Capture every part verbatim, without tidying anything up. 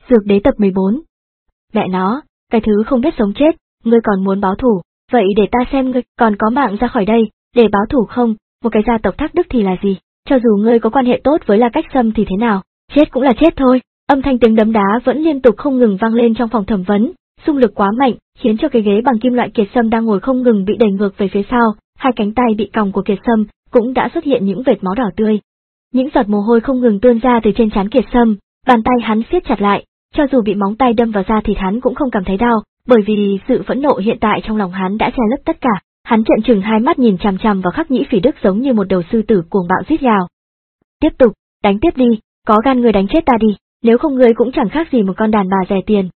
Dược đế tập mười bốn. Mẹ nó, cái thứ không biết sống chết, ngươi còn muốn báo thù, vậy để ta xem ngươi còn có mạng ra khỏi đây, để báo thù không, một cái gia tộc Thác Đức thì là gì, cho dù ngươi có quan hệ tốt với La Cách Sâm thì thế nào, chết cũng là chết thôi. Âm thanh tiếng đấm đá vẫn liên tục không ngừng vang lên trong phòng thẩm vấn, xung lực quá mạnh, khiến cho cái ghế bằng kim loại Kiệt Sâm đang ngồi không ngừng bị đẩy ngược về phía sau, hai cánh tay bị còng của Kiệt Sâm cũng đã xuất hiện những vệt máu đỏ tươi. Những giọt mồ hôi không ngừng tuôn ra từ trên trán Kiệt Sâm, bàn tay hắn siết chặt lại, cho dù bị móng tay đâm vào da thịt hắn cũng không cảm thấy đau, bởi vì sự phẫn nộ hiện tại trong lòng hắn đã che lấp tất cả. Hắn trợn trừng hai mắt nhìn chằm chằm vào Khắc Nhĩ Phỉ Đức giống như một đầu sư tử cuồng bạo rít gào. Tiếp tục, đánh tiếp đi, có gan người đánh chết ta đi, nếu không ngươi cũng chẳng khác gì một con đàn bà rẻ tiền.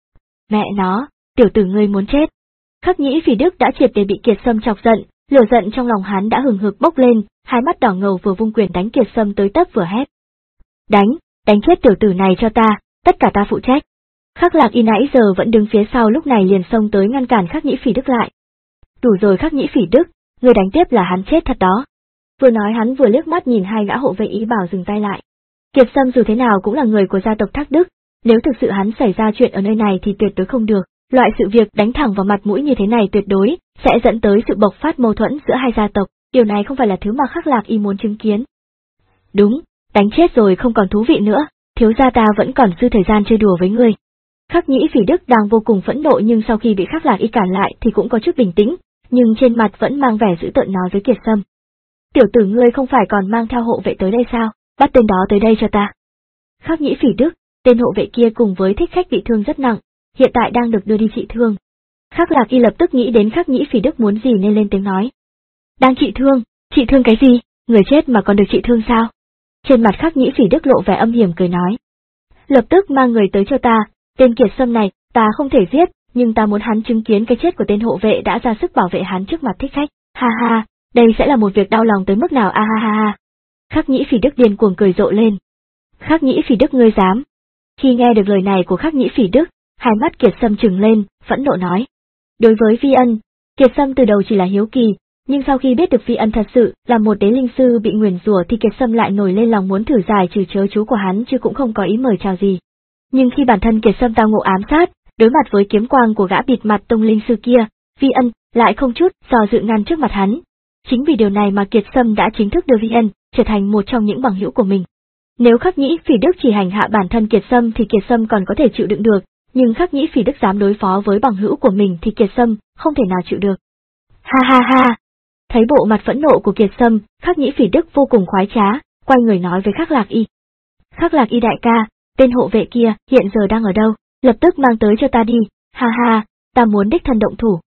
Mẹ nó, tiểu tử ngươi muốn chết. Khắc Nhĩ Phỉ Đức đã triệt để bị Kiệt Sâm chọc giận, lửa giận trong lòng hắn đã hừng hực bốc lên, hai mắt đỏ ngầu vừa vung quyền đánh Kiệt Sâm tới tấp vừa hét. Đánh, đánh chết tiểu tử này cho ta, tất cả ta phụ trách. Khắc Lạc Y nãy giờ vẫn đứng phía sau lúc này liền xông tới ngăn cản Khắc Nhĩ Phỉ Đức lại. Đủ rồi Khắc Nhĩ Phỉ Đức, người đánh tiếp là hắn chết thật đó. Vừa nói hắn vừa liếc mắt nhìn hai gã hộ vệ ý bảo dừng tay lại. Kiệt Sâm dù thế nào cũng là người của gia tộc Thác Đức, nếu thực sự hắn xảy ra chuyện ở nơi này thì tuyệt đối không được, loại sự việc đánh thẳng vào mặt mũi như thế này tuyệt đối sẽ dẫn tới sự bộc phát mâu thuẫn giữa hai gia tộc, điều này không phải là thứ mà Khắc Lạc Y muốn chứng kiến. Đúng, đánh chết rồi không còn thú vị nữa, thiếu gia ta vẫn còn dư thời gian chơi đùa với ngươi. Khắc Nhĩ Phỉ Đức đang vô cùng phẫn nộ nhưng sau khi bị Khắc Lạc Y cản lại thì cũng có chút bình tĩnh, nhưng trên mặt vẫn mang vẻ dữ tợn nói với Kiệt Sâm. Tiểu tử ngươi không phải còn mang theo hộ vệ tới đây sao, bắt tên đó tới đây cho ta. Khắc Nhĩ Phỉ Đức, tên hộ vệ kia cùng với thích khách bị thương rất nặng, hiện tại đang được đưa đi trị thương. Khắc Lạc Y lập tức nghĩ đến Khắc Nhĩ Phỉ Đức muốn gì nên lên tiếng nói. Đang trị thương, trị thương cái gì, người chết mà còn được trị thương sao? Trên mặt Khắc Nhĩ Phỉ Đức lộ vẻ âm hiểm cười nói. Lập tức mang người tới cho ta, tên Kiệt Sâm này, ta không thể giết, nhưng ta muốn hắn chứng kiến cái chết của tên hộ vệ đã ra sức bảo vệ hắn trước mặt thích khách, ha ha, đây sẽ là một việc đau lòng tới mức nào a ha ha ha. Khắc Nhĩ Phỉ Đức điên cuồng cười rộ lên. Khắc Nhĩ Phỉ Đức ngươi dám. Khi nghe được lời này của Khắc Nhĩ Phỉ Đức, hai mắt Kiệt Sâm trừng lên, phẫn nộ nói. Đối với Vi Ân, Kiệt Sâm từ đầu chỉ là hiếu kỳ, nhưng sau khi biết được Vi Ân thật sự là một đế linh sư bị nguyền rủa thì Kiệt Sâm lại nổi lên lòng muốn thử giải trừ chớ chú của hắn chứ cũng không có ý mời chào gì. Nhưng khi bản thân Kiệt Sâm tao ngộ ám sát, đối mặt với kiếm quang của gã bịt mặt tông linh sư kia, Vi Ân lại không chút do dự ngăn trước mặt hắn. Chính vì điều này mà Kiệt Sâm đã chính thức đưa Vi Ân trở thành một trong những bằng hữu của mình. Nếu Khắc Nhĩ Phỉ Đức chỉ hành hạ bản thân Kiệt Sâm thì Kiệt Sâm còn có thể chịu đựng được, nhưng Khắc Nhĩ Phỉ Đức dám đối phó với bằng hữu của mình thì Kiệt Sâm không thể nào chịu được. Ha ha ha! Thấy bộ mặt phẫn nộ của Kiệt Sâm, Khắc Nhĩ Phỉ Đức vô cùng khoái trá, quay người nói với Khắc Lạc Y. Khắc Lạc Y đại ca, tên hộ vệ kia hiện giờ đang ở đâu, lập tức mang tới cho ta đi, ha ha, ta muốn đích thân động thủ.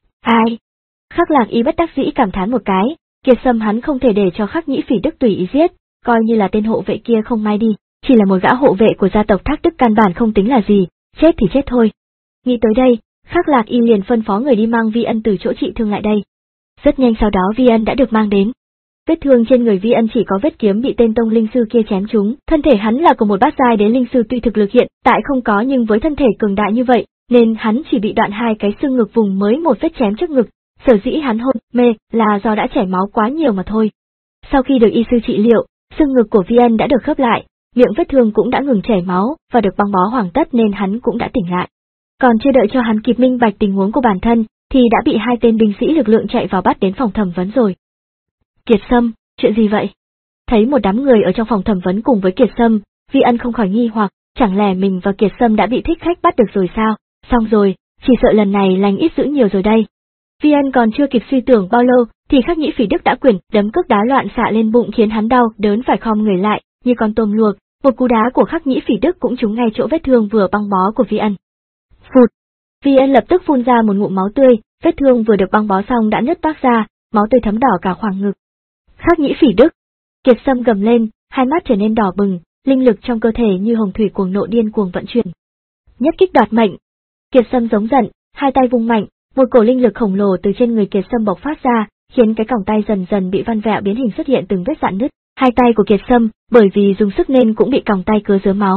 Ai? Khắc Lạc Y bất đắc dĩ cảm thán một cái, Kiệt Sâm hắn không thể để cho Khắc Nhĩ Phỉ Đức tùy ý giết, coi như là tên hộ vệ kia không may đi, chỉ là một gã hộ vệ của gia tộc Thác Đức căn bản không tính là gì, chết thì chết thôi. Nghĩ tới đây, Khắc Lạc Y liền phân phó người đi mang Vi Ân từ chỗ trị thương lại đây. Rất nhanh sau đó Vi Ân đã được mang đến. Vết thương trên người Vi Ân chỉ có vết kiếm bị tên tông linh sư kia chém trúng, thân thể hắn là của một bát giai đế linh sư tuy thực lực hiện tại không có nhưng với thân thể cường đại như vậy, nên hắn chỉ bị đoạn hai cái xương ngực vùng mới một vết chém trước ngực, sở dĩ hắn hôn mê là do đã chảy máu quá nhiều mà thôi. Sau khi được y sư trị liệu, xương ngực của Vi Ân đã được khớp lại, miệng vết thương cũng đã ngừng chảy máu và được băng bó hoàn tất nên hắn cũng đã tỉnh lại. Còn chưa đợi cho hắn kịp minh bạch tình huống của bản thân, thì đã bị hai tên binh sĩ lực lượng chạy vào bắt đến phòng thẩm vấn rồi. Kiệt Sâm, chuyện gì vậy? Thấy một đám người ở trong phòng thẩm vấn cùng với Kiệt Sâm, Vi Ân không khỏi nghi hoặc, chẳng lẽ mình và Kiệt Sâm đã bị thích khách bắt được rồi sao? Xong rồi, chỉ sợ lần này lành ít dữ nhiều rồi đây. Vi Ân còn chưa kịp suy tưởng bao lâu, thì Khắc Nhĩ Phỉ Đức đã quyền đấm cước đá loạn xạ lên bụng khiến hắn đau đớn phải khom người lại, như con tôm luộc. Một cú đá của Khắc Nhĩ Phỉ Đức cũng trúng ngay chỗ vết thương vừa băng bó của Vi Ân. Phụt! Vi Ân lập tức phun ra một ngụm máu tươi, vết thương vừa được băng bó xong đã nứt toác ra, máu tươi thấm đỏ cả khoảng ngực. Khắc Nhĩ Phỉ Đức! Kiệt Sâm gầm lên, hai mắt trở nên đỏ bừng, linh lực trong cơ thể như hồng thủy cuồng nộ điên cuồng vận chuyển. Nhất kích đoạt mệnh! Kiệt Sâm giống giận, hai tay vung mạnh, một cổ linh lực khổng lồ từ trên người Kiệt Sâm bộc phát ra, khiến cái còng tay dần dần bị văn vẹo biến hình xuất hiện từng vết rạn nứt. Hai tay của Kiệt Sâm, bởi vì dùng sức nên cũng bị còng tay cứa rớm máu.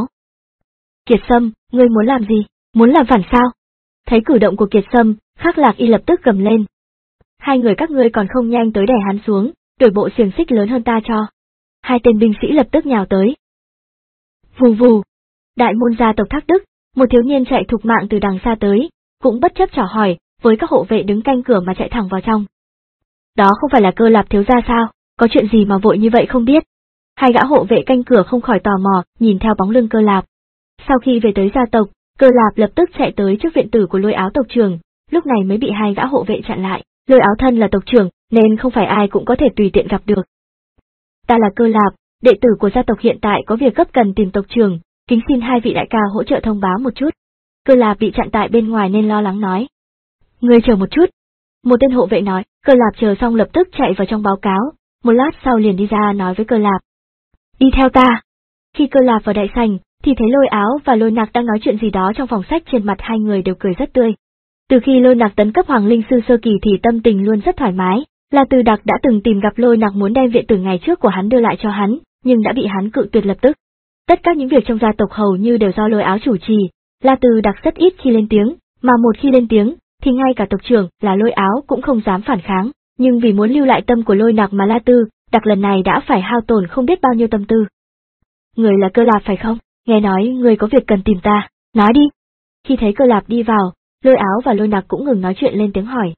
Kiệt Sâm, ngươi muốn làm gì? Muốn làm phản sao? Thấy cử động của Kiệt Sâm, Khắc Lạc Y lập tức gầm lên. Hai người các ngươi còn không nhanh tới đè hắn xuống, đổi bộ xiềng xích lớn hơn ta cho. Hai tên binh sĩ lập tức nhào tới. Vù vù. Đại môn gia tộc Thác Đức, một thiếu niên chạy thục mạng từ đằng xa tới, cũng bất chấp chào hỏi, với các hộ vệ đứng canh cửa mà chạy thẳng vào trong. Đó không phải là Cơ Lạp thiếu gia sao, có chuyện gì mà vội như vậy không biết. Hai gã hộ vệ canh cửa không khỏi tò mò, nhìn theo bóng lưng Cơ Lạp. Sau khi về tới gia tộc, Cơ Lạp lập tức chạy tới trước viện tử của Lôi Áo tộc trưởng, lúc này mới bị hai gã hộ vệ chặn lại. Lôi Áo thân là tộc trưởng, nên không phải ai cũng có thể tùy tiện gặp được. Ta là Cơ Lạp, đệ tử của gia tộc hiện tại có việc gấp cần tìm tộc trưởng, kính xin hai vị đại ca hỗ trợ thông báo một chút. Cơ Lạp bị chặn tại bên ngoài nên lo lắng nói. Ngươi chờ một chút. Một tên hộ vệ nói, Cơ Lạp chờ xong lập tức chạy vào trong báo cáo, một lát sau liền đi ra nói với Cơ Lạp. Đi theo ta. Khi Cơ Lạp vào đại sảnh, thì thấy Lôi Áo và Lôi Nặc đang nói chuyện gì đó trong phòng sách, trên mặt hai người đều cười rất tươi. Từ khi Lôi Nặc tấn cấp Hoàng Linh Sư sơ kỳ thì tâm tình luôn rất thoải mái, La Từ Đặc đã từng tìm gặp Lôi Nặc muốn đem viện tử ngày trước của hắn đưa lại cho hắn, nhưng đã bị hắn cự tuyệt lập tức. Tất cả những việc trong gia tộc hầu như đều do Lôi Áo chủ trì, La Từ Đặc rất ít khi lên tiếng, mà một khi lên tiếng, thì ngay cả tộc trưởng là Lôi Áo cũng không dám phản kháng, nhưng vì muốn lưu lại tâm của Lôi Nặc mà La Từ Đặc lần này đã phải hao tổn không biết bao nhiêu tâm tư. Người là Cơ Lạp phải không? Nghe nói người có việc cần tìm ta, nói đi. Khi thấy Cơ Lạp đi vào, Lôi Áo và Lôi Nặc cũng ngừng nói chuyện lên tiếng hỏi.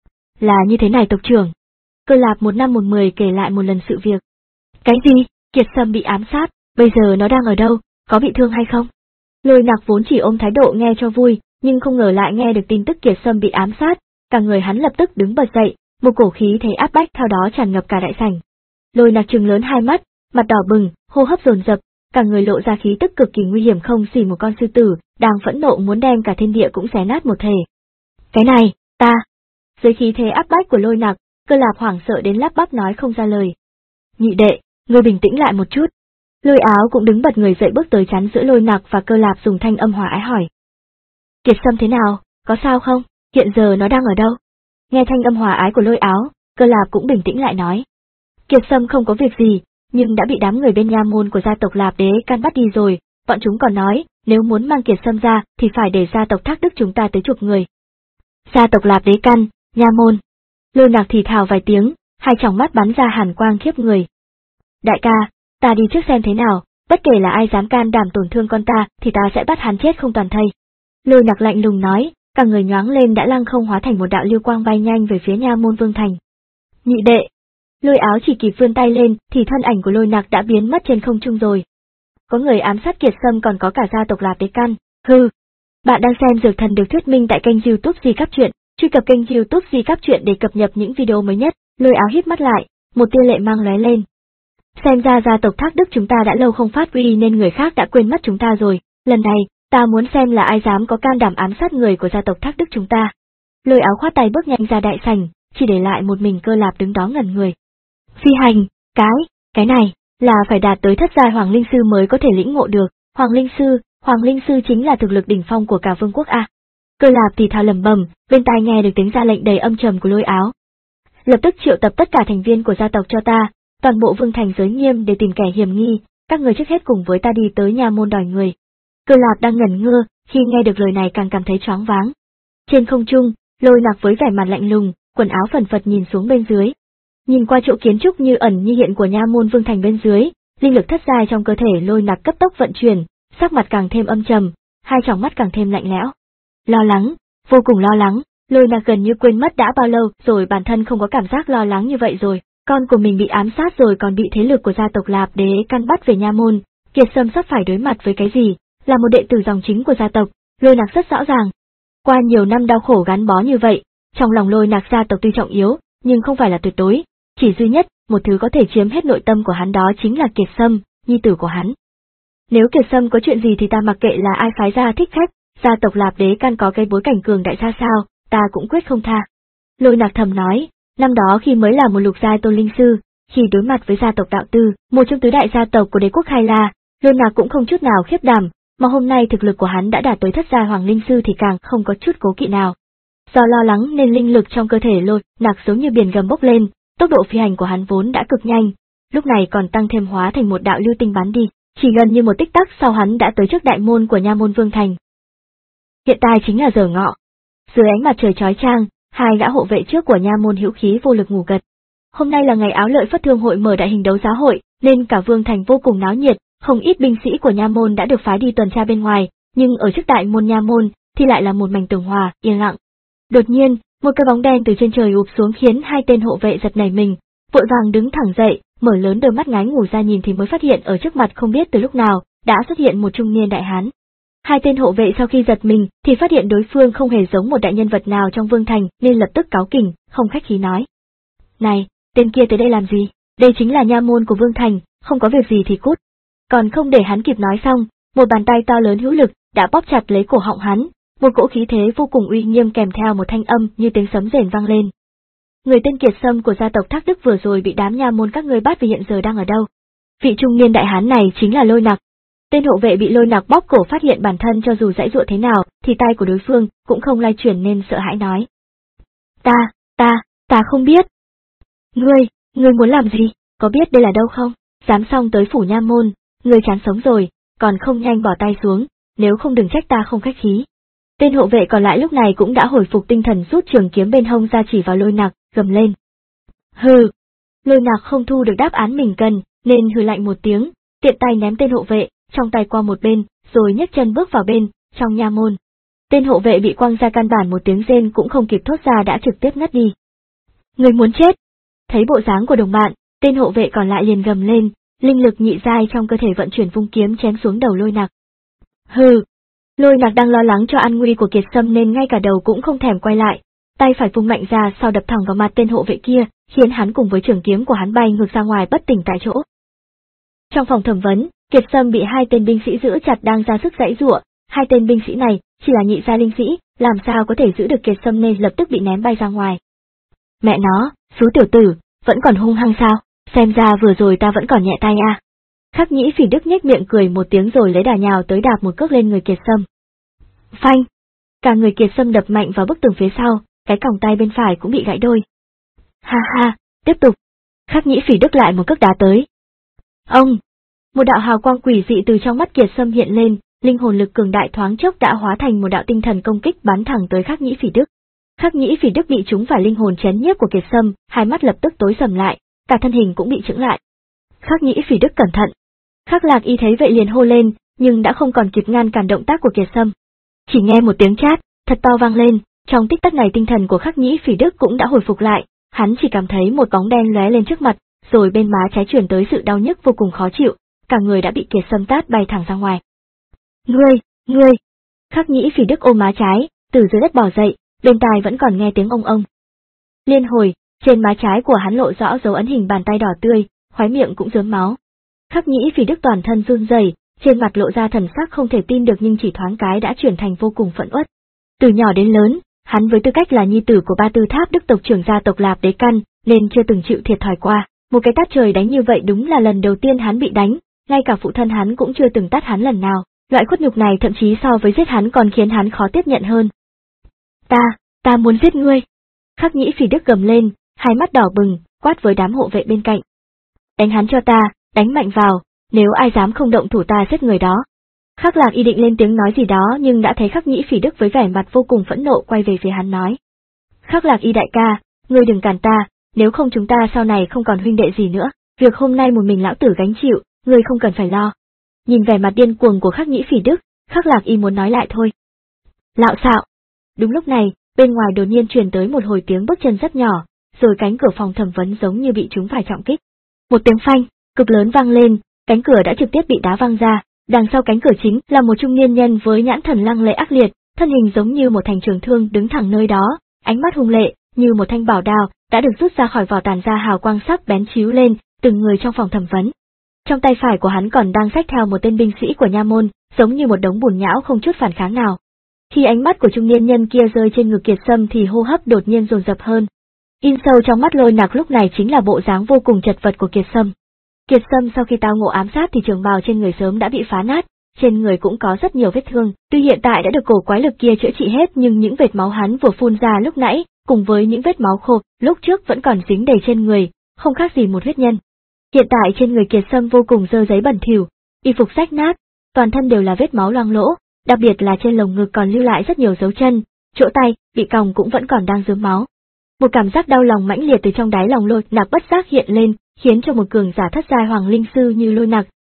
Là như thế này tộc trưởng. Cơ Lạp một năm một mười kể lại một lần sự việc. Cái gì? Kiệt Sâm bị ám sát, bây giờ nó đang ở đâu, có bị thương hay không? Lôi Nặc vốn chỉ ôm thái độ nghe cho vui, nhưng không ngờ lại nghe được tin tức Kiệt Sâm bị ám sát, cả người hắn lập tức đứng bật dậy, một cổ khí thế áp bách theo đó tràn ngập cả đại sảnh. Lôi Nặc trừng lớn hai mắt, mặt đỏ bừng, hô hấp dồn dập, cả người lộ ra khí tức cực kỳ nguy hiểm, không xì một con sư tử, đang phẫn nộ muốn đem cả thiên địa cũng xé nát một thể. Cái này, ta. Dưới khí thế áp bách của Lôi Nặc, Cơ Lạp hoảng sợ đến lắp bắp nói không ra lời. Nhị đệ, ngươi bình tĩnh lại một chút. Lôi Áo cũng đứng bật người dậy bước tới chắn giữa Lôi Nặc và Cơ Lạp, dùng thanh âm hòa ái hỏi. Kiệt Sâm thế nào, có sao không, hiện giờ nó đang ở đâu? Nghe thanh âm hòa ái của Lôi Áo, Cơ Lạp cũng bình tĩnh lại nói. Kiệt Sâm không có việc gì, nhưng đã bị đám người bên nha môn của gia tộc Lạp Đế Can bắt đi rồi, bọn chúng còn nói, nếu muốn mang Kiệt Sâm ra thì phải để gia tộc Thác Đức chúng ta tới chuộc người. Gia tộc Lạp Đế Can, nha môn. Lôi Nặc thì thào vài tiếng, hai tròng mắt bắn ra hàn quang khiếp người. Đại ca, ta đi trước xem thế nào, bất kể là ai dám can đảm tổn thương con ta thì ta sẽ bắt hắn chết không toàn thây. Lôi Nặc lạnh lùng nói, cả người nhoáng lên đã lăng không hóa thành một đạo lưu quang bay nhanh về phía nha môn Vương Thành. Nhị đệ. Lôi Áo chỉ kịp vươn tay lên thì thân ảnh của Lôi Nặc đã biến mất trên không trung rồi. Có người ám sát Kiệt Sâm, còn có cả gia tộc Lạp Đế Can. Hừ. Bạn đang xem Dược Thần được thuyết minh tại kênh YouTube Di Cáp Truyện, truy cập kênh YouTube Di Cáp Truyện để cập nhật những video mới nhất. Lôi Áo híp mắt lại, một tia lệ mang lóe lên. Xem ra gia tộc Thác Đức chúng ta đã lâu không phát uy nên người khác đã quên mất chúng ta rồi, lần này, ta muốn xem là ai dám có can đảm ám sát người của gia tộc Thác Đức chúng ta. Lôi Áo khoát tay bước nhanh ra đại sảnh, chỉ để lại một mình Cơ Lạp đứng đó ngẩn người. Phi hành, cái, cái này, là phải đạt tới thất giai Hoàng Linh Sư mới có thể lĩnh ngộ được, Hoàng Linh Sư, Hoàng Linh Sư chính là thực lực đỉnh phong của cả vương quốc a. Cơ Lạp thì thào lẩm bẩm, bên tai nghe được tiếng ra lệnh đầy âm trầm của Lôi Áo. Lập tức triệu tập tất cả thành viên của gia tộc cho ta, toàn bộ Vương Thành giới nghiêm để tìm kẻ hiểm nghi, các người trước hết cùng với ta đi tới nha môn đòi người. Cơ Lạp đang ngẩn ngơ, khi nghe được lời này càng cảm thấy choáng váng. Trên không trung, Lôi Nặc với vẻ mặt lạnh lùng, quần áo phần phật nhìn xuống bên dưới. Nhìn qua chỗ kiến trúc như ẩn như hiện của nha môn Vương Thành bên dưới, linh lực thất giai trong cơ thể Lôi Nặc cấp tốc vận chuyển, sắc mặt càng thêm âm trầm, hai tròng mắt càng thêm lạnh lẽo. Lo lắng, vô cùng lo lắng, Lôi Nặc gần như quên mất đã bao lâu rồi bản thân không có cảm giác lo lắng như vậy rồi, con của mình bị ám sát rồi còn bị thế lực của gia tộc Lạp Đế Can bắt về nha môn, Kiệt Sâm sắp phải đối mặt với cái gì, là một đệ tử dòng chính của gia tộc, Lôi Nặc rất rõ ràng. Qua nhiều năm đau khổ gắn bó như vậy, trong lòng Lôi Nặc gia tộc tuy trọng yếu, nhưng không phải là tuyệt đối, chỉ duy nhất, một thứ có thể chiếm hết nội tâm của hắn đó chính là Kiệt Sâm, nhi tử của hắn. Nếu Kiệt Sâm có chuyện gì thì ta mặc kệ là ai phái ra thích khách, gia tộc Lạp Đế Can có cái bối cảnh cường đại ra sao, ta cũng quyết không tha. Lôi Nặc thầm nói, năm đó khi mới là một lục giai tôn linh sư, khi đối mặt với gia tộc Đạo Tư, một trong tứ đại gia tộc của đế quốc Khai La, Lôi Nặc cũng không chút nào khiếp đảm, mà hôm nay thực lực của hắn đã đạt tới thất giai Hoàng Linh Sư thì càng không có chút cố kỵ nào. Do lo lắng nên linh lực trong cơ thể Lôi Nặc giống như biển gầm bốc lên, tốc độ phi hành của hắn vốn đã cực nhanh, lúc này còn tăng thêm hóa thành một đạo lưu tinh bắn đi, chỉ gần như một tích tắc sau hắn đã tới trước đại môn của nha môn Vương Thành. Hiện tại chính là giờ ngọ. Dưới ánh mặt trời chói chang, hai gã hộ vệ trước của nha môn hữu khí vô lực ngủ gật. Hôm nay là ngày Áo Lợi Phất Thương hội mở đại hình đấu giá hội, nên cả Vương Thành vô cùng náo nhiệt, không ít binh sĩ của nha môn đã được phái đi tuần tra bên ngoài, nhưng ở trước đại môn nha môn thì lại là một mảnh tường hòa, yên lặng. Đột nhiên, một cái bóng đen từ trên trời ụp xuống khiến hai tên hộ vệ giật nảy mình, vội vàng đứng thẳng dậy, mở lớn đôi mắt ngái ngủ ra nhìn thì mới phát hiện ở trước mặt không biết từ lúc nào đã xuất hiện một trung niên đại hán. Hai tên hộ vệ sau khi giật mình thì phát hiện đối phương không hề giống một đại nhân vật nào trong Vương Thành nên lập tức cáu kỉnh, không khách khí nói: "Này, tên kia tới đây làm gì? Đây chính là nha môn của Vương Thành, không có việc gì thì cút." Còn không để hắn kịp nói xong, một bàn tay to lớn hữu lực đã bóp chặt lấy cổ họng hắn, một cỗ khí thế vô cùng uy nghiêm kèm theo một thanh âm như tiếng sấm rền vang lên. "Người tên Kiệt Sâm của gia tộc Thác Đức vừa rồi bị đám nha môn các ngươi bắt vì hiện giờ đang ở đâu?" Vị trung niên đại hán này chính là Lôi Nặc. Tên hộ vệ bị Lôi Nặc bóp cổ phát hiện bản thân cho dù giãy giụa thế nào thì tay của đối phương cũng không lay chuyển nên sợ hãi nói: "Ta, ta, ta không biết." "Ngươi, ngươi muốn làm gì? Có biết đây là đâu không? Dám xông tới phủ nha môn, ngươi chán sống rồi, còn không nhanh bỏ tay xuống, nếu không đừng trách ta không khách khí." Tên hộ vệ còn lại lúc này cũng đã hồi phục tinh thần rút trường kiếm bên hông ra chỉ vào Lôi Nặc, gầm lên: "Hừ!" Lôi Nặc không thu được đáp án mình cần, nên hừ lạnh một tiếng, tiện tay ném tên hộ vệ trong tay qua một bên, rồi nhấc chân bước vào bên trong nha môn. Tên hộ vệ bị quăng ra căn bản một tiếng rên cũng không kịp thốt ra đã trực tiếp ngất đi. "Người muốn chết!" Thấy bộ dáng của đồng bạn, tên hộ vệ còn lại liền gầm lên, linh lực nhị giai trong cơ thể vận chuyển vung kiếm chém xuống đầu Lôi Nặc. "Hừ!" Lôi Nặc đang lo lắng cho an nguy của Kiệt Sâm nên ngay cả đầu cũng không thèm quay lại, tay phải vung mạnh ra sau đập thẳng vào mặt tên hộ vệ kia, khiến hắn cùng với trường kiếm của hắn bay ngược ra ngoài bất tỉnh tại chỗ. Trong phòng thẩm vấn, Kiệt Sâm bị hai tên binh sĩ giữ chặt đang ra sức giãy giụa, hai tên binh sĩ này chỉ là nhị gia linh sĩ, làm sao có thể giữ được Kiệt Sâm nên lập tức bị ném bay ra ngoài. "Mẹ nó, xú tiểu tử, vẫn còn hung hăng sao? Xem ra vừa rồi ta vẫn còn nhẹ tay à?" Khắc Nhĩ Phỉ Đức nhếch miệng cười một tiếng rồi lấy đà nhào tới đạp một cước lên người Kiệt Sâm. Phanh! Cả người Kiệt Sâm đập mạnh vào bức tường phía sau, cái còng tay bên phải cũng bị gãy đôi. Ha ha, tiếp tục. Khắc Nhĩ Phỉ Đức lại một cước đá tới. Ông! Một đạo hào quang quỷ dị từ trong mắt Kiệt Sâm hiện lên, linh hồn lực cường đại thoáng chốc đã hóa thành một đạo tinh thần công kích bắn thẳng tới Khắc Nhĩ Phỉ Đức. Khắc Nhĩ Phỉ Đức bị trúng phải linh hồn chấn nhiếp của Kiệt Sâm, hai mắt lập tức tối sầm lại, cả thân hình cũng bị chững lại. Khắc Nhĩ Phỉ Đức cẩn thận. Khắc Lạc Y thấy vậy liền hô lên, nhưng đã không còn kịp ngăn cản động tác của Kiệt Sâm. Chỉ nghe một tiếng chát, thật to vang lên, trong tích tắc này tinh thần của Khắc Nhĩ Phỉ Đức cũng đã hồi phục lại, hắn chỉ cảm thấy một bóng đen lóe lên trước mặt, rồi bên má trái truyền tới sự đau nhức vô cùng khó chịu, cả người đã bị Kiệt Sâm tát bay thẳng ra ngoài. Ngươi, ngươi! Khắc Nhĩ Phỉ Đức ôm má trái, từ dưới đất bò dậy, bên tai vẫn còn nghe tiếng ông ông. Liên hồi, trên má trái của hắn lộ rõ dấu ấn hình bàn tay đỏ tươi, khóe miệng cũng rớm máu. Khắc Nhĩ Phỉ Đức toàn thân run rẩy, trên mặt lộ ra thần sắc không thể tin được nhưng chỉ thoáng cái đã chuyển thành vô cùng phẫn uất. Từ nhỏ đến lớn, hắn với tư cách là nhi tử của Ba Tư Tháp Đức tộc trưởng gia tộc Lạp Đế Căn, nên chưa từng chịu thiệt thòi qua, một cái tát trời đánh như vậy đúng là lần đầu tiên hắn bị đánh, ngay cả phụ thân hắn cũng chưa từng tát hắn lần nào, loại khuất nhục này thậm chí so với giết hắn còn khiến hắn khó tiếp nhận hơn. Ta, ta muốn giết ngươi! Khắc Nhĩ Phỉ Đức gầm lên, hai mắt đỏ bừng, quát với đám hộ vệ bên cạnh. Đánh hắn cho ta, đánh mạnh vào, nếu ai dám không động thủ ta giết người đó. Khắc Lạc Y định lên tiếng nói gì đó nhưng đã thấy Khắc Nhĩ Phỉ Đức với vẻ mặt vô cùng phẫn nộ quay về phía hắn nói. Khắc Lạc Y đại ca, ngươi đừng cản ta, nếu không chúng ta sau này không còn huynh đệ gì nữa, việc hôm nay một mình lão tử gánh chịu, ngươi không cần phải lo. Nhìn vẻ mặt điên cuồng của Khắc Nhĩ Phỉ Đức, Khắc Lạc Y muốn nói lại thôi. Lạo xạo! Đúng lúc này, bên ngoài đột nhiên truyền tới một hồi tiếng bước chân rất nhỏ, rồi cánh cửa phòng thẩm vấn giống như bị trúng phải trọng kích. Một tiếng phanh, cực lớn vang lên, cánh cửa đã trực tiếp bị đá văng ra, đằng sau cánh cửa chính là một trung niên nhân với nhãn thần lăng lệ ác liệt, thân hình giống như một thành trường thương đứng thẳng nơi đó, ánh mắt hung lệ, như một thanh bảo đao, đã được rút ra khỏi vỏ tàn ra hào quang sắc bén chiếu lên, từng người trong phòng thẩm vấn. Trong tay phải của hắn còn đang xách theo một tên binh sĩ của nha môn, giống như một đống bùn nhão không chút phản kháng nào. Khi ánh mắt của trung niên nhân kia rơi trên ngực Kiệt Sâm thì hô hấp đột nhiên dồn dập hơn. In sâu trong mắt Lôi Nặc lúc này chính là bộ dáng vô cùng chật vật của Kiệt Sâm. Kiệt Sâm sau khi tao ngộ ám sát thì trường bào trên người sớm đã bị phá nát, trên người cũng có rất nhiều vết thương, tuy hiện tại đã được cổ quái lực kia chữa trị hết nhưng những vệt máu hắn vừa phun ra lúc nãy, cùng với những vết máu khô lúc trước vẫn còn dính đầy trên người, không khác gì một huyết nhân. Hiện tại trên người Kiệt Sâm vô cùng dơ giấy bẩn thỉu, y phục rách nát, toàn thân đều là vết máu loang lỗ, đặc biệt là trên lồng ngực còn lưu lại rất nhiều dấu chân, chỗ tay, bị còng cũng vẫn còn đang rớm máu. Một cảm giác đau lòng mãnh liệt từ trong đáy lòng Lôi Nặc bất giác hiện lên, khiến cho một cường giả thất giai hoàng linh sư như Lôi Nặc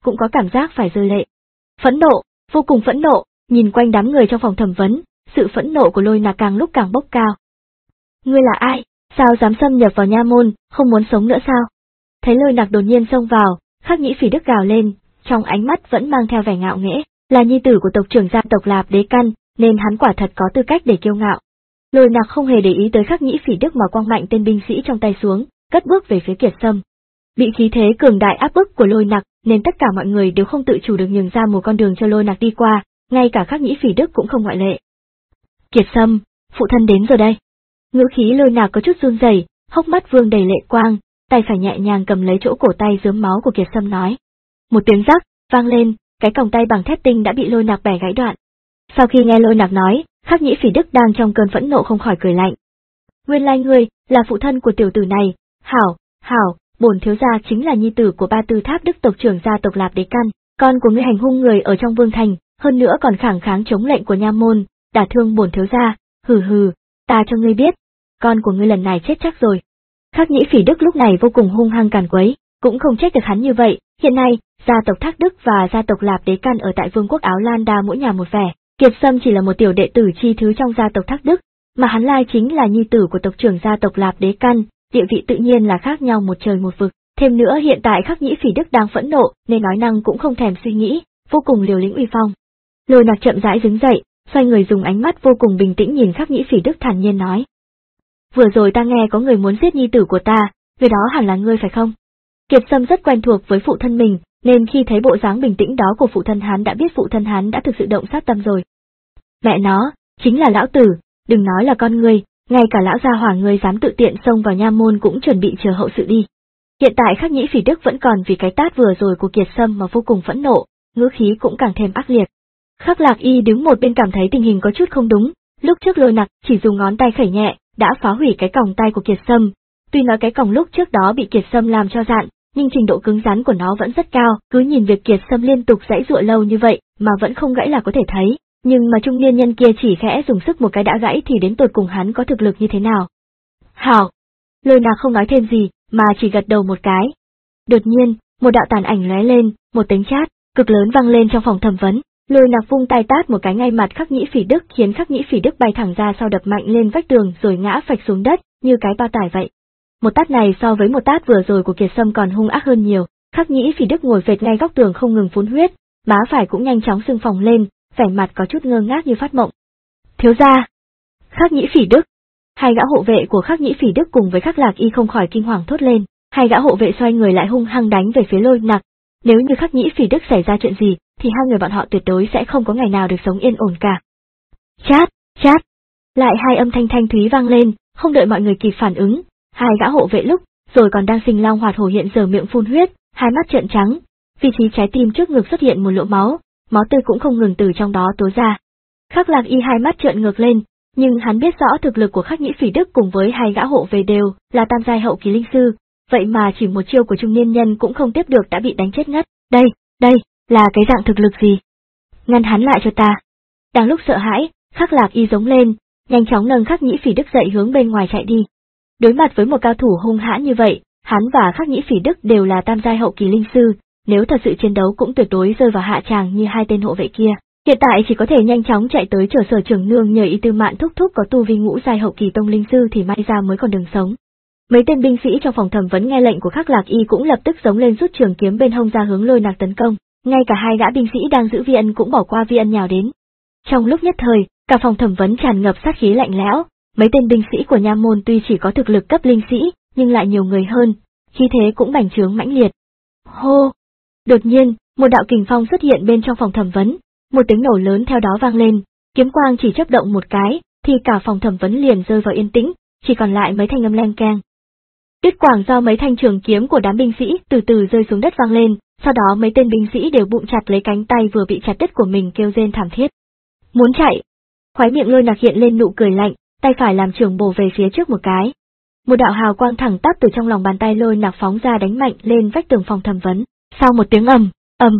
cũng có cảm giác phải rơi lệ. Phẫn nộ, vô cùng phẫn nộ, nhìn quanh đám người trong phòng thẩm vấn, sự phẫn nộ của Lôi Nạc càng lúc càng bốc cao. Ngươi là ai? Sao dám xâm nhập vào nha môn, không muốn sống nữa sao? Thấy Lôi Nạc đột nhiên xông vào, Khắc Nhĩ Phỉ Đức gào lên, trong ánh mắt vẫn mang theo vẻ ngạo nghễ, là nhi tử của tộc trưởng gia tộc Lạp Đế Căn, nên hắn quả thật có tư cách để kiêu ngạo. Lôi Nạc không hề để ý tới Khắc Nhĩ Phỉ Đức mà quăng mạnh tên binh sĩ trong tay xuống, cất bước về phía Kiệt Sâm. Bị khí thế cường đại áp bức của Lôi Nạc, nên tất cả mọi người đều không tự chủ được nhường ra một con đường cho Lôi Nạc đi qua, ngay cả Khắc Nhĩ Phỉ Đức cũng không ngoại lệ. Kiệt Sâm, phụ thân đến rồi đây. Ngữ khí Lôi Nạc có chút run rẩy, hốc mắt vương đầy lệ quang, tay phải nhẹ nhàng cầm lấy chỗ cổ tay rớm máu của Kiệt Sâm nói. Một tiếng rắc vang lên, cái còng tay bằng thép tinh đã bị Lôi Nạc bẻ gãy đoạn. Sau khi nghe Lôi Nạc nói, Khắc Nhĩ Phỉ Đức đang trong cơn phẫn nộ không khỏi cười lạnh. Nguyên lai ngươi là phụ thân của tiểu tử này, hảo, hảo, bổn thiếu gia chính là nhi tử của Ba Tư Tháp Đức tộc trưởng gia tộc Lạp Đế Căn, con của ngươi hành hung người ở trong vương thành, hơn nữa còn khẳng kháng chống lệnh của nha môn, đả thương bổn thiếu gia, hừ hừ, ta cho ngươi biết, con của ngươi lần này chết chắc rồi. Khắc Nhĩ Phỉ Đức lúc này vô cùng hung hăng càn quấy, cũng không trách được hắn như vậy, hiện nay, gia tộc Thác Đức và gia tộc Lạp Đế Căn ở tại vương quốc Áo Lan Đa mỗi nhà một vẻ, Kiệt Sâm chỉ là một tiểu đệ tử chi thứ trong gia tộc Thác Đức, mà hắn lai chính là nhi tử của tộc trưởng gia tộc Lạp Đế Căn, địa vị tự nhiên là khác nhau một trời một vực, thêm nữa hiện tại Khắc Nhĩ Phỉ Đức đang phẫn nộ, nên nói năng cũng không thèm suy nghĩ, vô cùng liều lĩnh uy phong. Lôi Nạc chậm rãi đứng dậy, xoay người dùng ánh mắt vô cùng bình tĩnh nhìn Khắc Nhĩ Phỉ Đức thản nhiên nói. Vừa rồi ta nghe có người muốn giết nhi tử của ta, người đó hẳn là ngươi phải không? Kiệt Sâm rất quen thuộc với phụ thân mình, nên khi thấy bộ dáng bình tĩnh đó của phụ thân hắn đã biết phụ thân hắn đã thực sự động sát tâm rồi. Mẹ nó, chính là lão tử, đừng nói là con ngươi, ngay cả lão gia hỏa ngươi dám tự tiện xông vào nha môn cũng chuẩn bị chờ hậu sự đi. Hiện tại Khắc Nhĩ Phỉ Đức vẫn còn vì cái tát vừa rồi của Kiệt Sâm mà vô cùng phẫn nộ, ngữ khí cũng càng thêm ác liệt. Khắc Lạc Y đứng một bên cảm thấy tình hình có chút không đúng, lúc trước Lôi Nặc chỉ dùng ngón tay khẩy nhẹ, đã phá hủy cái còng tay của Kiệt Sâm. Tuy nói cái còng lúc trước đó bị Kiệt Sâm làm cho dạn, nhưng trình độ cứng rắn của nó vẫn rất cao, cứ nhìn việc Kiệt Sâm liên tục giãy giụa lâu như vậy mà vẫn không gãy là có thể thấy, nhưng mà trung niên nhân kia chỉ khẽ dùng sức một cái đã gãy thì đến tột cùng hắn có thực lực như thế nào. Hảo! Lôi Nặc không nói thêm gì, mà chỉ gật đầu một cái. Đột nhiên, một đạo tàn ảnh lóe lên, một tiếng chát cực lớn vang lên trong phòng thẩm vấn. Lôi Nặc vung tay tát một cái ngay mặt Khắc Nhĩ Phỉ Đức khiến Khắc Nhĩ Phỉ Đức bay thẳng ra sau đập mạnh lên vách tường rồi ngã phạch xuống đất, như cái bao tải vậy. Một tát này so với một tát vừa rồi của Kiệt Sâm còn hung ác hơn nhiều, Khắc Nhĩ Phỉ Đức ngồi phệt ngay góc tường không ngừng phun huyết, má phải cũng nhanh chóng sưng phồng lên, vẻ mặt có chút ngơ ngác như phát mộng. Thiếu gia! Khắc Nhĩ Phỉ Đức! Hai gã hộ vệ của Khắc Nhĩ Phỉ Đức cùng với Khắc Lạc Y không khỏi kinh hoàng thốt lên, hai gã hộ vệ xoay người lại hung hăng đánh về phía Lôi Nặc. Nếu như Khắc Nhĩ Phỉ Đức xảy ra chuyện gì, thì hai người bọn họ tuyệt đối sẽ không có ngày nào được sống yên ổn cả. Chát, chát! Lại hai âm thanh thanh thúy vang lên, không đợi mọi người kịp phản ứng, hai gã hộ vệ lúc rồi còn đang sinh long hoạt hổ hiện giờ miệng phun huyết, hai mắt trợn trắng, vị trí trái tim trước ngực xuất hiện một lỗ máu, máu tươi cũng không ngừng từ trong đó tố ra. Khắc Lạc Y hai mắt trợn ngược lên, nhưng hắn biết rõ thực lực của Khắc Nhĩ Phỉ Đức cùng với hai gã hộ vệ đều là tam giai hậu kỳ linh sư, vậy mà chỉ một chiêu của trung niên nhân cũng không tiếp được đã bị đánh chết ngất. Đây, đây, là cái dạng thực lực gì? Ngăn hắn lại cho ta. Đang lúc sợ hãi, Khắc Lạc Y giống lên, nhanh chóng nâng Khắc Nhĩ Phỉ Đức dậy hướng bên ngoài chạy đi. Đối mặt với một cao thủ hung hãn như vậy, hắn và Khắc Nhĩ Phỉ Đức đều là tam giai hậu kỳ linh sư, nếu thật sự chiến đấu cũng tuyệt đối rơi vào hạ tràng như hai tên hộ vệ kia. Hiện tại chỉ có thể nhanh chóng chạy tới chờ Sở trưởng nương nhờ Y Tư Mạn thúc thúc có tu vi ngũ giai hậu kỳ tông linh sư thì may ra mới còn đường sống. Mấy tên binh sĩ trong phòng thẩm vấn nghe lệnh của Khắc Lạc Y cũng lập tức giống lên rút trường kiếm bên hông ra hướng Lôi Nặc tấn công, ngay cả hai gã binh sĩ đang giữ Vi Ân cũng bỏ qua Vi Ân nhào đến. Trong lúc nhất thời, cả phòng thẩm vấn tràn ngập sát khí lạnh lẽo, mấy tên binh sĩ của nha môn tuy chỉ có thực lực cấp linh sĩ, nhưng lại nhiều người hơn, khí thế cũng bành trướng mãnh liệt. Hô! Đột nhiên, một đạo kình phong xuất hiện bên trong phòng thẩm vấn, một tiếng nổ lớn theo đó vang lên, kiếm quang chỉ chớp động một cái, thì cả phòng thẩm vấn liền rơi vào yên tĩnh, chỉ còn lại mấy thanh âm leng keng. Đứt quãng do mấy thanh trường kiếm của đám binh sĩ từ từ rơi xuống đất vang lên, sau đó mấy tên binh sĩ đều bụng chặt lấy cánh tay vừa bị chặt đứt của mình kêu rên thảm thiết. Muốn chạy! Khóe miệng Lôi Nặc hiện lên nụ cười lạnh, tay phải làm trường bổ về phía trước một cái. Một đạo hào quang thẳng tắp từ trong lòng bàn tay Lôi Nặc phóng ra đánh mạnh lên vách tường phòng thẩm vấn. Sau một tiếng ầm, ầm,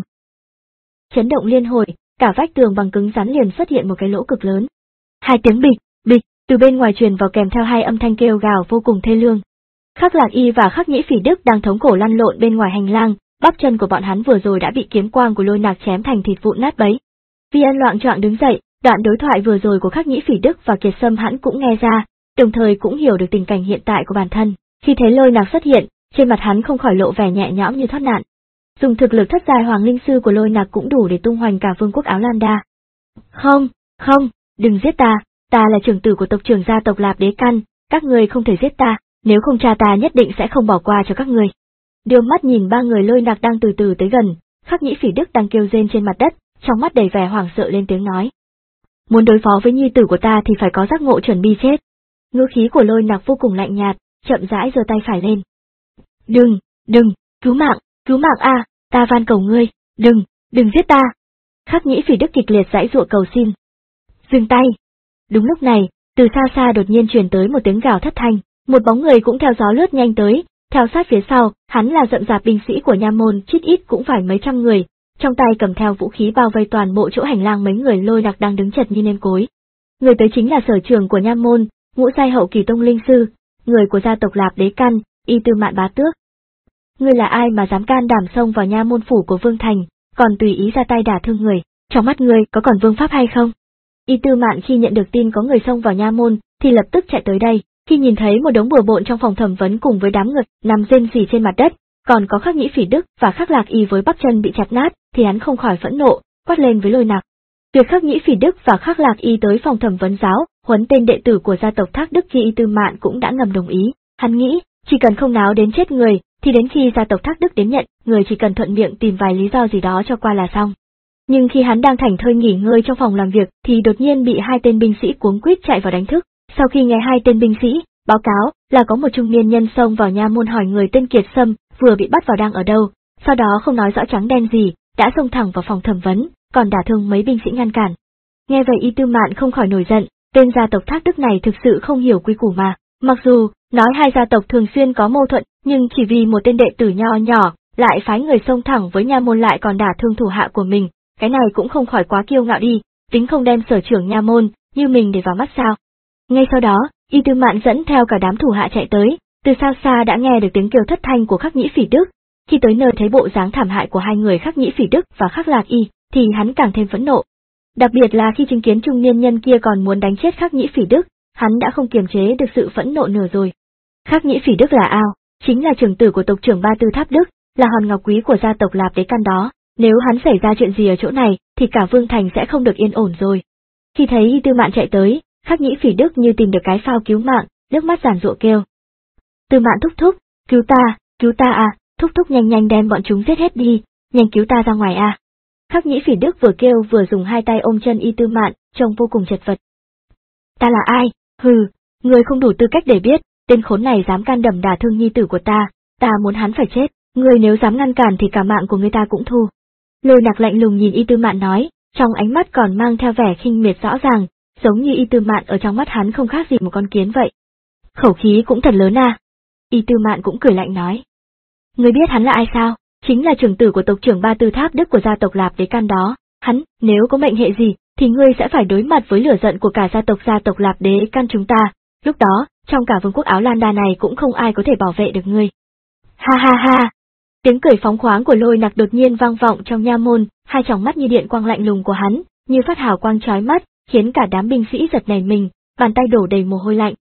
chấn động liên hồi, cả vách tường bằng cứng rắn liền xuất hiện một cái lỗ cực lớn. Hai tiếng bịch, bịch, từ bên ngoài truyền vào kèm theo hai âm thanh kêu gào vô cùng thê lương. Khắc Lạc Y và Khắc Nhĩ Phỉ Đức đang thống khổ lăn lộn bên ngoài hành lang, bắp chân của bọn hắn vừa rồi đã bị kiếm quang của Lôi Nạc chém thành thịt vụn nát bấy. Vi Ân loạng choạng đứng dậy, đoạn đối thoại vừa rồi của Khắc Nhĩ Phỉ Đức và Kiệt Sâm hắn cũng nghe ra, đồng thời cũng hiểu được tình cảnh hiện tại của bản thân. Khi thấy Lôi Nạc xuất hiện, trên mặt hắn không khỏi lộ vẻ nhẹ nhõm như thoát nạn. Dùng thực lực thất giai hoàng linh sư của Lôi Nạc cũng đủ để tung hoành cả vương quốc Áo Lan Đa. Không, không, đừng giết ta, ta là trưởng tử của tộc trưởng gia tộc Lạp Đế Căn, các người không thể giết ta, nếu không cha ta nhất định sẽ không bỏ qua cho các người. Đưa mắt nhìn ba người Lôi Nạc đang từ từ tới gần, Khắc Nhĩ Phỉ Đức đang kêu rên trên mặt đất, trong mắt đầy vẻ hoảng sợ lên tiếng nói. Muốn đối phó với nhi tử của ta thì phải có giác ngộ chuẩn bị chết. Ngữ khí của Lôi Nạc vô cùng lạnh nhạt, chậm rãi giơ tay phải lên. Đừng, đừng, cứu mạng, cứu mạng a, ta van cầu ngươi, đừng, đừng giết ta. Khắc Nhĩ Phỉ Đức kịch liệt giãy giụa cầu xin. Dừng tay. Đúng lúc này, từ xa xa đột nhiên truyền tới một tiếng gào thất thanh, một bóng người cũng theo gió lướt nhanh tới, theo sát phía sau, hắn là rậm rạp binh sĩ của nha môn, chít ít cũng phải mấy trăm người, trong tay cầm theo vũ khí bao vây toàn bộ chỗ hành lang mấy người Lôi Nạc đang đứng chật như nêm cối. Người tới chính là sở trưởng của nha môn, ngũ giai hậu kỳ tông linh sư, người của gia tộc Lạp Đế Căn, Y Tư Mạn bá tước. Ngươi là ai mà dám can đảm xông vào nha môn phủ của Vương Thành, còn tùy ý ra tay đả thương người, trong mắt ngươi có còn vương pháp hay không? Y Tư Mạn khi nhận được tin có người xông vào nha môn, thì lập tức chạy tới đây, khi nhìn thấy một đống bừa bộn trong phòng thẩm vấn cùng với đám người nằm rên rỉ trên mặt đất, còn có Khắc Nhĩ Phỉ Đức và Khắc Lạc Y với bắp chân bị chặt nát, thì hắn không khỏi phẫn nộ, quát lên với Lôi Nạc. Việc Khắc Nhĩ Phỉ Đức và Khắc Lạc Y tới phòng thẩm vấn giáo, huấn tên đệ tử của gia tộc Thác Đức khi Y Tư Mạn cũng đã ngầm đồng ý, hắn nghĩ, chỉ cần không náo đến chết người, thì đến khi gia tộc Thác Đức đến nhận, người chỉ cần thuận miệng tìm vài lý do gì đó cho qua là xong. Nhưng khi hắn đang thảnh thơi nghỉ ngơi trong phòng làm việc thì đột nhiên bị hai tên binh sĩ cuống quýt chạy vào đánh thức. Sau khi nghe hai tên binh sĩ báo cáo là có một trung niên nhân xông vào nha môn hỏi người tên Kiệt Sâm vừa bị bắt vào đang ở đâu, sau đó không nói rõ trắng đen gì, đã xông thẳng vào phòng thẩm vấn, còn đả thương mấy binh sĩ ngăn cản. Nghe vậy Y Tư Mạn không khỏi nổi giận, tên gia tộc Thác Đức này thực sự không hiểu quy củ mà, mặc dù nói hai gia tộc thường xuyên có mâu thuẫn, nhưng chỉ vì một tên đệ tử nho nhỏ lại phái người xông thẳng với nha môn lại còn đả thương thủ hạ của mình, cái này cũng không khỏi quá kiêu ngạo đi, tính không đem sở trưởng nha môn như mình để vào mắt sao. Ngay sau đó, Y Tư Mạn dẫn theo cả đám thủ hạ chạy tới, từ xa xa đã nghe được tiếng kêu thất thanh của Khắc Nhĩ Phỉ Đức. Khi tới nơi thấy bộ dáng thảm hại của hai người Khắc Nhĩ Phỉ Đức và Khắc Lạc Y, thì hắn càng thêm phẫn nộ. Đặc biệt là khi chứng kiến trung niên nhân kia còn muốn đánh chết Khắc Nhĩ Phỉ Đức, hắn đã không kiềm chế được sự phẫn nộ nữa rồi. Khắc Nhĩ Phỉ Đức là ao, chính là trưởng tử của tộc trưởng Ba Tư Tháp Đức, là hòn ngọc quý của gia tộc Lạp Đế Căn đó. Nếu hắn xảy ra chuyện gì ở chỗ này, thì cả Vương Thành sẽ không được yên ổn rồi. Khi thấy Y Tư Mạn chạy tới, Khắc Nhĩ Phỉ Đức như tìm được cái phao cứu mạng, nước mắt giàn giụa kêu. Tư Mạn thúc thúc, cứu ta, cứu ta à, thúc thúc nhanh nhanh đem bọn chúng giết hết đi, nhanh cứu ta ra ngoài à. Khắc Nhĩ Phỉ Đức vừa kêu vừa dùng hai tay ôm chân Y Tư Mạn, trông vô cùng chật vật. Ta là ai? Hừ, người không đủ tư cách để biết, tên khốn này dám can đảm đả thương nhi tử của ta, ta muốn hắn phải chết, người nếu dám ngăn cản thì cả mạng của người ta cũng thu. Lôi Nạc lạnh lùng nhìn Y Tư Mạn nói, trong ánh mắt còn mang theo vẻ khinh miệt rõ ràng, giống như Y Tư Mạn ở trong mắt hắn không khác gì một con kiến vậy. Khẩu khí cũng thật lớn à. Y Tư Mạn cũng cười lạnh nói. Ngươi biết hắn là ai sao? Chính là trưởng tử của tộc trưởng Ba Tư Tháp Đức của gia tộc Lạp Đế Căn đó. Hắn, nếu có mệnh hệ gì, thì ngươi sẽ phải đối mặt với lửa giận của cả gia tộc gia tộc Lạp Đế Căn chúng ta. Lúc đó, trong cả vương quốc Áo Lan Đa này cũng không ai có thể bảo vệ được ngươi. Ha ha ha! Tiếng cười phóng khoáng của Lôi Nạc đột nhiên vang vọng trong nha môn, hai tròng mắt như điện quang lạnh lùng của hắn, như phát hào quang chói mắt, khiến cả đám binh sĩ giật nảy mình, bàn tay đổ đầy mồ hôi lạnh.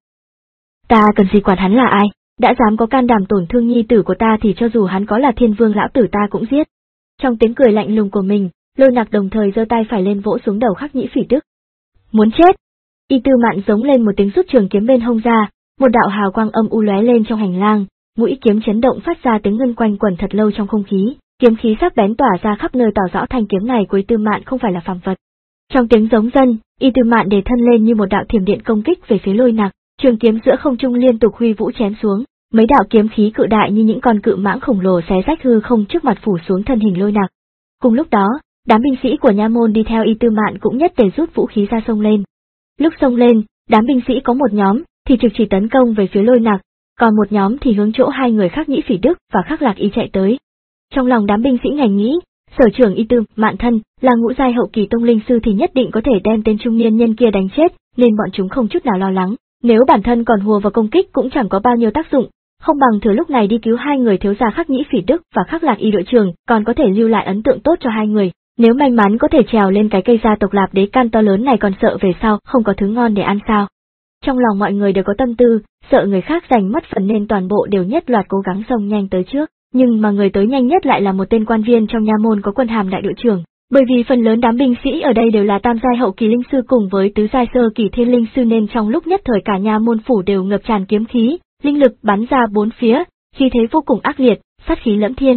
Ta cần gì quản hắn là ai, đã dám có can đảm tổn thương nhi tử của ta thì cho dù hắn có là thiên vương lão tử ta cũng giết. Trong tiếng cười lạnh lùng của mình, Lôi Nạc đồng thời giơ tay phải lên vỗ xuống đầu Khắc Nhĩ Phỉ Đức. Muốn chết! Y Tư Mạn giống lên một tiếng rút trường kiếm bên hông ra, một đạo hào quang âm u lóe lên trong hành lang, mũi kiếm chấn động phát ra tiếng ngân quanh quẩn thật lâu trong không khí, kiếm khí sắc bén tỏa ra khắp nơi tỏ rõ thanh kiếm này của Y Tư Mạn không phải là phàm vật. Trong tiếng giống dân, Y Tư Mạn đề thân lên như một đạo thiểm điện công kích về phía Lôi Nạc, trường kiếm giữa không trung liên tục huy vũ chém xuống, mấy đạo kiếm khí cự đại như những con cự mãng khổng lồ xé rách hư không trước mặt phủ xuống thân hình Lôi Nạc. Cùng lúc đó, đám binh sĩ của nha môn đi theo Y Tư Mạn cũng nhất tề rút vũ khí ra xông lên. Lúc xông lên, đám binh sĩ có một nhóm thì trực chỉ tấn công về phía Lôi Nạc, còn một nhóm thì hướng chỗ hai người Khắc Nhĩ Phỉ Đức và Khắc Lạc Y chạy tới. Trong lòng đám binh sĩ ngành nghĩ, sở trưởng Y Tư Mạn thân là ngũ giai hậu kỳ tông linh sư thì nhất định có thể đem tên trung niên nhân kia đánh chết, nên bọn chúng không chút nào lo lắng. Nếu bản thân còn hùa vào công kích cũng chẳng có bao nhiêu tác dụng, không bằng thừa lúc này đi cứu hai người thiếu gia Khắc Nhĩ Phỉ Đức và Khắc Lạc Y đội trưởng, còn có thể lưu lại ấn tượng tốt cho hai người. Nếu may mắn có thể trèo lên cái cây gia tộc Lạp Đế Căn to lớn này, còn sợ về sau không có thứ ngon để ăn sao? Trong lòng mọi người đều có tâm tư, sợ người khác giành mất phần nên toàn bộ đều nhất loạt cố gắng xông nhanh tới trước, nhưng mà người tới nhanh nhất lại là một tên quan viên trong nha môn có quân hàm đại đội trưởng. Bởi vì phần lớn đám binh sĩ ở đây đều là tam giai hậu kỳ linh sư cùng với tứ giai sơ kỳ thiên linh sư nên trong lúc nhất thời cả nha môn phủ đều ngập tràn kiếm khí, linh lực bắn ra bốn phía, khí thế vô cùng ác liệt, sát khí lẫm thiên.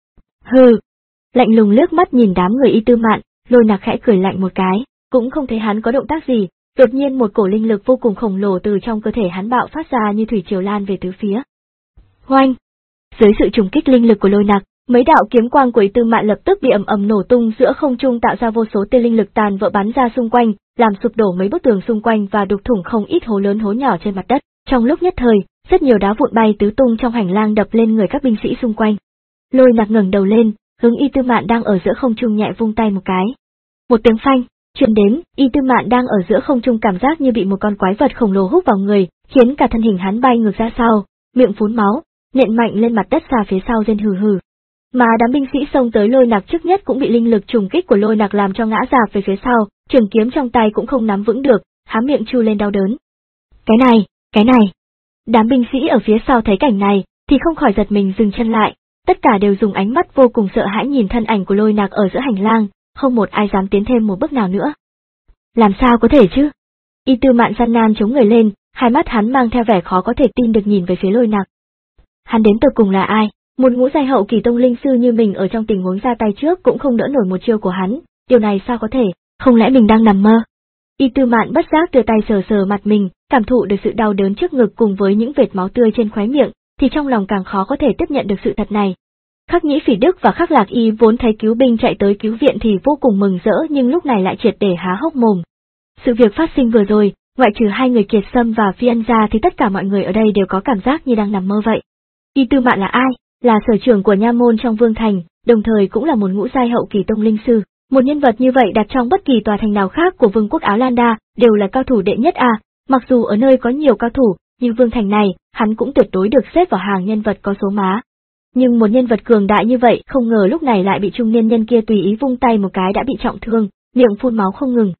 Hừ, lạnh lùng liếc mắt nhìn đám người Y Tư Mạn, Lôi Nặc khẽ cười lạnh một cái, cũng không thấy hắn có động tác gì, đột nhiên một cổ linh lực vô cùng khổng lồ từ trong cơ thể hắn bạo phát ra như thủy triều lan về tứ phía. Hoanh! Dưới sự trùng kích linh lực của Lôi Nặc, mấy đạo kiếm quang của Y Tư Mạn lập tức bị ầm ầm nổ tung giữa không trung, tạo ra vô số tia linh lực tàn vỡ bắn ra xung quanh, làm sụp đổ mấy bức tường xung quanh và đục thủng không ít hố lớn hố nhỏ trên mặt đất. Trong lúc nhất thời, rất nhiều đá vụn bay tứ tung trong hành lang đập lên người các binh sĩ xung quanh. Lôi Nặc ngẩng đầu lên, hướng Y Tư Mạn đang ở giữa không trung nhẹ vung tay một cái. Một tiếng phanh truyền đến, Y Tư Mạn đang ở giữa không trung cảm giác như bị một con quái vật khổng lồ hút vào người, khiến cả thân hình hắn bay ngược ra sau, miệng phun máu, nện mạnh lên mặt đất xa phía sau rên hừ hừ. Mà đám binh sĩ xông tới Lôi Nặc trước nhất cũng bị linh lực trùng kích của Lôi Nặc làm cho ngã rạp về phía sau, trường kiếm trong tay cũng không nắm vững được, há miệng chu lên đau đớn. Cái này, cái này. Đám binh sĩ ở phía sau thấy cảnh này, thì không khỏi giật mình dừng chân lại, tất cả đều dùng ánh mắt vô cùng sợ hãi nhìn thân ảnh của Lôi Nặc ở giữa hành lang, không một ai dám tiến thêm một bước nào nữa. Làm sao có thể chứ? Y Tư Mạn gian nan chống người lên, hai mắt hắn mang theo vẻ khó có thể tin được nhìn về phía Lôi Nặc. Hắn đến tột cùng là ai? Một ngũ giai hậu kỳ tông linh sư như mình ở trong tình huống ra tay trước cũng không đỡ nổi một chiêu của hắn, điều này sao có thể, không lẽ mình đang nằm mơ? Y Tư Mạn bất giác đưa tay sờ sờ mặt mình, cảm thụ được sự đau đớn trước ngực cùng với những vệt máu tươi trên khóe miệng, thì trong lòng càng khó có thể tiếp nhận được sự thật này. Khắc Nhĩ Phỉ Đức và Khắc Lạc Y vốn thấy cứu binh chạy tới cứu viện thì vô cùng mừng rỡ, nhưng lúc này lại triệt để há hốc mồm. Sự việc phát sinh vừa rồi, ngoại trừ hai người Kiệt Sâm và Phi Ân ra thì tất cả mọi người ở đây đều có cảm giác như đang nằm mơ vậy. Y Tư Mạn là ai? Là sở trưởng của nha môn trong Vương Thành, đồng thời cũng là một ngũ giai hậu kỳ tông linh sư. Một nhân vật như vậy đặt trong bất kỳ tòa thành nào khác của Vương quốc Áo Lan Đa đều là cao thủ đệ nhất à, mặc dù ở nơi có nhiều cao thủ, nhưng Vương Thành này, hắn cũng tuyệt đối được xếp vào hàng nhân vật có số má. Nhưng một nhân vật cường đại như vậy không ngờ lúc này lại bị trung niên nhân kia tùy ý vung tay một cái đã bị trọng thương, miệng phun máu không ngừng.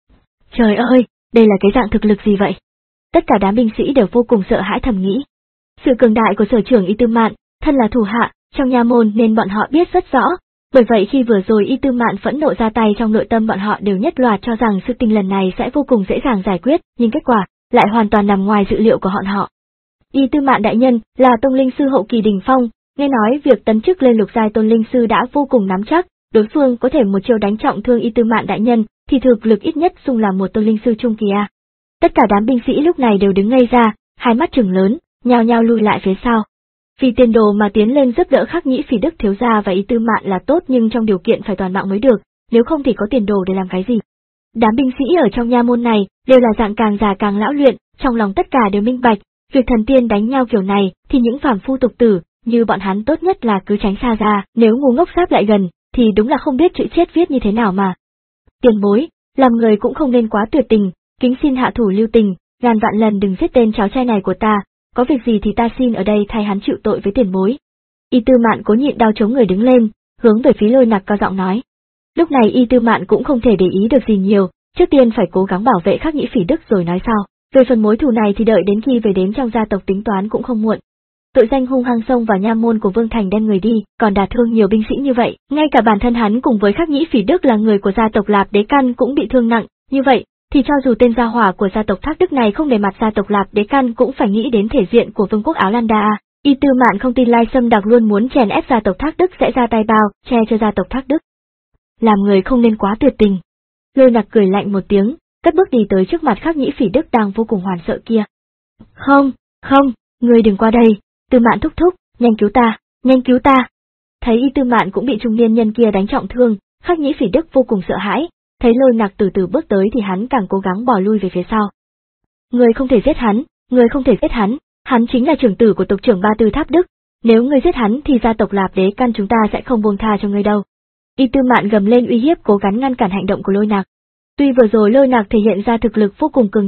Trời ơi, đây là cái dạng thực lực gì vậy? Tất cả đám binh sĩ đều vô cùng sợ hãi thầm nghĩ. Sự cường đại của sở trưởng Y Tư Mạn, thân là thủ hạ, trong nha môn nên bọn họ biết rất rõ, bởi vậy khi vừa rồi Y Tư Mạn phẫn nộ ra tay trong nội tâm bọn họ đều nhất loạt cho rằng sự tình lần này sẽ vô cùng dễ dàng giải quyết, nhưng kết quả lại hoàn toàn nằm ngoài dự liệu của bọn họ. Y Tư Mạn đại nhân là tông linh sư hậu kỳ đỉnh phong, nghe nói việc tấn chức lên lục giai tôn linh sư đã vô cùng nắm chắc, đối phương có thể một chiêu đánh trọng thương Y Tư Mạn đại nhân, thì thực lực ít nhất xung là một tôn linh sư trung kỳ a. Tất cả đám binh sĩ lúc này đều đứng ngây ra, hai mắt trừng lớn, nhao nhao lùi lại phía sau. Vì tiền đồ mà tiến lên giúp đỡ Khắc Nhĩ Phỉ Đức thiếu gia và Y Tư Mạn là tốt, nhưng trong điều kiện phải toàn mạng mới được, nếu không thì có tiền đồ để làm cái gì. Đám binh sĩ ở trong nha môn này đều là dạng càng già càng lão luyện, trong lòng tất cả đều minh bạch, việc thần tiên đánh nhau kiểu này thì những phàm phu tục tử như bọn hắn tốt nhất là cứ tránh xa ra, nếu ngu ngốc sáp lại gần thì đúng là không biết chữ chết viết như thế nào mà. Tiền bối, làm người cũng không nên quá tuyệt tình, kính xin hạ thủ lưu tình, ngàn vạn lần đừng giết tên cháu trai này của ta, có việc gì thì ta xin ở đây thay hắn chịu tội với tiền bối. Y Tư Mạn cố nhịn đau chống người đứng lên, hướng về phía Lôi Nặc cao giọng nói. Lúc này Y Tư Mạn cũng không thể để ý được gì nhiều, trước tiên phải cố gắng bảo vệ Khắc Nhĩ Phỉ Đức rồi nói sau. Về phần mối thù này thì đợi đến khi về đến trong gia tộc tính toán cũng không muộn. Tội danh hung hăng xông vào nha môn của Vương Thành đem người đi, còn đả thương nhiều binh sĩ như vậy, ngay cả bản thân hắn cùng với Khắc Nhĩ Phỉ Đức là người của gia tộc Lạp Đế Căn cũng bị thương nặng, như vậy thì cho dù tên gia hỏa của gia tộc Thác Đức này không để mặt gia tộc Lạp Đế Căn cũng phải nghĩ đến thể diện của Vương quốc Áo Lan Đa. Y Tư Mạn không tin Lai Sâm Đặc luôn muốn chèn ép gia tộc Thác Đức sẽ ra tay bao che cho gia tộc Thác Đức. Làm người không nên quá tuyệt tình. Lôi Nặc cười lạnh một tiếng, cất bước đi tới trước mặt Khắc Nhĩ Phỉ Đức đang vô cùng hoảng sợ kia. Không, không, ngươi đừng qua đây, Tư Mạn thúc thúc, nhanh cứu ta, nhanh cứu ta. Thấy Y Tư Mạn cũng bị trung niên nhân kia đánh trọng thương, Khắc Nhĩ Phỉ Đức vô cùng sợ hãi, thấy Lôi Nặc từ từ bước tới thì hắn càng cố gắng bỏ lui về phía sau. Ngươi không thể giết hắn, ngươi không thể giết hắn, hắn chính là trưởng tử của tộc trưởng Ba Tư Tháp Đức, nếu ngươi giết hắn thì gia tộc Lạp Đế Căn chúng ta sẽ không buông tha cho ngươi đâu. Y Tư Mạn gầm lên uy hiếp cố gắng ngăn cản hành động của Lôi Nặc. Tuy vừa rồi Lôi Nặc thể hiện ra thực lực vô cùng cường địa,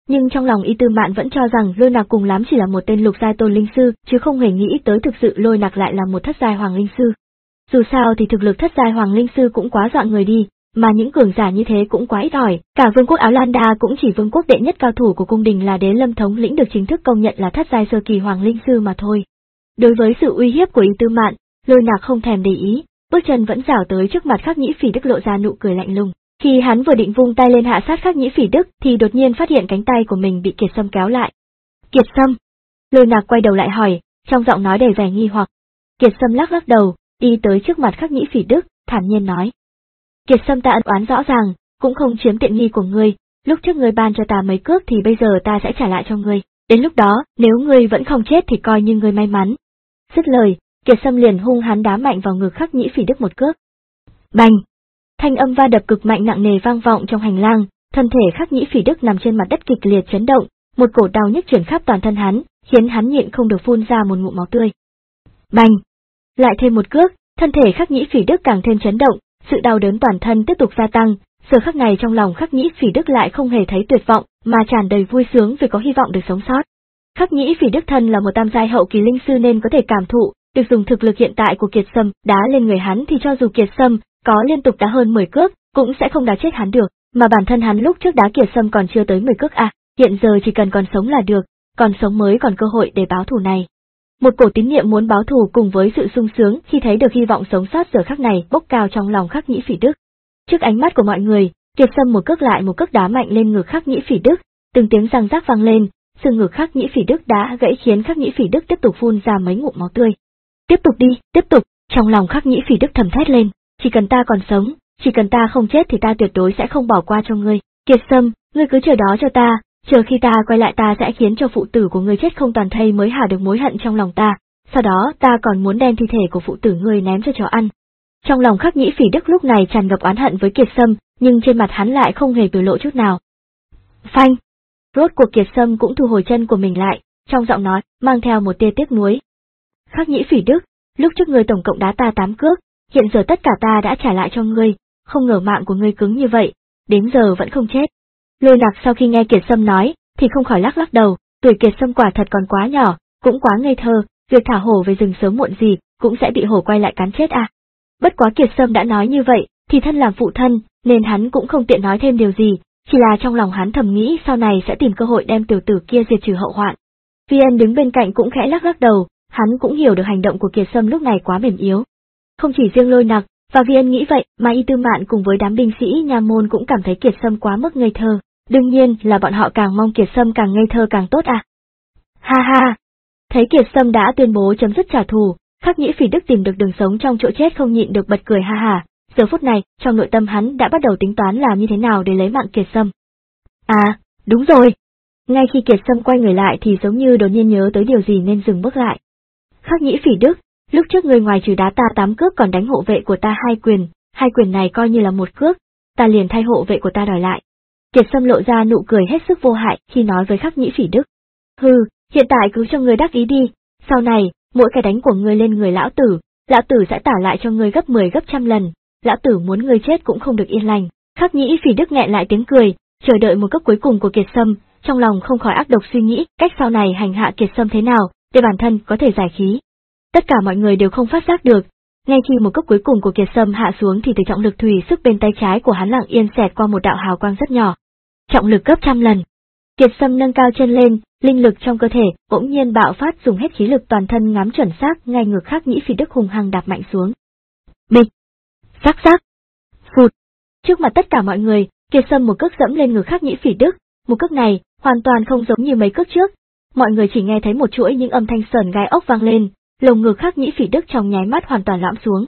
Nhưng trong lòng Y Tư Mạn vẫn cho rằng Lôi Nặc cùng lắm chỉ là một tên lục giai tôn linh sư, chứ không hề nghĩ tới thực sự Lôi Nặc lại là một thất giai hoàng linh sư. Dù sao thì thực lực thất giai hoàng linh sư cũng quá dọa người đi, mà những cường giả như thế cũng quá ít ỏi, cả vương quốc Áo Lan Đa cũng chỉ vương quốc đệ nhất cao thủ của cung đình là Đế Lâm thống lĩnh được chính thức công nhận là thất giai sơ kỳ hoàng linh sư mà thôi. Đối với sự uy hiếp của Y Tư Mạn, Lôi Nặc không thèm để ý, bước chân vẫn rảo tới trước mặt Khắc Nhĩ Phỉ Đức lộ ra nụ cười lạnh lùng. Khi hắn vừa định vung tay lên hạ sát Khắc Nhĩ Phỉ Đức thì đột nhiên phát hiện cánh tay của mình bị Kiệt Sâm kéo lại. Kiệt Sâm? Lôi Nặc quay đầu lại hỏi, trong giọng nói đầy vẻ nghi hoặc. Kiệt Sâm lắc lắc đầu, đi tới trước mặt Khắc Nhĩ Phỉ Đức, thản nhiên nói. Kiệt Sâm, ta ân oán rõ ràng, cũng không chiếm tiện nghi của ngươi, lúc trước ngươi ban cho ta mấy cước thì bây giờ ta sẽ trả lại cho ngươi, đến lúc đó, nếu ngươi vẫn không chết thì coi như ngươi may mắn. Dứt lời, Kiệt Sâm liền hung hãn đá mạnh vào ngực Khắc Nhĩ Phỉ Đức một cước. Bành! Thanh âm va đập cực mạnh nặng nề vang vọng trong hành lang, thân thể Khắc Nhĩ Phỉ Đức nằm trên mặt đất kịch liệt chấn động, một cổ đau nhức chuyển khắp toàn thân hắn, khiến hắn nhịn không được phun ra một ngụm máu tươi. Bành! Lại thêm một cước, thân thể Khắc Nhĩ Phỉ Đức càng thêm chấn động, sự đau đớn toàn thân tiếp tục gia tăng, giờ khắc này trong lòng Khắc Nhĩ Phỉ Đức lại không hề thấy tuyệt vọng, mà tràn đầy vui sướng vì có hy vọng được sống sót. Khắc Nhĩ Phỉ Đức thân là một tam giai hậu kỳ linh sư nên có thể cảm thụ, được dùng thực lực hiện tại của Kiệt Sâm đá lên người hắn thì cho dù Kiệt Sâm có liên tục đá hơn mười cước, cũng sẽ không đá chết hắn được, mà bản thân hắn lúc trước đá Kiệt Sâm còn chưa tới mười cước à, hiện giờ chỉ cần còn sống là được, còn sống mới còn cơ hội để báo thù này. Một cổ tín niệm muốn báo thù cùng với sự sung sướng khi thấy được hy vọng sống sót giờ khắc này bốc cao trong lòng Khắc Nhĩ Phỉ Đức. Trước ánh mắt của mọi người, Kiệt Sâm một cước lại một cước đá mạnh lên ngực Khắc Nhĩ Phỉ Đức, từng tiếng răng rắc vang lên, xương ngực Khắc Nhĩ Phỉ Đức đã gãy khiến Khắc Nhĩ Phỉ Đức tiếp tục phun ra mấy ngụm máu tươi. Tiếp tục đi, tiếp tục, trong lòng Khắc Nhĩ Phỉ Đức thầm thét lên, chỉ cần ta còn sống, chỉ cần ta không chết thì ta tuyệt đối sẽ không bỏ qua cho ngươi. Kiệt Sâm, ngươi cứ chờ đó cho ta, chờ khi ta quay lại ta sẽ khiến cho phụ tử của ngươi chết không toàn thây mới hả được mối hận trong lòng ta, sau đó ta còn muốn đem thi thể của phụ tử ngươi ném cho chó ăn. Trong lòng Khắc Nhĩ Phỉ Đức lúc này tràn ngập oán hận với Kiệt Sâm, nhưng trên mặt hắn lại không hề biểu lộ chút nào. Phanh! Rốt cuộc Kiệt Sâm cũng thu hồi chân của mình lại, trong giọng nói mang theo một tia tiếc nuối. Khắc Nhĩ Phỉ Đức, lúc trước ngươi tổng cộng đá ta tám cước, hiện giờ tất cả ta đã trả lại cho ngươi, không ngờ mạng của ngươi cứng như vậy, đến giờ vẫn không chết. Lôi Nặc sau khi nghe Kiệt Sâm nói, thì không khỏi lắc lắc đầu, tuổi Kiệt Sâm quả thật còn quá nhỏ, cũng quá ngây thơ, việc thả hổ về rừng sớm muộn gì, cũng sẽ bị hổ quay lại cắn chết à. Bất quá Kiệt Sâm đã nói như vậy, thì thân làm phụ thân, nên hắn cũng không tiện nói thêm điều gì, chỉ là trong lòng hắn thầm nghĩ sau này sẽ tìm cơ hội đem tiểu tử kia diệt trừ hậu hoạn. Vi Ân đứng bên cạnh cũng khẽ lắc lắc đầu, hắn cũng hiểu được hành động của Kiệt Sâm lúc này quá mềm yếu. Không chỉ riêng Lôi Nặc và Vi Ân nghĩ vậy, mà Y Tư Mạn cùng với đám binh sĩ nha môn cũng cảm thấy Kiệt Sâm quá mức ngây thơ, đương nhiên là bọn họ càng mong Kiệt Sâm càng ngây thơ càng tốt à. Ha ha! Thấy Kiệt Sâm đã tuyên bố chấm dứt trả thù, Khắc Nhĩ Phỉ Đức tìm được đường sống trong chỗ chết không nhịn được bật cười ha ha, giờ phút này, trong nội tâm hắn đã bắt đầu tính toán làm như thế nào để lấy mạng Kiệt Sâm. À, đúng rồi! Ngay khi Kiệt Sâm quay người lại thì giống như đột nhiên nhớ tới điều gì nên dừng bước lại. Khắc Nhĩ Phỉ Đức, lúc trước người ngoài trừ đá ta tám cước còn đánh hộ vệ của ta hai quyền, hai quyền này coi như là một cước, ta liền thay hộ vệ của ta đòi lại. Kiệt Sâm lộ ra nụ cười hết sức vô hại khi nói với Khắc Nhĩ Phỉ Đức. Hừ, hiện tại cứ cho ngươi đắc ý đi, sau này, mỗi cái đánh của ngươi lên người lão tử, lão tử sẽ trả lại cho ngươi gấp mười gấp trăm lần, lão tử muốn ngươi chết cũng không được yên lành. Khắc Nhĩ Phỉ Đức nghẹn lại tiếng cười, chờ đợi một cước cuối cùng của Kiệt Sâm, trong lòng không khỏi ác độc suy nghĩ cách sau này hành hạ Kiệt Sâm thế nào, để bản thân có thể giải khí. Tất cả mọi người đều không phát giác được, ngay khi một cước cuối cùng của Kiệt Sâm hạ xuống thì từ trọng lực thủy sức bên tay trái của hắn lặng yên xẹt qua một đạo hào quang rất nhỏ. Trọng lực gấp trăm lần. Kiệt Sâm nâng cao chân lên, linh lực trong cơ thể bỗng nhiên bạo phát, dùng hết khí lực toàn thân ngắm chuẩn xác ngay ngực Khắc Nhĩ Phỉ Đức hùng hăng đạp mạnh xuống. Bịch! Rắc rắc! Phụt! Trước mặt tất cả mọi người, Kiệt Sâm một cước dẫm lên ngực Khắc Nhĩ Phỉ Đức, một cước này hoàn toàn không giống như mấy cước trước. Mọi người chỉ nghe thấy một chuỗi những âm thanh sờn gai ốc vang lên, lồng ngực Khắc Nhĩ Phỉ Đức trong nháy mắt hoàn toàn lõm xuống.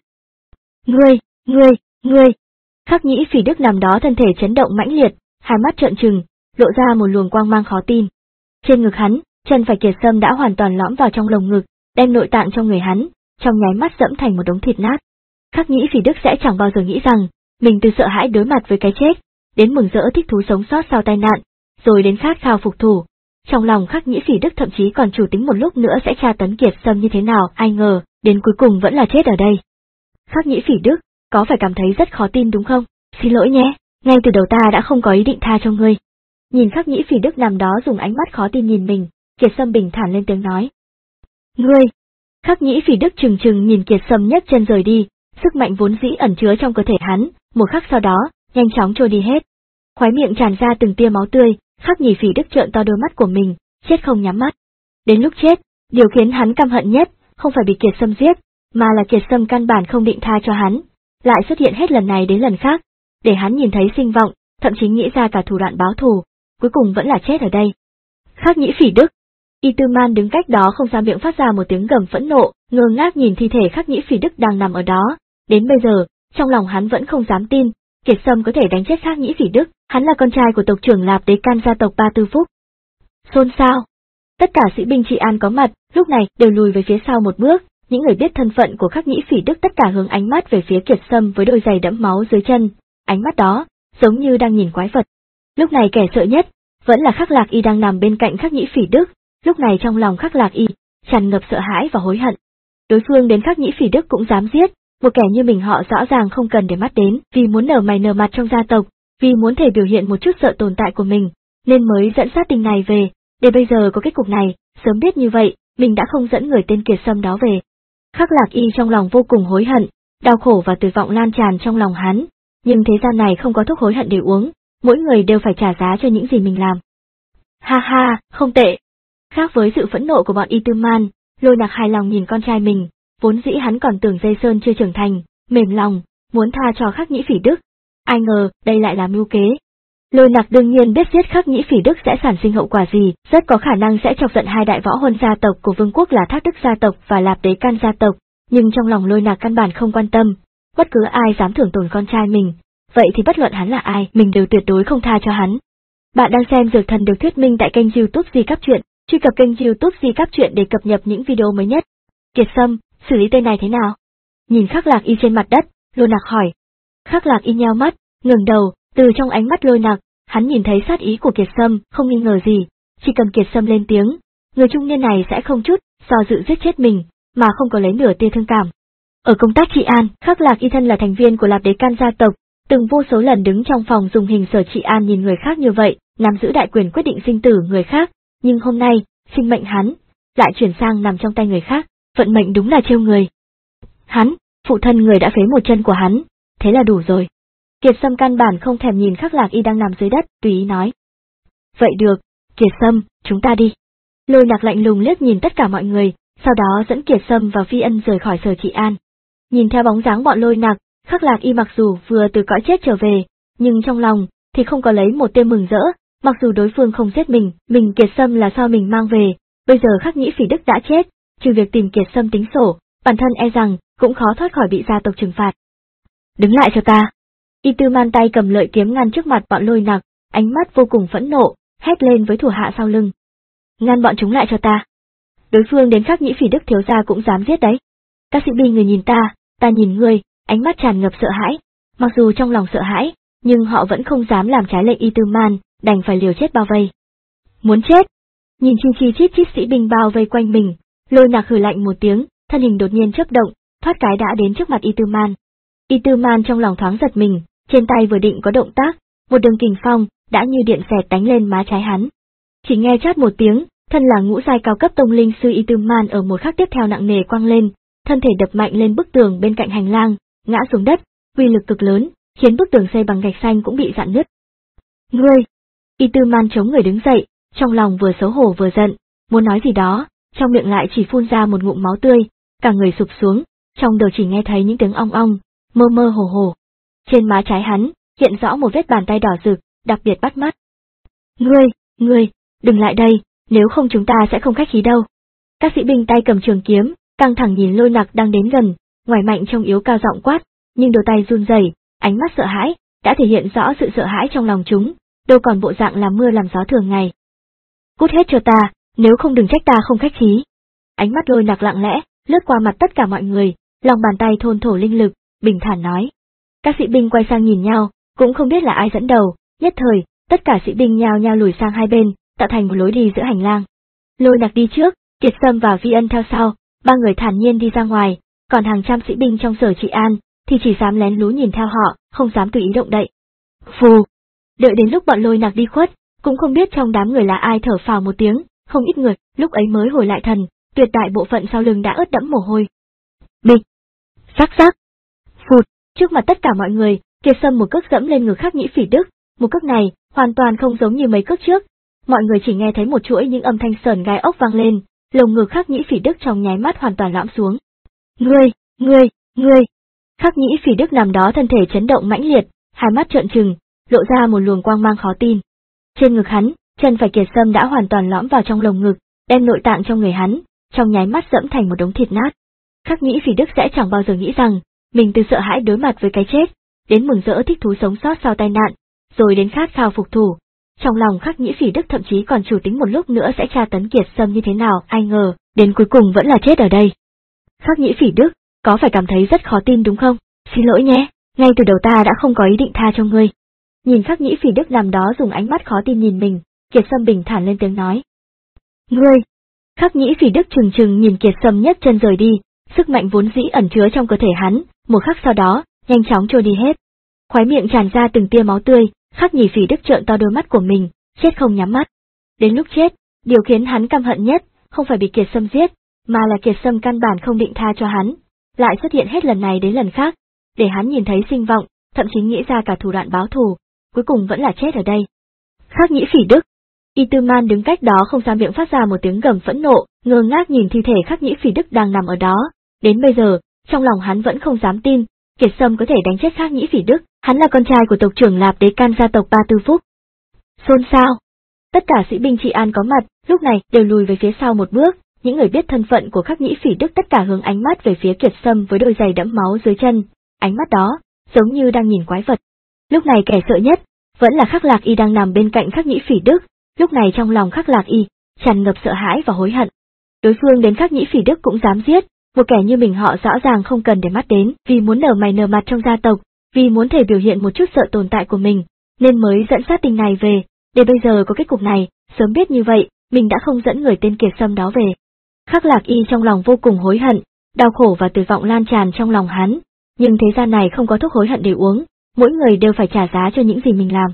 Ngươi, ngươi, ngươi! Khắc Nhĩ Phỉ Đức nằm đó thân thể chấn động mãnh liệt, hai mắt trợn trừng, lộ ra một luồng quang mang khó tin. Trên ngực hắn, chân phải Kiệt Sâm đã hoàn toàn lõm vào trong lồng ngực, đem nội tạng trong người hắn, trong nháy mắt dẫm thành một đống thịt nát. Khắc Nhĩ Phỉ Đức sẽ chẳng bao giờ nghĩ rằng, mình từ sợ hãi đối mặt với cái chết, đến mừng rỡ thích thú sống sót sau tai nạn, rồi đến khát khao phục thủ. Trong lòng Khắc Nhĩ Phỉ Đức thậm chí còn chủ tính một lúc nữa sẽ tra tấn Kiệt Sâm như thế nào, ai ngờ, đến cuối cùng vẫn là chết ở đây. Khắc Nhĩ Phỉ Đức, có phải cảm thấy rất khó tin đúng không? Xin lỗi nhé, ngay từ đầu ta đã không có ý định tha cho ngươi. Nhìn Khắc Nhĩ Phỉ Đức nằm đó dùng ánh mắt khó tin nhìn mình, Kiệt Sâm bình thản lên tiếng nói. Ngươi! Khắc Nhĩ Phỉ Đức trừng trừng nhìn Kiệt Sâm nhấc chân rời đi, sức mạnh vốn dĩ ẩn chứa trong cơ thể hắn, một khắc sau đó, nhanh chóng trôi đi hết. Khóe miệng tràn ra từng tia máu tươi, Khắc Nhĩ Phỉ Đức trợn to đôi mắt của mình, chết không nhắm mắt. Đến lúc chết, điều khiến hắn căm hận nhất, không phải bị Kiệt Sâm giết, mà là Kiệt Sâm căn bản không định tha cho hắn, lại xuất hiện hết lần này đến lần khác, để hắn nhìn thấy sinh vọng, thậm chí nghĩ ra cả thủ đoạn báo thù, cuối cùng vẫn là chết ở đây. Khắc Nhĩ Phỉ Đức! Y Tư Man đứng cách đó không ra miệng phát ra một tiếng gầm phẫn nộ, ngơ ngác nhìn thi thể Khắc Nhĩ Phỉ Đức đang nằm ở đó, đến bây giờ, trong lòng hắn vẫn không dám tin, Kiệt Sâm có thể đánh chết Khắc Nhĩ Phỉ Đức, hắn là con trai của tộc trưởng Lạp Đế Can gia tộc Ba Tư Phúc. Xôn xao! Tất cả sĩ binh Trị An có mặt, lúc này đều lùi về phía sau một bước, những người biết thân phận của Khắc Nhĩ Phỉ Đức tất cả hướng ánh mắt về phía Kiệt Sâm với đôi giày đẫm máu dưới chân, ánh mắt đó, giống như đang nhìn quái vật. Lúc này kẻ sợ nhất, vẫn là Khắc Lạc Y đang nằm bên cạnh Khắc Nhĩ Phỉ Đức, lúc này trong lòng Khắc Lạc Y, tràn ngập sợ hãi và hối hận. Đối phương đến Khắc Nhĩ Phỉ Đức cũng dám giết, một kẻ như mình họ rõ ràng không cần để mắt đến, vì muốn nở mày nở mặt trong gia tộc, vì muốn thể biểu hiện một chút sợ tồn tại của mình, nên mới dẫn sát tinh này về, để bây giờ có kết cục này, sớm biết như vậy, mình đã không dẫn người tên Kiệt Sâm đó về. Khắc Lạc Y trong lòng vô cùng hối hận, đau khổ và tuyệt vọng lan tràn trong lòng hắn, nhưng thế gian này không có thuốc hối hận để uống, mỗi người đều phải trả giá cho những gì mình làm. Ha ha, không tệ. Khác với sự phẫn nộ của bọn Y Tư Man, Lôi Nặc hài lòng nhìn con trai mình, vốn dĩ hắn còn tưởng Dây Sơn chưa trưởng thành, mềm lòng, muốn tha cho Khắc Nhĩ Phỉ Đức, ai ngờ đây lại là mưu kế. Lôi Nặc đương nhiên biết giết Khắc Nhĩ Phỉ Đức sẽ sản sinh hậu quả gì, rất có khả năng sẽ chọc giận hai đại võ huân gia tộc của vương quốc là Thác Đức gia tộc và Lạp Đế Can gia tộc, nhưng trong lòng Lôi Nặc căn bản không quan tâm, bất cứ ai dám thưởng tổn con trai mình, vậy thì bất luận hắn là ai, mình đều tuyệt đối không tha cho hắn. Bạn đang xem Dược Thần được thuyết minh tại kênh YouTube Di Cáp Truyện, truy cập kênh YouTube Di Cáp Truyện để cập nhật những video mới nhất. Kiệt Sâm, xử lý tên này thế nào? Nhìn Khắc Lạc Y trên mặt đất, Lôi Nặc hỏi. Khắc Lạc Y nheo mắt, ngẩng đầu, từ trong ánh mắt Lôi Nặc, hắn nhìn thấy sát ý của Kiệt Sâm, không nghi ngờ gì, chỉ cần Kiệt Sâm lên tiếng, người trung niên này sẽ không chút do dự giết chết mình, mà không có lấy nửa tia thương cảm. Ở công tác Trị An, Khắc Lạc Y thân là thành viên của Lạp Đế Can gia tộc, từng vô số lần đứng trong phòng dùng hình sở Trị An nhìn người khác như vậy, nắm giữ đại quyền quyết định sinh tử người khác, nhưng hôm nay, sinh mệnh hắn lại chuyển sang nằm trong tay người khác, vận mệnh đúng là trêu người. Hắn, phụ thân người đã phế một chân của hắn, thế là đủ rồi. Kiệt Sâm căn bản không thèm nhìn Khắc Lạc Y đang nằm dưới đất, tùy ý nói. Vậy được, Kiệt Sâm, chúng ta đi. Lôi Nặc lạnh lùng liếc nhìn tất cả mọi người, sau đó dẫn Kiệt Sâm và Phi Ân rời khỏi sở Trị An. Nhìn theo bóng dáng bọn Lôi Nặc, Khắc Lạc Y mặc dù vừa từ cõi chết trở về, nhưng trong lòng thì không có lấy một tia mừng rỡ, mặc dù đối phương không giết mình, mình Kiệt Sâm là sao mình mang về, bây giờ Khắc Nhĩ Phỉ Đức đã chết, trừ việc tìm Kiệt Sâm tính sổ, bản thân e rằng cũng khó thoát khỏi bị gia tộc trừng phạt. Đứng lại cho ta. Y Tư Man tay cầm lợi kiếm ngăn trước mặt bọn Lôi Nặc, ánh mắt vô cùng phẫn nộ, hét lên với thủ hạ sau lưng. Ngăn bọn chúng lại cho ta. Đối phương đến Khắc Nhĩ Phỉ Đức thiếu gia cũng dám giết đấy. Các sĩ binh người nhìn ta, ta nhìn ngươi, ánh mắt tràn ngập sợ hãi, mặc dù trong lòng sợ hãi, nhưng họ vẫn không dám làm trái lệnh Y Tư Man, đành phải liều chết bao vây. Muốn chết? Nhìn chi chi chít chít sĩ binh bao vây quanh mình, Lôi Nặc hừ lạnh một tiếng, thân hình đột nhiên chớp động, thoát cái đã đến trước mặt Y Tư Man. Y Tư Man trong lòng thoáng giật mình, trên tay vừa định có động tác, một đường kình phong đã như điện xẹt đánh lên má trái hắn. Chỉ nghe chát một tiếng, thân là ngũ giai cao cấp tông linh sư Y Tư Man ở một khắc tiếp theo nặng nề quăng lên, thân thể đập mạnh lên bức tường bên cạnh hành lang, ngã xuống đất, uy lực cực lớn, khiến bức tường xây bằng gạch xanh cũng bị rạn nứt. Ngươi! Y Tư Man chống người đứng dậy, trong lòng vừa xấu hổ vừa giận, muốn nói gì đó, trong miệng lại chỉ phun ra một ngụm máu tươi, cả người sụp xuống, trong đầu chỉ nghe thấy những tiếng ong ong, mơ mơ hồ hồ. Trên má trái hắn, hiện rõ một vết bàn tay đỏ rực, đặc biệt bắt mắt. Ngươi, ngươi, đừng lại đây, nếu không chúng ta sẽ không khách khí đâu. Các sĩ binh tay cầm trường kiếm, căng thẳng nhìn Lôi Nặc đang đến gần, ngoài mạnh trông yếu cao giọng quát, nhưng đôi tay run rẩy, ánh mắt sợ hãi, đã thể hiện rõ sự sợ hãi trong lòng chúng, đâu còn bộ dạng làm mưa làm gió thường ngày. Cút hết cho ta, nếu không đừng trách ta không khách khí. Ánh mắt Lôi Nặc lặng lẽ, lướt qua mặt tất cả mọi người, lòng bàn tay thôn thổ linh lực, bình thản nói. Các sĩ binh quay sang nhìn nhau, cũng không biết là ai dẫn đầu, nhất thời, tất cả sĩ binh nhao nhao lùi sang hai bên, tạo thành một lối đi giữa hành lang. Lôi Nặc đi trước, Kiệt Sâm và Vi Ân theo sau, ba người thản nhiên đi ra ngoài, còn hàng trăm sĩ binh trong sở Trị An thì chỉ dám lén lú nhìn theo họ, không dám tùy ý động đậy. Phù! Đợi đến lúc bọn Lôi Nặc đi khuất, cũng không biết trong đám người là ai thở phào một tiếng, không ít người, lúc ấy mới hồi lại thần, tuyệt đại bộ phận sau lưng đã ướt đẫm mồ hôi. Bịch! Rắc rắc! Phụt! Trước mặt tất cả mọi người, Kiệt Sâm một cước dẫm lên ngực Khắc Nhĩ Phỉ Đức, một cước này, hoàn toàn không giống như mấy cước trước. Mọi người chỉ nghe thấy một chuỗi những âm thanh sởn gai ốc vang lên, lồng ngực Khắc Nhĩ Phỉ Đức trong nháy mắt hoàn toàn lõm xuống. Ngươi, ngươi, ngươi! Khắc Nhĩ Phỉ Đức nằm đó thân thể chấn động mãnh liệt, hai mắt trợn trừng, lộ ra một luồng quang mang khó tin. Trên ngực hắn, chân phải Kiệt Sâm đã hoàn toàn lõm vào trong lồng ngực, đem nội tạng trong người hắn, trong nháy mắt dẫm thành một đống thịt nát. Khắc Nhĩ Phỉ Đức sẽ chẳng bao giờ nghĩ rằng, mình từ sợ hãi đối mặt với cái chết, đến mừng rỡ thích thú sống sót sau tai nạn, rồi đến khát khao phục thủ. Trong lòng Khắc Nhĩ Phỉ Đức thậm chí còn chủ tính một lúc nữa sẽ tra tấn Kiệt Sâm như thế nào, ai ngờ, đến cuối cùng vẫn là chết ở đây. Khắc Nhĩ Phỉ Đức, có phải cảm thấy rất khó tin đúng không? Xin lỗi nhé, ngay từ đầu ta đã không có ý định tha cho ngươi. Nhìn Khắc Nhĩ Phỉ Đức nằm đó dùng ánh mắt khó tin nhìn mình, Kiệt Sâm bình thản lên tiếng nói. Ngươi! Khắc Nhĩ Phỉ Đức trừng trừng nhìn Kiệt Sâm nhấc chân rời đi, sức mạnh vốn dĩ ẩn chứa trong cơ thể hắn, một khắc sau đó, nhanh chóng trôi đi hết. Khóe miệng tràn ra từng tia máu tươi, Khắc Nhĩ Phỉ Đức trợn to đôi mắt của mình, chết không nhắm mắt. Đến lúc chết, điều khiến hắn căm hận nhất, không phải bị Kiệt Sâm giết, mà là Kiệt Sâm căn bản không định tha cho hắn, lại xuất hiện hết lần này đến lần khác, để hắn nhìn thấy sinh vọng, thậm chí nghĩ ra cả thủ đoạn báo thù, cuối cùng vẫn là chết ở đây. Khắc Nhĩ Phỉ Đức! Y Tư Man đứng cách đó không ra miệng phát ra một tiếng gầm phẫn nộ, ngơ ngác nhìn thi thể Khắc Nhĩ Phỉ Đức đang nằm ở đó. Đến bây giờ, trong lòng hắn vẫn không dám tin, Kiệt Sâm có thể đánh chết Khắc Nhĩ Phỉ Đức, hắn là con trai của tộc trưởng Lạp Đế Can gia tộc Ba Tư Phúc. Xôn xao! Tất cả sĩ binh trị an có mặt, lúc này đều lùi về phía sau một bước, những người biết thân phận của Khắc Nhĩ Phỉ Đức tất cả hướng ánh mắt về phía Kiệt Sâm với đôi giày đẫm máu dưới chân, ánh mắt đó, giống như đang nhìn quái vật. Lúc này kẻ sợ nhất, vẫn là Khắc Lạc Y đang nằm bên cạnh Khắc Nhĩ Phỉ Đức, lúc này trong lòng Khắc Lạc Y, tràn ngập sợ hãi và hối hận. Đối phương đến Khắc Nhĩ Phỉ Đức cũng dám giết, một kẻ như mình họ rõ ràng không cần để mắt đến, vì muốn nở mày nở mặt trong gia tộc, vì muốn thể biểu hiện một chút sợ tồn tại của mình, nên mới dẫn sát tinh này về, để bây giờ có kết cục này, sớm biết như vậy, mình đã không dẫn người tên Kiệt Sâm đó về. Khắc Lạc Y trong lòng vô cùng hối hận, đau khổ và tuyệt vọng lan tràn trong lòng hắn, nhưng thế gian này không có thuốc hối hận để uống, mỗi người đều phải trả giá cho những gì mình làm.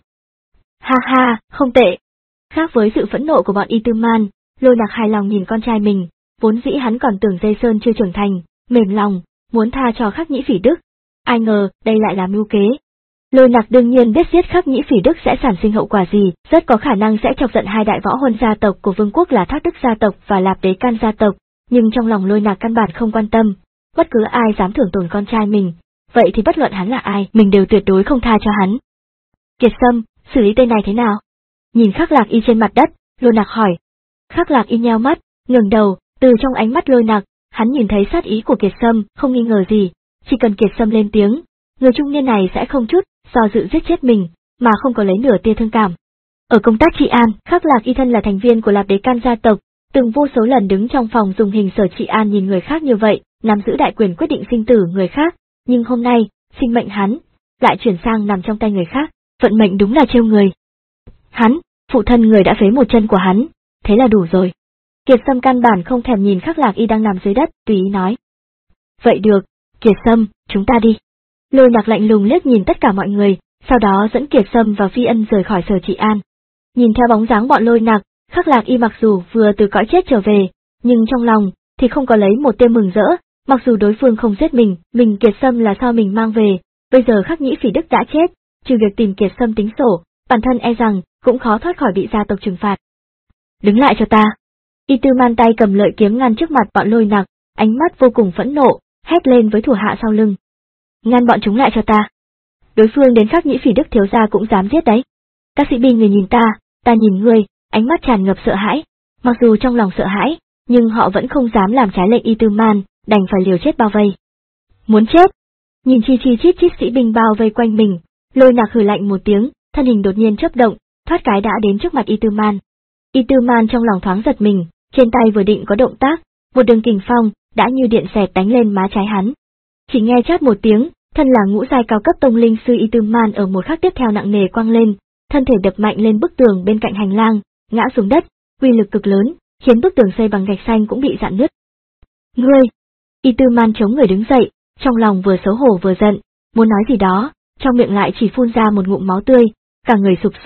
Ha ha, không tệ. Khác với sự phẫn nộ của bọn Y Tư Man, Lôi Nặc hài lòng nhìn con trai mình, vốn dĩ hắn còn tưởng Dây Sơn chưa trưởng thành, mềm lòng, muốn tha cho Khắc Nhĩ Phỉ Đức, ai ngờ đây lại là mưu kế. Lôi Nặc đương nhiên biết giết Khắc Nhĩ Phỉ Đức sẽ sản sinh hậu quả gì, rất có khả năng sẽ chọc giận hai đại võ huân gia tộc của vương quốc là Thác Đức gia tộc và Lạp Đế Can gia tộc, nhưng trong lòng Lôi Nặc căn bản không quan tâm, bất cứ ai dám thưởng tổn con trai mình, vậy thì bất luận hắn là ai, mình đều tuyệt đối không tha cho hắn. Kiệt Sâm, xử lý tên này thế nào? Nhìn Khắc Lạc Y trên mặt đất, Lôi Nặc hỏi. Khắc Lạc Y nheo mắt, ngẩng đầu, từ trong ánh mắt Lôi Nặc, hắn nhìn thấy sát ý của Kiệt Sâm, không nghi ngờ gì, chỉ cần Kiệt Sâm lên tiếng, người trung niên này sẽ không chút do dự giết chết mình, mà không có lấy nửa tia thương cảm. Ở công tác trị an, Khắc Lạc Y thân là thành viên của Lạp Đế Can gia tộc, từng vô số lần đứng trong phòng dùng hình sở trị an nhìn người khác như vậy, nắm giữ đại quyền quyết định sinh tử người khác, nhưng hôm nay, sinh mệnh hắn lại chuyển sang nằm trong tay người khác, vận mệnh đúng là trêu người. Hắn, phụ thân người đã phế một chân của hắn, thế là đủ rồi. Kiệt Sâm căn bản không thèm nhìn Khắc Lạc Y đang nằm dưới đất, tùy ý nói. Vậy được, Kiệt Sâm, chúng ta đi. Lôi Nặc lạnh lùng liếc nhìn tất cả mọi người, sau đó dẫn Kiệt Sâm và Phi Ân rời khỏi sở trị an. Nhìn theo bóng dáng bọn Lôi Nặc, Khắc Lạc Y mặc dù vừa từ cõi chết trở về, nhưng trong lòng thì không có lấy một tia mừng rỡ, mặc dù đối phương không giết mình, mình Kiệt Sâm là sao mình mang về, bây giờ Khắc Nhĩ Phỉ Đức đã chết, trừ việc tìm Kiệt Sâm tính sổ, bản thân e rằng cũng khó thoát khỏi bị gia tộc trừng phạt. Đứng lại cho ta. Y Tư Man tay cầm lợi kiếm ngăn trước mặt bọn Lôi Nặc, ánh mắt vô cùng phẫn nộ, hét lên với thủ hạ sau lưng. Ngăn bọn chúng lại cho ta. Đối phương đến Khắc Nhĩ Phỉ Đức thiếu gia cũng dám giết đấy. Các sĩ binh người nhìn ta, ta nhìn ngươi, ánh mắt tràn ngập sợ hãi, mặc dù trong lòng sợ hãi, nhưng họ vẫn không dám làm trái lệnh Y Tư Man, đành phải liều chết bao vây. Muốn chết? Nhìn chi chi chít chít sĩ binh bao vây quanh mình, Lôi Nặc hừ lạnh một tiếng, thân hình đột nhiên chớp động, thoát cái đã đến trước mặt Y Tư Man. Y Tư Man trong lòng thoáng giật mình, trên tay vừa định có động tác, một đường kình phong đã như điện xẹt đánh lên má trái hắn. Chỉ nghe chát một tiếng, thân là ngũ giai cao cấp tông linh sư Y Tư Man ở một khắc tiếp theo nặng nề quăng lên, thân thể đập mạnh lên bức tường bên cạnh hành lang, ngã xuống đất, uy lực cực lớn, khiến bức tường xây bằng gạch xanh cũng bị rạn nứt. Ngươi! Y Tư Man chống người đứng dậy, trong lòng vừa xấu hổ vừa giận, muốn nói gì đó, trong miệng lại chỉ phun ra một ngụm máu tươi, cả người sụp xuống,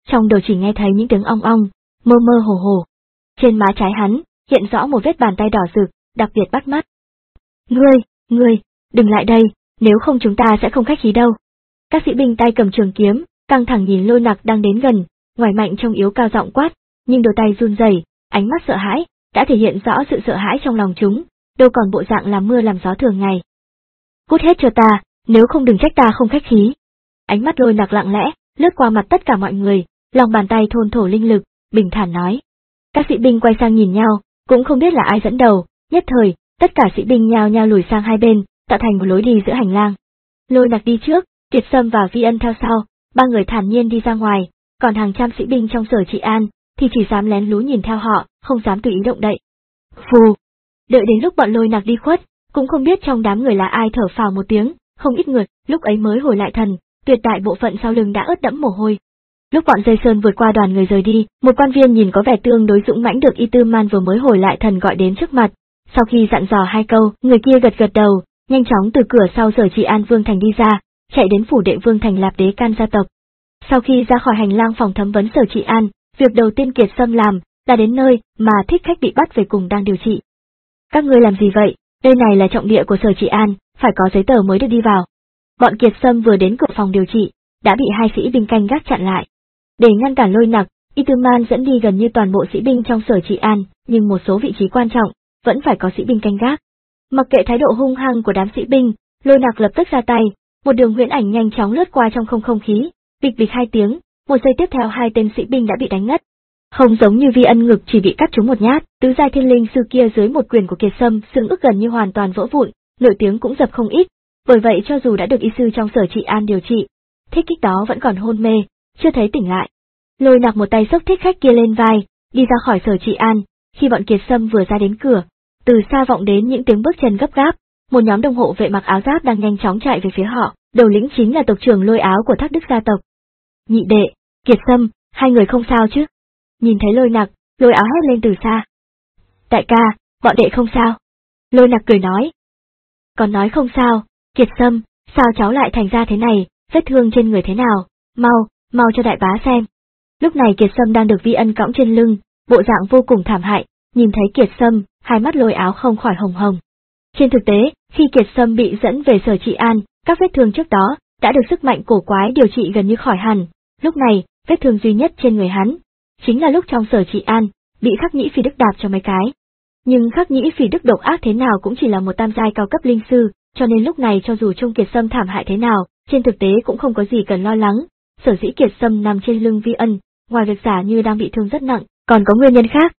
trong đầu chỉ nghe thấy những tiếng ong ong, mơ mơ hồ hồ. Trên má trái hắn, hiện rõ một vết bàn tay đỏ rực, đặc biệt bắt mắt. Ngươi, ngươi, đừng lại đây, nếu không chúng ta sẽ không khách khí đâu. Các sĩ binh tay cầm trường kiếm, căng thẳng nhìn Lôi Nặc đang đến gần, ngoài mạnh trong yếu cao giọng quát, nhưng đôi tay run rẩy, ánh mắt sợ hãi, đã thể hiện rõ sự sợ hãi trong lòng chúng, đâu còn bộ dạng làm mưa làm gió thường ngày. Cút hết cho ta, nếu không đừng trách ta không khách khí. Ánh mắt Lôi Nặc lặng lẽ, lướt qua mặt tất cả mọi người, lòng bàn tay thôn thổ linh lực, bình thản nói. Các sĩ binh quay sang nhìn nhau, cũng không biết là ai dẫn đầu, nhất thời, tất cả sĩ binh nhao nhao lùi sang hai bên, tạo thành một lối đi giữa hành lang. Lôi Nặc đi trước, Kiệt Sâm và Vi Ân theo sau, ba người thản nhiên đi ra ngoài, còn hàng trăm sĩ binh trong Sở Trị An thì chỉ dám lén lú nhìn theo họ, không dám tùy ý động đậy. Phù! Đợi đến lúc bọn Lôi Nặc đi khuất, cũng không biết trong đám người là ai thở phào một tiếng, không ít người lúc ấy mới hồi lại thần, tuyệt đại bộ phận sau lưng đã ướt đẫm mồ hôi. Lúc bọn Dây Sơn vượt qua đoàn người rời đi, một quan viên nhìn có vẻ tương đối dũng mãnh được Y Tư Man vừa mới hồi lại thần gọi đến trước mặt. Sau khi dặn dò hai câu, người kia gật gật đầu, nhanh chóng từ cửa sau Sở Trị An Vương Thành đi ra, chạy đến phủ đệ Vương Thành Lạp Đế Can gia tộc. Sau khi ra khỏi hành lang phòng thẩm vấn Sở Trị An, việc đầu tiên Kiệt Sâm làm là đến nơi mà thích khách bị bắt về cùng đang điều trị. Các ngươi làm gì vậy? Đây này là trọng địa của Sở Trị An, phải có giấy tờ mới được đi vào. Bọn Kiệt Sâm vừa đến cửa phòng điều trị, đã bị hai sĩ binh canh gác chặn lại. Để ngăn cản Lôi Nặc, Y Tư Man dẫn đi gần như toàn bộ sĩ binh trong Sở Trị An, nhưng một số vị trí quan trọng vẫn phải có sĩ binh canh gác. Mặc kệ thái độ hung hăng của đám sĩ binh, Lôi Nặc lập tức ra tay, một đường huyễn ảnh nhanh chóng lướt qua trong không không khí, bịch bịch hai tiếng, một giây tiếp theo hai tên sĩ binh đã bị đánh ngất. Không giống như Vi Ân ngực chỉ bị cắt trúng một nhát, tứ giai thiên linh sư kia dưới một quyền của Kiệt Sâm xương ức gần như hoàn toàn vỡ vụn, nổi tiếng cũng dập không ít. Bởi vậy cho dù đã được y sư trong Sở Trị An điều trị, thích khách đó vẫn còn hôn mê, chưa thấy tỉnh lại. Lôi Nặc một tay xốc thích khách kia lên vai, đi ra khỏi Sở Trị An. Khi bọn Kiệt Sâm vừa ra đến cửa, từ xa vọng đến những tiếng bước chân gấp gáp, một nhóm đồng hộ vệ mặc áo giáp đang nhanh chóng chạy về phía họ, đầu lĩnh chính là tộc trưởng Lôi Áo của Thác Đức gia tộc. Nhị đệ, Kiệt Sâm, hai người không sao chứ? Nhìn thấy Lôi Nặc, Lôi Áo hét lên từ xa. Đại ca, bọn đệ không sao. Lôi Nặc cười nói. Còn nói không sao, Kiệt Sâm, sao cháu lại thành ra thế này, vết thương trên người thế nào, mau, mau cho đại bá xem. Lúc này Kiệt Sâm đang được Vi Ân cõng trên lưng, bộ dạng vô cùng thảm hại, nhìn thấy Kiệt Sâm, hai mắt Lôi Áo không khỏi hồng hồng. Trên thực tế, khi Kiệt Sâm bị dẫn về Sở Trị An, các vết thương trước đó đã được sức mạnh cổ quái điều trị gần như khỏi hẳn. Lúc này, vết thương duy nhất trên người hắn chính là lúc trong Sở Trị An bị Khắc Nhĩ Phỉ Đức đạp cho mấy cái. Nhưng Khắc Nhĩ Phỉ Đức độc ác thế nào cũng chỉ là một tam giai cao cấp linh sư, cho nên lúc này cho dù Trung Kiệt Sâm thảm hại thế nào, trên thực tế cũng không có gì cần lo lắng. Sở dĩ Kiệt Sâm nằm trên lưng Vi Ân, ngoài việc giả như đang bị thương rất nặng, còn có nguyên nhân khác.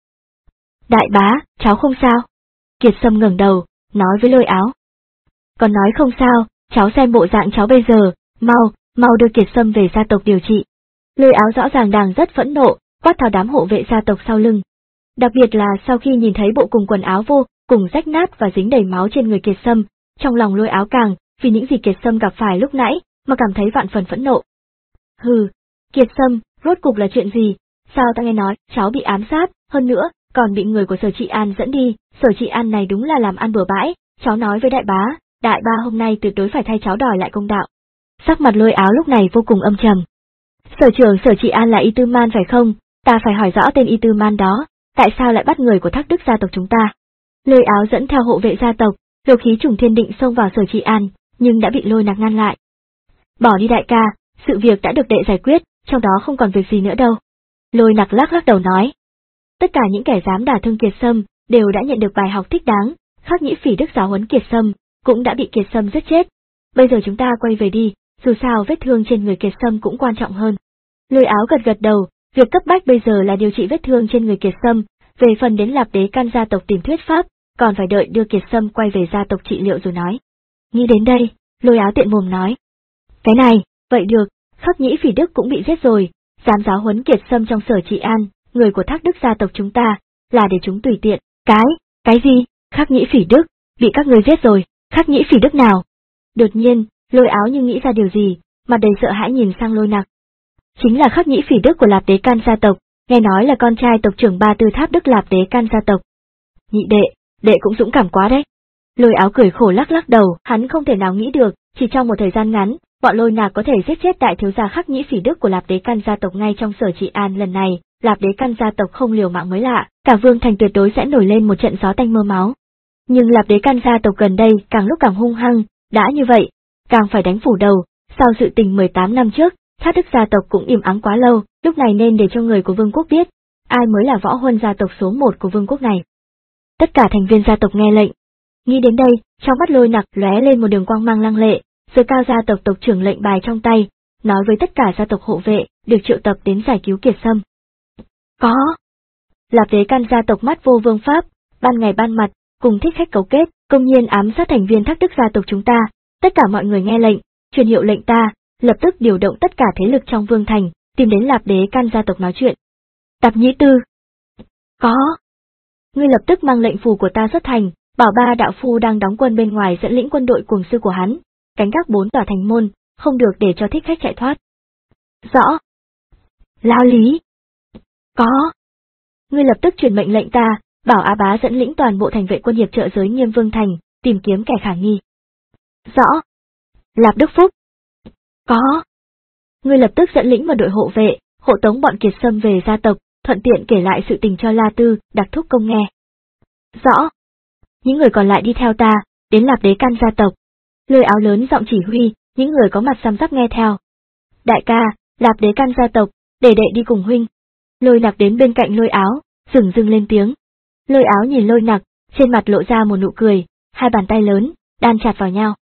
Đại bá, cháu không sao. Kiệt Sâm ngẩng đầu, nói với Lôi Áo. Còn nói không sao, cháu xem bộ dạng cháu bây giờ, mau, mau đưa Kiệt Sâm về gia tộc điều trị. Lôi Áo rõ ràng đang rất phẫn nộ, quát tháo đám hộ vệ gia tộc sau lưng. Đặc biệt là sau khi nhìn thấy bộ cùng quần áo vô cùng rách nát và dính đầy máu trên người Kiệt Sâm, trong lòng Lôi Áo càng, vì những gì Kiệt Sâm gặp phải lúc nãy, mà cảm thấy vạn phần phẫn nộ. Hừ, Kiệt Sâm, rốt cục là chuyện gì? Sao ta nghe nói, cháu bị ám sát, hơn nữa, còn bị người của Sở Trị An dẫn đi, Sở Trị An này đúng là làm ăn bừa bãi, cháu nói với đại bá, đại ba hôm nay tuyệt đối phải thay cháu đòi lại công đạo. Sắc mặt Lôi Áo lúc này vô cùng âm trầm. Sở trưởng Sở Trị An là Y Tư Man phải không? Ta phải hỏi rõ tên Y Tư Man đó, tại sao lại bắt người của Thác Đức gia tộc chúng ta? Lôi Áo dẫn theo hộ vệ gia tộc, lục khí trùng thiên định xông vào Sở Trị An, nhưng đã bị Lôi Nặc ngăn lại. Bỏ đi đại ca, sự việc đã được đệ giải quyết, trong đó không còn việc gì nữa đâu. Lôi Nặc lắc lắc đầu nói. Tất cả những kẻ dám đả thương Kiệt Sâm đều đã nhận được bài học thích đáng, Khắc Nhĩ Phỉ Đức giáo huấn Kiệt Sâm, cũng đã bị Kiệt Sâm giết chết. Bây giờ chúng ta quay về đi, dù sao vết thương trên người Kiệt Sâm cũng quan trọng hơn. Lôi Áo gật gật đầu, việc cấp bách bây giờ là điều trị vết thương trên người Kiệt Sâm, về phần đến Lạp Đế Can gia tộc tìm thuyết pháp, còn phải đợi đưa Kiệt Sâm quay về gia tộc trị liệu rồi nói. Nghĩ đến đây, Lôi Áo tiện mồm nói. Cái này, vậy được, Khắc Nhĩ Phỉ Đức cũng bị giết rồi, dám giáo huấn Kiệt Sâm trong Sở Trị An, người của Thác Đức gia tộc chúng ta, là để chúng tùy tiện. Cái, cái gì, Khắc Nhĩ Phỉ Đức, bị các người giết rồi, Khắc Nhĩ Phỉ Đức nào? Đột nhiên, Lôi Áo như nghĩ ra điều gì, mặt đầy sợ hãi nhìn sang Lôi Nặc. Chính là Khắc Nhĩ Phỉ Đức của Lạp Đế Can gia tộc, nghe nói là con trai tộc trưởng Ba Tư Tháp Đức Lạp Đế Can gia tộc. Nhị đệ, đệ cũng dũng cảm quá đấy. Lôi Áo cười khổ lắc lắc đầu, hắn không thể nào nghĩ được, chỉ trong một thời gian ngắn, bọn Lôi Nạc có thể giết chết đại thiếu gia Khắc Nhĩ Phỉ Đức của Lạp Đế Căn gia tộc ngay trong Sở Trị An lần này, Lạp Đế Căn gia tộc không liều mạng mới lạ, cả Vương Thành tuyệt đối sẽ nổi lên một trận gió tanh mưa máu. Nhưng Lạp Đế Căn gia tộc gần đây càng lúc càng hung hăng, đã như vậy, càng phải đánh phủ đầu, sau sự tình mười tám năm trước, Thác Đức gia tộc cũng im ắng quá lâu, lúc này nên để cho người của Vương quốc biết, ai mới là võ huân gia tộc số một của Vương quốc này. Tất cả thành viên gia tộc nghe lệnh. Nghĩ đến đây, trong mắt Lôi Nặc lóe lên một đường quang mang lăng lệ, rồi cao gia tộc tộc trưởng lệnh bài trong tay, nói với tất cả gia tộc hộ vệ, được triệu tập đến giải cứu Kiệt Sâm. Có. Lạp Đế Căn gia tộc mắt vô vương pháp, ban ngày ban mặt, cùng thích khách cấu kết, công nhiên ám sát thành viên Thác Đức gia tộc chúng ta, tất cả mọi người nghe lệnh, truyền hiệu lệnh ta, lập tức điều động tất cả thế lực trong Vương Thành, tìm đến Lạp Đế Căn gia tộc nói chuyện. Tạp Nhĩ Tư. Có. Ngươi lập tức mang lệnh phù của ta xuất thành, bảo ba đạo phu đang đóng quân bên ngoài dẫn lĩnh quân đội cuồng sư của hắn, cánh gác bốn tòa thành môn, không được để cho thích khách chạy thoát. Rõ. Lao Lý. Có. Ngươi lập tức truyền mệnh lệnh ta, bảo Á Bá dẫn lĩnh toàn bộ thành vệ quân hiệp trợ giới nghiêm Vương Thành, tìm kiếm kẻ khả nghi. Rõ. Lạp Đức Phúc. Có. Ngươi lập tức dẫn lĩnh một đội hộ vệ, hộ tống bọn Kiệt Sâm về gia tộc, thuận tiện kể lại sự tình cho La Tư, Đặc Thúc Công nghe. Rõ. Những người còn lại đi theo ta, đến Lạp Đế Căn gia tộc. Lôi Áo lớn giọng chỉ huy, những người có mặt xăm giáp nghe theo. Đại ca, Lạp Đế Căn gia tộc, để đệ đi cùng huynh. Lôi Nặc đến bên cạnh Lôi Áo, dừng dưng lên tiếng. Lôi Áo nhìn Lôi Nặc, trên mặt lộ ra một nụ cười, hai bàn tay lớn, đan chặt vào nhau.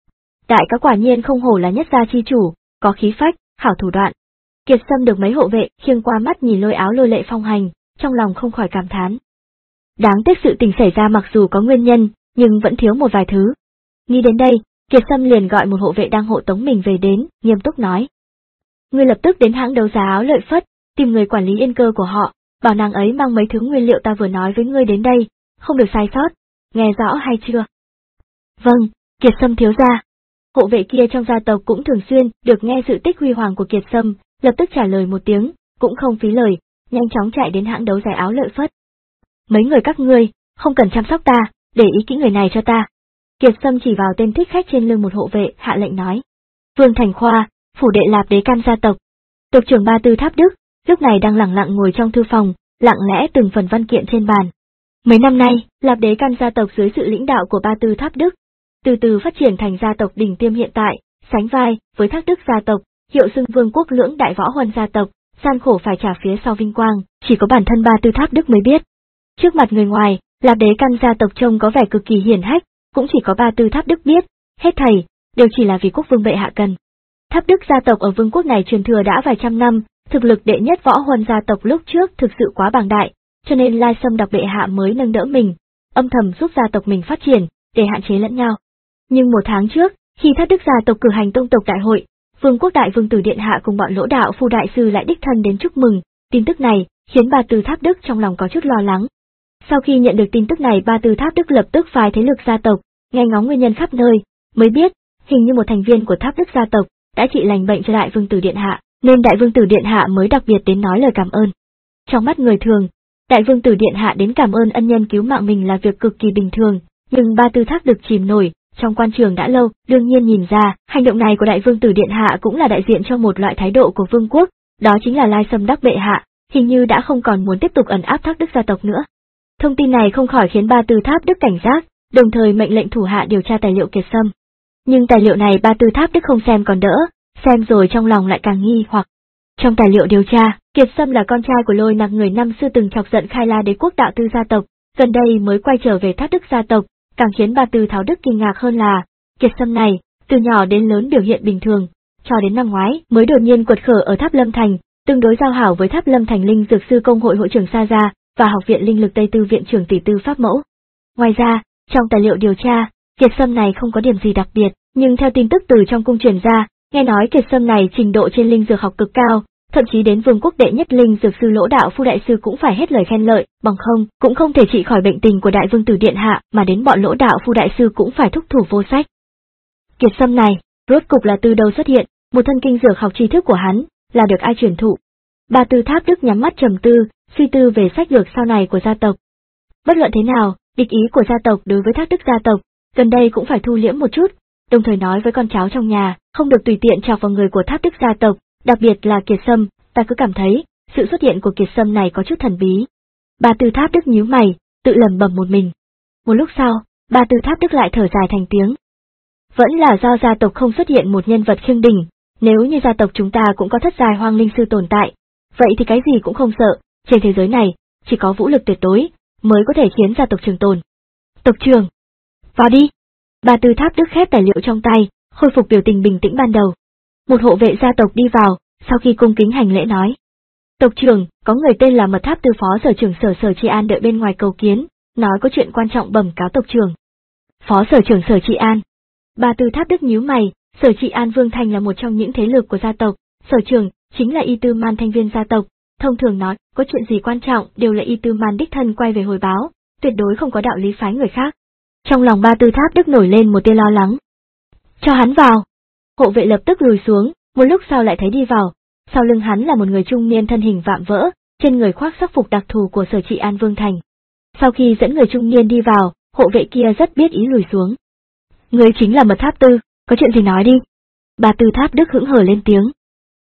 Đại ca quả nhiên không hổ là nhất gia chi chủ, có khí phách, hảo thủ đoạn. Kiệt Sâm được mấy hộ vệ khiêng qua mắt nhìn Lôi Áo lôi lệ phong hành, trong lòng không khỏi cảm thán. Đáng tiếc sự tình xảy ra mặc dù có nguyên nhân, nhưng vẫn thiếu một vài thứ. Nghĩ đến đây, Kiệt Sâm liền gọi một hộ vệ đang hộ tống mình về đến, nghiêm túc nói. Ngươi lập tức đến hãng đấu giá Áo Lợi Phất, tìm người quản lý yên cơ của họ, bảo nàng ấy mang mấy thứ nguyên liệu ta vừa nói với ngươi đến đây, không được sai sót, nghe rõ hay chưa? Vâng, Kiệt Sâm thiếu gia. Hộ vệ kia trong gia tộc cũng thường xuyên được nghe sự tích huy hoàng của Kiệt Sâm, lập tức trả lời một tiếng, cũng không phí lời, nhanh chóng chạy đến hãng đấu giá Áo Lợi Phất. Mấy người các ngươi, không cần chăm sóc ta, để ý kỹ người này cho ta. Kiệt Sâm chỉ vào tên thích khách trên lưng một hộ vệ, hạ lệnh nói. Vương Thành Khoa, phủ đệ Lạp Đế Căn gia tộc. Tộc trưởng Ba Tư Tháp Đức, lúc này đang lẳng lặng ngồi trong thư phòng, lặng lẽ từng phần văn kiện trên bàn. Mấy năm nay, Lạp Đế Căn gia tộc dưới sự lãnh đạo của Ba Tư Tháp Đức, từ từ phát triển thành gia tộc đỉnh tiêm hiện tại, sánh vai với Thác Đức gia tộc, hiệu xưng Vương quốc lưỡng đại võ huân gia tộc, gian khổ phải trả phía sau vinh quang, chỉ có bản thân Ba Tư Tháp Đức mới biết. Trước mặt người ngoài, Lạp Đế Căn gia tộc trông có vẻ cực kỳ hiển hách, cũng chỉ có Ba Tư Tháp Đức biết, hết thảy đều chỉ là vì quốc vương bệ hạ cần. Tháp Đức gia tộc ở vương quốc này truyền thừa đã vài trăm năm, thực lực đệ nhất võ huân gia tộc lúc trước thực sự quá bàng đại, cho nên Lai Sâm Đặc bệ hạ mới nâng đỡ mình, âm thầm giúp gia tộc mình phát triển, để hạn chế lẫn nhau. Nhưng một tháng trước, khi Tháp Đức gia tộc cử hành tông tộc đại hội, Vương quốc đại vương tử điện hạ cùng bọn Lỗ đạo phu đại sư lại đích thân đến chúc mừng, tin tức này khiến Ba Tư Tháp Đức trong lòng có chút lo lắng. Sau khi nhận được tin tức này, Ba Tư Tháp Đức lập tức phái thế lực gia tộc, nghe ngóng nguyên nhân khắp nơi, mới biết, hình như một thành viên của Tháp Đức gia tộc đã trị lành bệnh cho đại vương tử điện hạ, nên đại vương tử điện hạ mới đặc biệt đến nói lời cảm ơn. Trong mắt người thường, đại vương tử điện hạ đến cảm ơn ân nhân cứu mạng mình là việc cực kỳ bình thường, nhưng Ba Tư Tháp Đức chìm nổi trong quan trường đã lâu, đương nhiên nhìn ra, hành động này của đại vương tử điện hạ cũng là đại diện cho một loại thái độ của vương quốc, đó chính là Lai Sâm Đắc bệ hạ, hình như đã không còn muốn tiếp tục ẩn áp Thác Đức gia tộc nữa. Thông tin này không khỏi khiến Ba Tư Tháp Đức cảnh giác, đồng thời mệnh lệnh thủ hạ điều tra tài liệu Kiệt Sâm. Nhưng tài liệu này Ba Tư Tháp Đức không xem còn đỡ, xem rồi trong lòng lại càng nghi hoặc. Trong tài liệu điều tra, Kiệt Sâm là con trai của Lôi Nặc người năm xưa từng chọc giận Khai La đế quốc đạo tư gia tộc, gần đây mới quay trở về Thác Đức gia tộc, càng khiến Ba Tư Tháo Đức kinh ngạc hơn là, Kiệt Sâm này, từ nhỏ đến lớn biểu hiện bình thường, cho đến năm ngoái mới đột nhiên quật khởi ở Tháp Lâm Thành, tương đối giao hảo với Tháp Lâm Thành Linh Dược sư công hội hội trưởng Sa Gia và Học viện Linh Lực Tây Tư viện trưởng tỷ tư pháp mẫu. Ngoài ra, trong tài liệu điều tra, Kiệt Sâm này không có điểm gì đặc biệt, nhưng theo tin tức từ trong cung truyền ra, nghe nói Kiệt Sâm này trình độ trên linh dược học cực cao, thậm chí đến vương quốc đệ nhất linh dược sư Lỗ đạo phu đại sư cũng phải hết lời khen lợi, bằng không cũng không thể trị khỏi bệnh tình của đại vương tử điện hạ, mà đến bọn Lỗ đạo phu đại sư cũng phải thúc thủ vô sách. Kiệt Sâm này, rốt cục là từ đâu xuất hiện, một thân kinh dược học tri thức của hắn, là được ai truyền thụ? Ba Tư Tháp Đức nhắm mắt trầm tư, suy tư về sách lược sau này của gia tộc. Bất luận thế nào, địch ý của gia tộc đối với Thác Đức gia tộc, gần đây cũng phải thu liễm một chút, đồng thời nói với con cháu trong nhà, không được tùy tiện chọc vào người của Tháp Đức gia tộc, đặc biệt là Kiệt Sâm. Ta cứ cảm thấy, sự xuất hiện của Kiệt Sâm này có chút thần bí. Ba Tư Tháp Đức nhíu mày, tự lẩm bẩm một mình. Một lúc sau, Ba Tư Tháp Đức lại thở dài thành tiếng. Vẫn là do gia tộc không xuất hiện một nhân vật khiêng đỉnh, nếu như gia tộc chúng ta cũng có thất giai hoang linh sư tồn tại, vậy thì cái gì cũng không sợ, trên thế giới này, chỉ có vũ lực tuyệt đối, mới có thể khiến gia tộc trường tồn. Tộc trưởng, vào đi. Ba Tư Tháp Đức khép tài liệu trong tay, khôi phục biểu tình bình tĩnh ban đầu. Một hộ vệ gia tộc đi vào, sau khi cung kính hành lễ nói. Tộc trưởng, có người tên là Mật Tháp Tư Phó Sở trưởng Sở Sở Trị An đợi bên ngoài cầu kiến, nói có chuyện quan trọng bẩm cáo tộc trưởng. Phó Sở trưởng Sở Trị An. Ba Tư Tháp Đức nhíu mày, Sở Trị An Vương Thành là một trong những thế lực của gia tộc, Sở trưởng chính là Y Tư Man thành viên gia tộc, thông thường nói, có chuyện gì quan trọng đều là Y Tư Man đích thân quay về hồi báo, tuyệt đối không có đạo lý phái người khác. Trong lòng Ba Tư Tháp Đức nổi lên một tia lo lắng. Cho hắn vào. Hộ vệ lập tức lùi xuống, một lúc sau lại thấy đi vào, sau lưng hắn là một người trung niên thân hình vạm vỡ, trên người khoác sắc phục đặc thù của Sở Trị An Vương Thành. Sau khi dẫn người trung niên đi vào, hộ vệ kia rất biết ý lùi xuống. Người chính là Mật Tháp Tư, có chuyện gì nói đi. Ba Tư Tháp Đức hững hờ lên tiếng.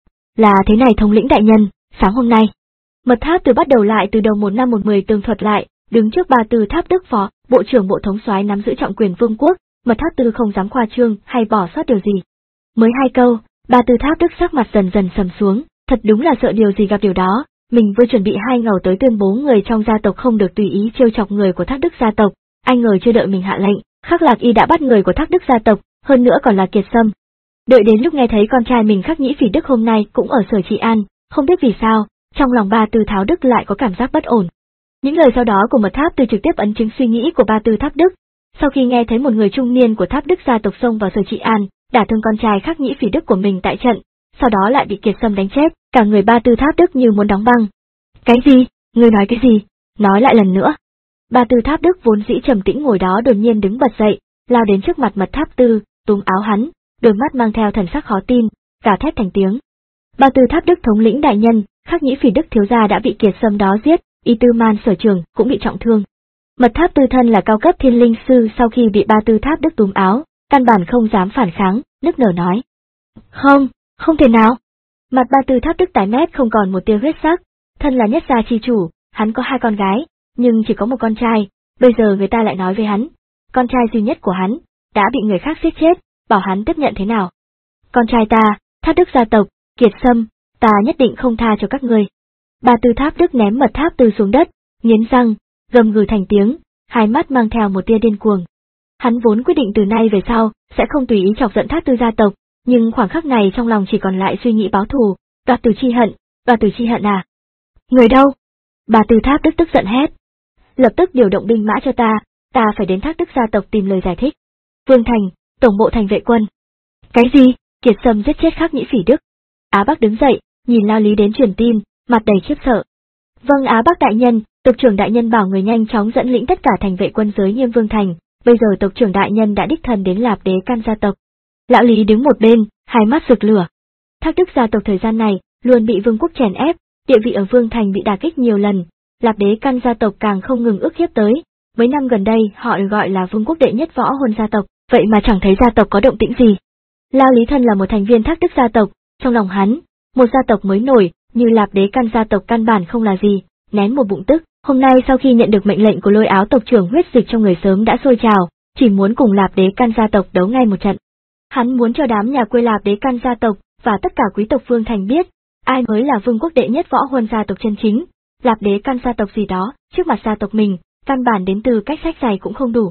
Là thế này thống lĩnh đại nhân, sáng hôm nay. Mật Tháp Tư bắt đầu lại từ đầu một năm một mười tường thuật lại, đứng trước Ba Tư Tháp Đức phó, bộ trưởng bộ thống soái nắm giữ trọng quyền vương quốc, Mật Tháp Tư không dám khoa trương hay bỏ sót điều gì. Mới hai câu, Ba Tư Tháp Đức sắc mặt dần dần sầm xuống, thật đúng là sợ điều gì gặp điều đó, mình vừa chuẩn bị hai ngầu tới tuyên bố người trong gia tộc không được tùy ý trêu chọc người của Thác Đức gia tộc, anh ngờ chưa đợi mình hạ lệnh, Khắc Lạc Y đã bắt người của Thác Đức gia tộc, hơn nữa còn là Kiệt Sâm. Đợi đến lúc nghe thấy con trai mình Khắc Nhĩ Phỉ Đức hôm nay cũng ở Sở Trị An, không biết vì sao, trong lòng Ba Tư Tháo Đức lại có cảm giác bất ổn. Những lời sau đó của Mật Tháp Tư trực tiếp ấn chứng suy nghĩ của Ba Tư Tháp Đức. Sau khi nghe thấy một người trung niên của Tháp Đức gia tộc xông vào Sở Trị An, đả thương con trai Khắc Nhĩ Phỉ Đức của mình tại trận, sau đó lại bị Kiệt Sâm đánh chết, cả người Ba Tư Tháp Đức như muốn đóng băng. Cái gì? Ngươi nói cái gì? Nói lại lần nữa. Ba Tư Tháp Đức vốn dĩ trầm tĩnh ngồi đó đột nhiên đứng bật dậy, lao đến trước mặt Mật Tháp Tư, túm áo hắn, đôi mắt mang theo thần sắc khó tin, gào thét thành tiếng. Ba Tư Tháp Đức thống lĩnh đại nhân, Khắc Nhĩ Phỉ Đức thiếu gia đã bị Kiệt Sâm đó giết, Y Tư Man sở trường cũng bị trọng thương. Mật Tháp Tư thân là cao cấp thiên linh sư, sau khi bị Ba Tư Tháp Đức túm áo, căn bản không dám phản kháng, nức nở nói. Không, không thể nào. Mặt Ba Tư Tháp Đức tái mét không còn một tia huyết sắc, thân là nhất gia chi chủ, hắn có hai con gái, nhưng chỉ có một con trai, bây giờ người ta lại nói với hắn, con trai duy nhất của hắn, đã bị người khác giết chết, bảo hắn tiếp nhận thế nào. Con trai ta, Tháp Đức gia tộc, Kiệt Sâm, ta nhất định không tha cho các ngươi. Ba Tư Tháp Đức ném Mật Tháp Tư xuống đất, nghiến răng, gầm gừ thành tiếng, hai mắt mang theo một tia điên cuồng. Hắn vốn quyết định từ nay về sau, sẽ không tùy ý chọc giận Tháp Tư gia tộc, nhưng khoảng khắc này trong lòng chỉ còn lại suy nghĩ báo thù, đoạt từ chi hận, đoạt từ chi hận à? Người đâu? Ba Tư Tháp Đức tức giận hét. Lập tức điều động binh mã cho ta, ta phải đến Thác Đức gia tộc tìm lời giải thích. Vương Thành, tổng bộ thành vệ quân. Cái gì? Kiệt Sâm giết chết Khắc Nhĩ Phỉ Đức. Á Bắc đứng dậy, nhìn Lao Lý đến truyền tin, mặt đầy khiếp sợ. Vâng Á Bắc đại nhân, tộc trưởng đại nhân bảo người nhanh chóng dẫn lĩnh tất cả thành vệ quân giới nghiêm Vương Thành, bây giờ tộc trưởng đại nhân đã đích thân đến Lạp Đế Căn gia tộc. Lão Lý đứng một bên, hai mắt rực lửa. Thác Đức gia tộc thời gian này luôn bị vương quốc chèn ép, địa vị ở Vương Thành bị đả kích nhiều lần, Lạp Đế Căn gia tộc càng không ngừng ức hiếp tới. Mấy năm gần đây họ được gọi là vương quốc đệ nhất võ hồn gia tộc, vậy mà chẳng thấy gia tộc có động tĩnh gì. Lao Lý thân là một thành viên Thác Đức gia tộc, trong lòng hắn, một gia tộc mới nổi như Lạp Đế Căn gia tộc căn bản không là gì, nén một bụng tức. Hôm nay sau khi nhận được mệnh lệnh của Lôi Áo tộc trưởng, huyết dịch trong người sớm đã sôi trào, chỉ muốn cùng Lạp Đế Căn gia tộc đấu ngay một trận. Hắn muốn cho đám nhà quê Lạp Đế Căn gia tộc và tất cả quý tộc Vương Thành biết, ai mới là vương quốc đệ nhất võ huân gia tộc chân chính. Lạp Đế Căn gia tộc gì đó, trước mặt gia tộc mình, căn bản đến từ cách sách giày cũng không đủ.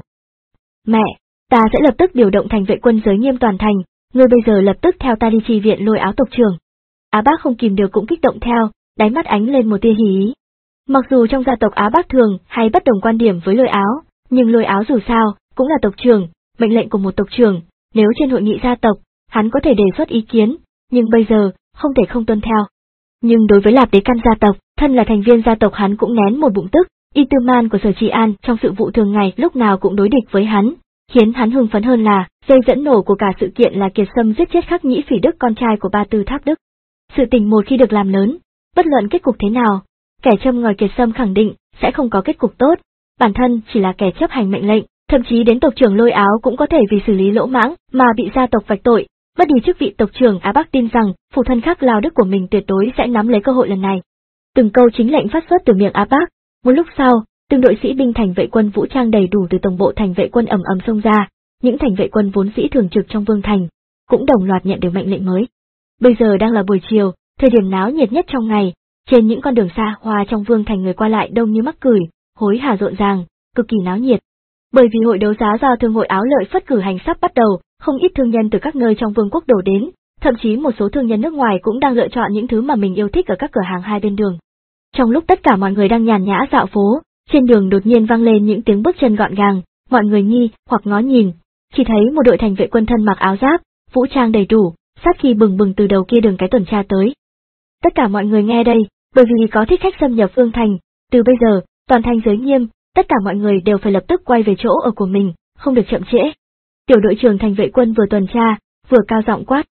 Mẹ, ta sẽ lập tức điều động thành vệ quân giới nghiêm toàn thành, ngươi bây giờ lập tức theo ta đi trì viện Lôi Áo tộc trưởng. Á Bác không kìm được cũng kích động theo, đáy mắt ánh lên một tia hỉ ý. Mặc dù trong gia tộc Á Bác thường hay bất đồng quan điểm với Lôi Áo, nhưng Lôi Áo dù sao cũng là tộc trưởng, mệnh lệnh của một tộc trưởng, nếu trên hội nghị gia tộc, hắn có thể đề xuất ý kiến, nhưng bây giờ không thể không tuân theo. Nhưng đối với Lạp Đế Căn gia tộc, thân là thành viên gia tộc hắn cũng nén một bụng tức, Y Tư Man của Sở Trị An trong sự vụ thường ngày lúc nào cũng đối địch với hắn, khiến hắn hưng phấn hơn là dây dẫn nổ của cả sự kiện là Kiệt Sâm giết chết Khắc Nhĩ Phỉ Đức con trai của Ba Tư Tháp Đức. Sự tình một khi được làm lớn, bất luận kết cục thế nào, kẻ châm ngòi Kiệt Sâm khẳng định sẽ không có kết cục tốt, bản thân chỉ là kẻ chấp hành mệnh lệnh, Thậm chí đến tộc trưởng Lôi Áo cũng có thể vì xử lý lỗ mãng mà bị gia tộc vạch tội, mất đi chức vị tộc trưởng. Á Bắc tin rằng phụ thân Khắc Lao Đức của mình tuyệt đối sẽ nắm lấy cơ hội lần này. Từng câu chính lệnh phát xuất từ miệng Á Bắc. Một lúc sau, từng đội sĩ binh thành vệ quân vũ trang đầy đủ từ tổng bộ thành vệ quân ầm ầm xông ra, những thành vệ quân vốn dĩ thường trực trong vương thành cũng đồng loạt nhận được mệnh lệnh mới. Bây giờ đang là buổi chiều, thời điểm náo nhiệt nhất trong ngày, trên những con đường xa hoa trong vương thành người qua lại đông như mắc cửi, hối hả rộn ràng, cực kỳ náo nhiệt. Bởi vì hội đấu giá do thương hội Áo Lợi Phất cử hành sắp bắt đầu, không ít thương nhân từ các nơi trong vương quốc đổ đến, thậm chí một số thương nhân nước ngoài cũng đang lựa chọn những thứ mà mình yêu thích ở các cửa hàng hai bên đường. Trong lúc tất cả mọi người đang nhàn nhã dạo phố, trên đường đột nhiên vang lên những tiếng bước chân gọn gàng, mọi người nghi hoặc ngó nhìn, chỉ thấy một đội thành vệ quân thân mặc áo giáp, vũ trang đầy đủ, sát khí bừng bừng từ đầu kia đường cái tuần tra tới. Tất cả mọi người nghe đây, bởi vì có thích khách xâm nhập vương thành, từ bây giờ, toàn thành giới nghiêm, tất cả mọi người đều phải lập tức quay về chỗ ở của mình, không được chậm trễ. Tiểu đội trưởng thành vệ quân vừa tuần tra, vừa cao giọng quát.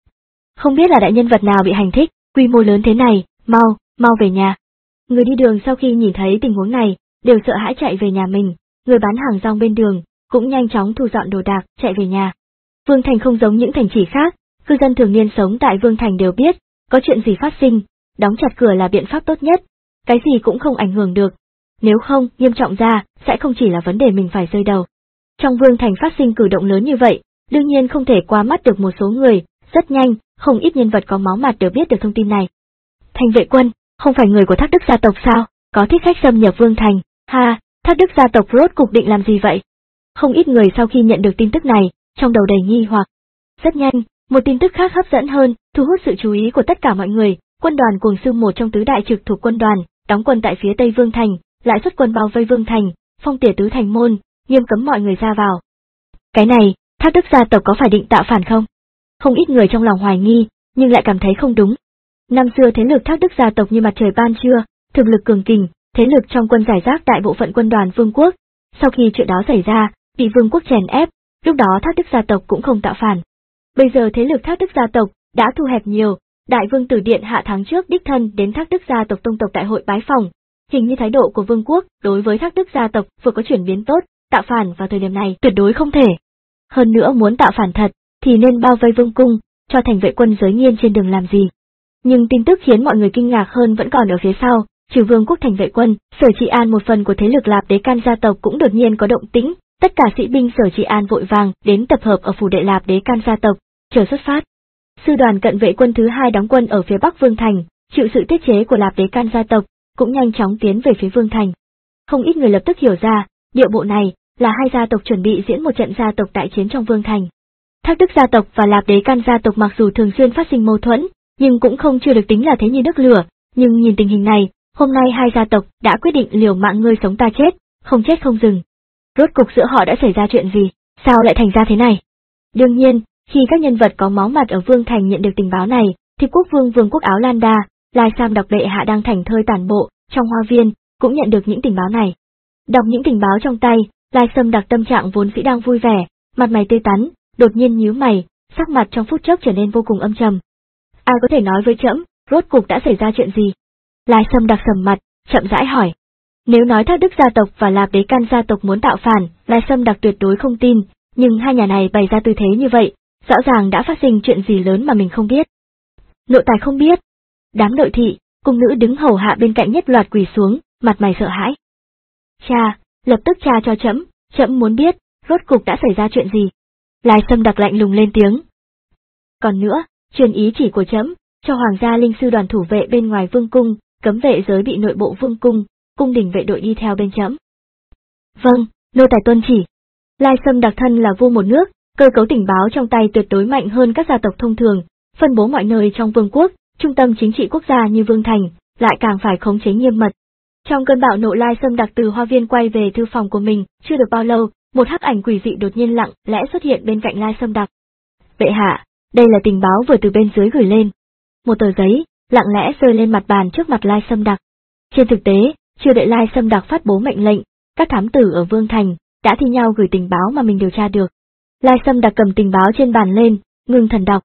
Không biết là đại nhân vật nào bị hành thích, quy mô lớn thế này, mau, mau về nhà. Người đi đường sau khi nhìn thấy tình huống này, đều sợ hãi chạy về nhà mình, người bán hàng rong bên đường, cũng nhanh chóng thu dọn đồ đạc, chạy về nhà. Vương thành không giống những thành trì khác, cư dân thường niên sống tại Vương thành đều biết, có chuyện gì phát sinh, đóng chặt cửa là biện pháp tốt nhất, cái gì cũng không ảnh hưởng được. Nếu không, nghiêm trọng ra, sẽ không chỉ là vấn đề mình phải rơi đầu. Trong Vương thành phát sinh cử động lớn như vậy, đương nhiên không thể qua mắt được một số người, rất nhanh, không ít nhân vật có máu mặt đều biết được thông tin này. Thành vệ quân, không phải người của Thác Đức gia tộc sao, có thích khách xâm nhập Vương thành, ha, Thác Đức gia tộc rốt cục định làm gì vậy? Không ít người sau khi nhận được tin tức này, trong đầu đầy nghi hoặc. Rất nhanh, một tin tức khác hấp dẫn hơn, thu hút sự chú ý của tất cả mọi người, quân đoàn Cuồng Sư một trong tứ đại trực thuộc quân đoàn, đóng quân tại phía Tây Vương thành, lại xuất quân bao vây Vương thành, phong tỏa tứ thành môn, nghiêm cấm mọi người ra vào. Cái này, Thác Đức gia tộc có phải định tạo phản không? Không ít người trong lòng hoài nghi, nhưng lại cảm thấy không đúng. Năm xưa thế lực Thác Đức gia tộc như mặt trời ban trưa, thực lực cường kình, thế lực trong quân giải rác đại bộ phận quân đoàn vương quốc. Sau khi chuyện đó xảy ra, bị vương quốc chèn ép, lúc đó Thác Đức gia tộc cũng không tạo phản. Bây giờ thế lực Thác Đức gia tộc đã thu hẹp nhiều, đại vương tử điện hạ tháng trước đích thân đến Thác Đức gia tộc tông tộc đại hội bái phỏng, hình như thái độ của vương quốc đối với Thác Đức gia tộc vừa có chuyển biến tốt, tạo phản vào thời điểm này tuyệt đối không thể. Hơn nữa muốn tạo phản thật, thì nên bao vây vương cung, cho thành vệ quân giới nghiêm trên đường làm gì. Nhưng tin tức khiến mọi người kinh ngạc hơn vẫn còn ở phía sau, trừ vương quốc thành vệ quân, Sở Trị An một phần của thế lực Lạp Đế Can gia tộc cũng đột nhiên có động tĩnh, tất cả sĩ binh Sở Trị An vội vàng đến tập hợp ở phủ đệ Lạp Đế Can gia tộc, chờ xuất phát. Sư đoàn cận vệ quân thứ hai đóng quân ở phía Bắc Vương thành, chịu sự tiết chế của Lạp Đế Can gia tộc, cũng nhanh chóng tiến về phía Vương thành. Không ít người lập tức hiểu ra, điệu bộ này là hai gia tộc chuẩn bị diễn một trận gia tộc đại chiến trong Vương thành. Thác Đức gia tộc và Lạp Đế Can gia tộc mặc dù thường xuyên phát sinh mâu thuẫn, nhưng cũng không chưa được tính là thế như nước lửa, nhưng nhìn tình hình này, hôm nay hai gia tộc đã quyết định liều mạng ngươi sống ta chết, không chết không dừng. Rốt cục giữa họ đã xảy ra chuyện gì, sao lại thành ra thế này? Đương nhiên, khi các nhân vật có máu mặt ở Vương thành nhận được tình báo này, thì quốc vương vương quốc Áo Lan Đa, Lai Sam đọc đệ hạ đang thảnh thơi tản bộ trong hoa viên, cũng nhận được những tình báo này. Đọc những tình báo trong tay, Lai Sam đặc tâm trạng vốn dĩ đang vui vẻ, mặt mày tươi tắn, đột nhiên nhíu mày, sắc mặt trong phút chốc trở nên vô cùng âm trầm. Ai có thể nói với trẫm, rốt cục đã xảy ra chuyện gì? Lai Sam đặc sầm mặt, chậm rãi hỏi. Nếu nói Thác Đức gia tộc và Lạp Đế Can gia tộc muốn tạo phản, Lai Sam đặc tuyệt đối không tin, nhưng hai nhà này bày ra tư thế như vậy, rõ ràng đã phát sinh chuyện gì lớn mà mình không biết. Nội tài không biết. Đám nội thị, cung nữ đứng hầu hạ bên cạnh nhất loạt quỳ xuống, mặt mày sợ hãi. Cha, lập tức cha cho trẫm, trẫm muốn biết, rốt cục đã xảy ra chuyện gì? Lai Sam đặc lạnh lùng lên tiếng. Còn nữa, truyền ý chỉ của trẫm, cho hoàng gia linh sư đoàn thủ vệ bên ngoài vương cung, cấm vệ giới bị nội bộ vương cung, cung đình vệ đội đi theo bên trẫm. Vâng, nô tài tuân chỉ. Lai Sam đặc thân là vua một nước, cơ cấu tình báo trong tay tuyệt đối mạnh hơn các gia tộc thông thường, phân bố mọi nơi trong vương quốc, trung tâm chính trị quốc gia như Vương thành, lại càng phải khống chế nghiêm mật. Trong cơn bạo nộ, Lai Sam đặc từ hoa viên quay về thư phòng của mình, chưa được bao lâu, một hắc ảnh quỷ dị đột nhiên lặng lẽ xuất hiện bên cạnh Lai Sam đặc. Bệ hạ, đây là tình báo vừa từ bên dưới gửi lên. Một tờ giấy, lặng lẽ rơi lên mặt bàn trước mặt Lai Sam đặc. Trên thực tế, chưa đợi Lai Sam đặc phát bố mệnh lệnh, các thám tử ở Vương thành đã thi nhau gửi tình báo mà mình điều tra được. Lai Sam đặc cầm tình báo trên bàn lên, ngưng thần đọc.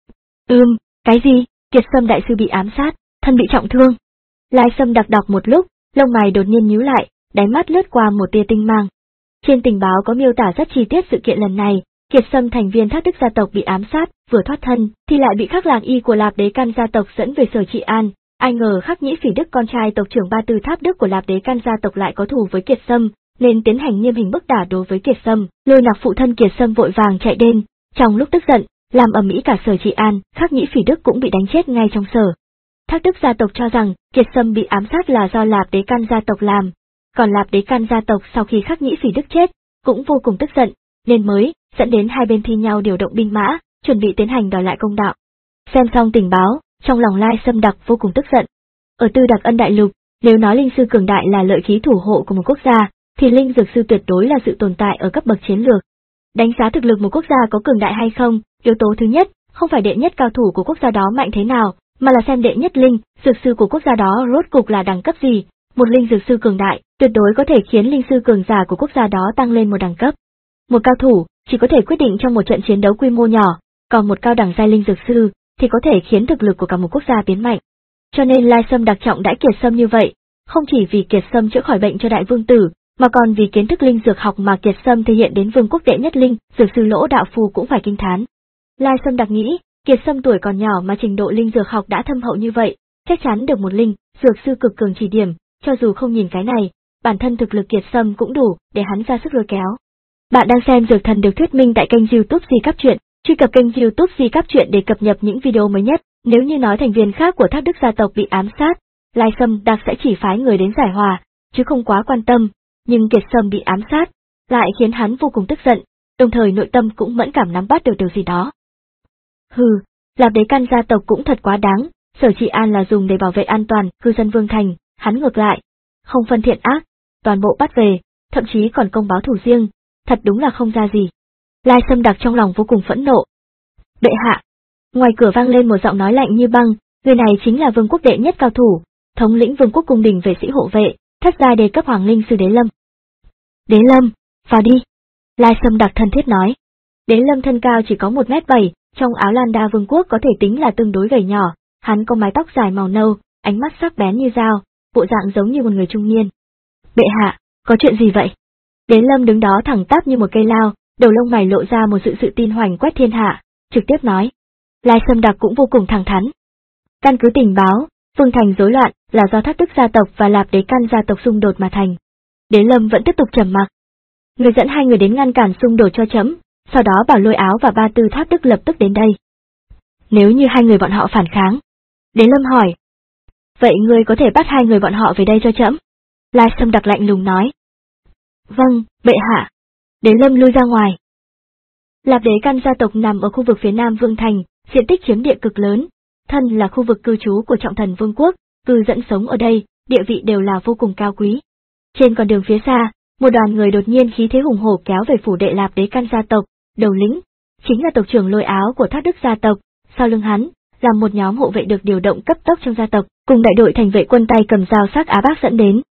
Ừm, cái gì? Kiệt Sâm đại sư bị ám sát, thân bị trọng thương. Lai Sam đặc đọc một lúc, lông mày đột nhiên nhíu lại, đáy mắt lướt qua một tia tinh mang. Trên tình báo có miêu tả rất chi tiết sự kiện lần này, Kiệt Sâm thành viên Thác Đức gia tộc bị ám sát, vừa thoát thân thì lại bị Khắc Lạc Y của Lạp Đế Căn gia tộc dẫn về Sở Trị An. Ai ngờ Khắc Nhĩ Phỉ Đức con trai tộc trưởng Ba Tư Tháp Đức của Lạp Đế Căn gia tộc lại có thù với Kiệt Sâm, nên tiến hành nghiêm hình bức đả đối với Kiệt Sâm. Lôi Nặc phụ thân Kiệt Sâm vội vàng chạy đến, trong lúc tức giận, làm ầm ĩ cả Sở Trị An, Khắc Nhĩ Phỉ Đức cũng bị đánh chết ngay trong sở. Thác Đức gia tộc cho rằng Kiệt Sâm bị ám sát là do Lạp Đế Căn gia tộc làm, còn Lạp Đế Căn gia tộc sau khi Khắc Nhĩ Phỉ Đức chết, cũng vô cùng tức giận, nên mới dẫn đến hai bên thi nhau điều động binh mã, chuẩn bị tiến hành đòi lại công đạo. Xem xong tình báo, trong lòng Lai Sâm Đặc vô cùng tức giận. Ở Tư Đặc Ân Đại Lục, nếu nói linh sư cường đại là lợi khí thủ hộ của một quốc gia, thì linh dược sư tuyệt đối là sự tồn tại ở cấp bậc chiến lược. Đánh giá thực lực một quốc gia có cường đại hay không, yếu tố thứ nhất không phải đệ nhất cao thủ của quốc gia đó mạnh thế nào, mà là xem đệ nhất linh dược sư của quốc gia đó rốt cục là đẳng cấp gì. Một linh dược sư cường đại tuyệt đối có thể khiến linh sư cường giả của quốc gia đó tăng lên một đẳng cấp. Một cao thủ chỉ có thể quyết định trong một trận chiến đấu quy mô nhỏ, còn một cao đẳng giai linh dược sư thì có thể khiến thực lực của cả một quốc gia biến mạnh. Cho nên Lai Sâm Đặc trọng đãi Kiệt Sâm như vậy, không chỉ vì Kiệt Sâm chữa khỏi bệnh cho đại vương tử, mà còn vì kiến thức linh dược học mà Kiệt Sâm thể hiện đến vương quốc đệ nhất linh dược sư Lỗ Đạo Phu cũng phải kinh thán. Lai Sâm Đặc nghĩ, Kiệt Sâm tuổi còn nhỏ mà trình độ linh dược học đã thâm hậu như vậy, chắc chắn được một linh dược sư cực cường chỉ điểm, cho dù không nhìn cái này, bản thân thực lực Kiệt Sâm cũng đủ để hắn ra sức lôi kéo. Bạn đang xem Dược Thần được thuyết minh tại kênh YouTube Di Cáp Truyện, truy cập kênh YouTube Di Cáp Truyện để cập nhật những video mới nhất. Nếu như nói thành viên khác của Thác Đức gia tộc bị ám sát, Lai Sâm Đặc sẽ chỉ phái người đến giải hòa, chứ không quá quan tâm, nhưng Kiệt Sâm bị ám sát lại khiến hắn vô cùng tức giận, đồng thời nội tâm cũng mẫn cảm nắm bắt được điều gì đó. Hừ, Lạp Đế Căn gia tộc cũng thật quá đáng, Sở Trị An là dùng để bảo vệ an toàn cư dân Vương Thành, hắn ngược lại, không phân thiện ác, toàn bộ bắt về, thậm chí còn công báo thù riêng, thật đúng là không ra gì. Lai Sâm Đặc trong lòng vô cùng phẫn nộ. Bệ hạ! Ngoài cửa vang lên một giọng nói lạnh như băng, người này chính là vương quốc đệ nhất cao thủ, thống lĩnh vương quốc cung đình vệ sĩ hộ vệ, thất giai đề cấp hoàng linh sư Đế Lâm. Đế Lâm, vào đi! Lai Sâm Đặc thân thiết nói. Đế Lâm thân cao chỉ có một mét bảy, trong áo Lan Đa vương quốc có thể tính là tương đối gầy nhỏ, hắn có mái tóc dài màu nâu, ánh mắt sắc bén như dao, bộ dạng giống như một người trung niên. Bệ hạ, có chuyện gì vậy? Đế Lâm đứng đó thẳng tắp như một cây lao, đầu lông mày lộ ra một sự tự tin hoành quét thiên hạ, trực tiếp nói. Lai Sâm Đặc cũng vô cùng thẳng thắn. Căn cứ tình báo, Vương Thành rối loạn là do Thác Đức gia tộc và Lạp Đế Căn gia tộc xung đột mà thành. Đế Lâm vẫn tiếp tục trầm mặc. Người dẫn hai người đến ngăn cản xung đột cho chấm, sau đó bảo Lôi Áo và Ba Tư Tháp Đức lập tức đến đây. Nếu như hai người bọn họ phản kháng. Đế Lâm hỏi. Vậy ngươi có thể bắt hai người bọn họ về đây cho chấm? Lai Sâm Đặc lạnh lùng nói. Vâng, bệ hạ. Đế Lâm lui ra ngoài. Lạp Đế Căn gia tộc nằm ở khu vực phía nam Vương Thành, diện tích chiếm địa cực lớn, thân là khu vực cư trú của Trọng Thần Vương quốc, cư dẫn sống ở đây, địa vị đều là vô cùng cao quý. Trên con đường phía xa, một đoàn người đột nhiên khí thế hùng hổ kéo về phủ đệ Lạp Đế Căn gia tộc, đầu lĩnh chính là tộc trưởng Lôi Áo của Thác Đức gia tộc, sau lưng hắn là một nhóm hộ vệ được điều động cấp tốc trong gia tộc, cùng đại đội thành vệ quân tay cầm dao sắc Á Bác dẫn đến.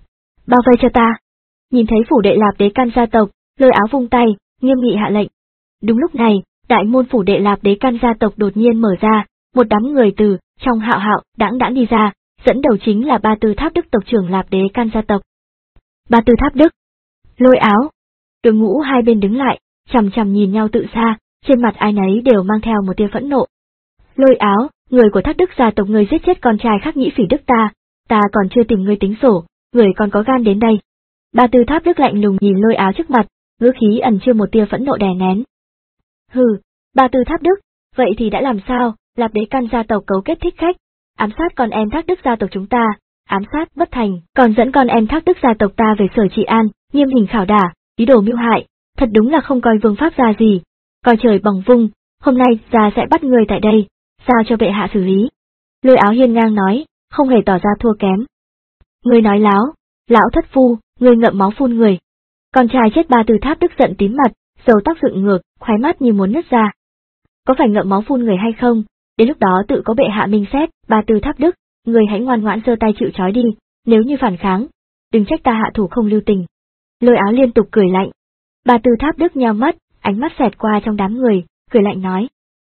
Bao vây cho ta! Nhìn thấy phủ đệ Lạp Đế Căn gia tộc, Lôi Áo vung tay, nghiêm nghị hạ lệnh. Đúng lúc này, đại môn phủ đệ Lạp Đế Căn gia tộc đột nhiên mở ra, một đám người từ trong hạo hạo đãng đãng đi ra, dẫn đầu chính là Ba Tư Tháp Đức tộc trưởng Lạp Đế Căn gia tộc. Ba Tư Tháp Đức, Lôi Áo, đội ngũ hai bên đứng lại, chằm chằm nhìn nhau tự xa, trên mặt ai nấy đều mang theo một tia phẫn nộ. Lôi Áo, người của Thác Đức gia tộc ngươi giết chết con trai Khắc Nhĩ Phỉ Đức ta, ta còn chưa tìm ngươi tính sổ, người còn có gan đến đây. Ba Tư Tháp Đức lạnh lùng nhìn Lôi Áo trước mặt, ngữ khí ẩn chứa một tia phẫn nộ đè nén. Hừ, Ba Tư Tháp Đức, vậy thì đã làm sao? Lạp Đế Căn gia tộc cấu kết thích khách, ám sát con em Thác Đức gia tộc chúng ta, ám sát bất thành, còn dẫn con em Thác Đức gia tộc ta về Sở Trị An, nghiêm hình khảo đả, ý đồ mưu hại, thật đúng là không coi vương pháp ra gì, coi trời bằng vung, hôm nay gia sẽ bắt người tại đây, giao cho bệ hạ xử lý. Lôi Áo hiên ngang nói, không hề tỏ ra thua kém. Ngươi nói láo, lão thất phu, ngươi ngậm máu phun người. Con trai chết Ba Tư Tháp Đức giận tím mặt, râu tóc dựng ngược, khóe mắt như muốn nứt ra. Có phải ngậm máu phun người hay không? Đến lúc đó tự có bệ hạ minh xét. Ba Tư Tháp Đức, người hãy ngoan ngoãn giơ tay chịu trói đi, nếu như phản kháng, đừng trách ta hạ thủ không lưu tình. Lôi Áo liên tục cười lạnh. Ba Tư Tháp Đức nheo mắt, ánh mắt xẹt qua trong đám người, cười lạnh nói.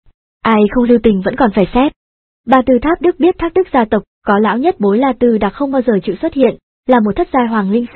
Ai không lưu tình vẫn còn phải xét. Ba Tư Tháp Đức biết Thác Đức gia tộc có lão nhất bối La Tư Đặc không bao giờ chịu xuất hiện, là một thất giai hoàng linh sư,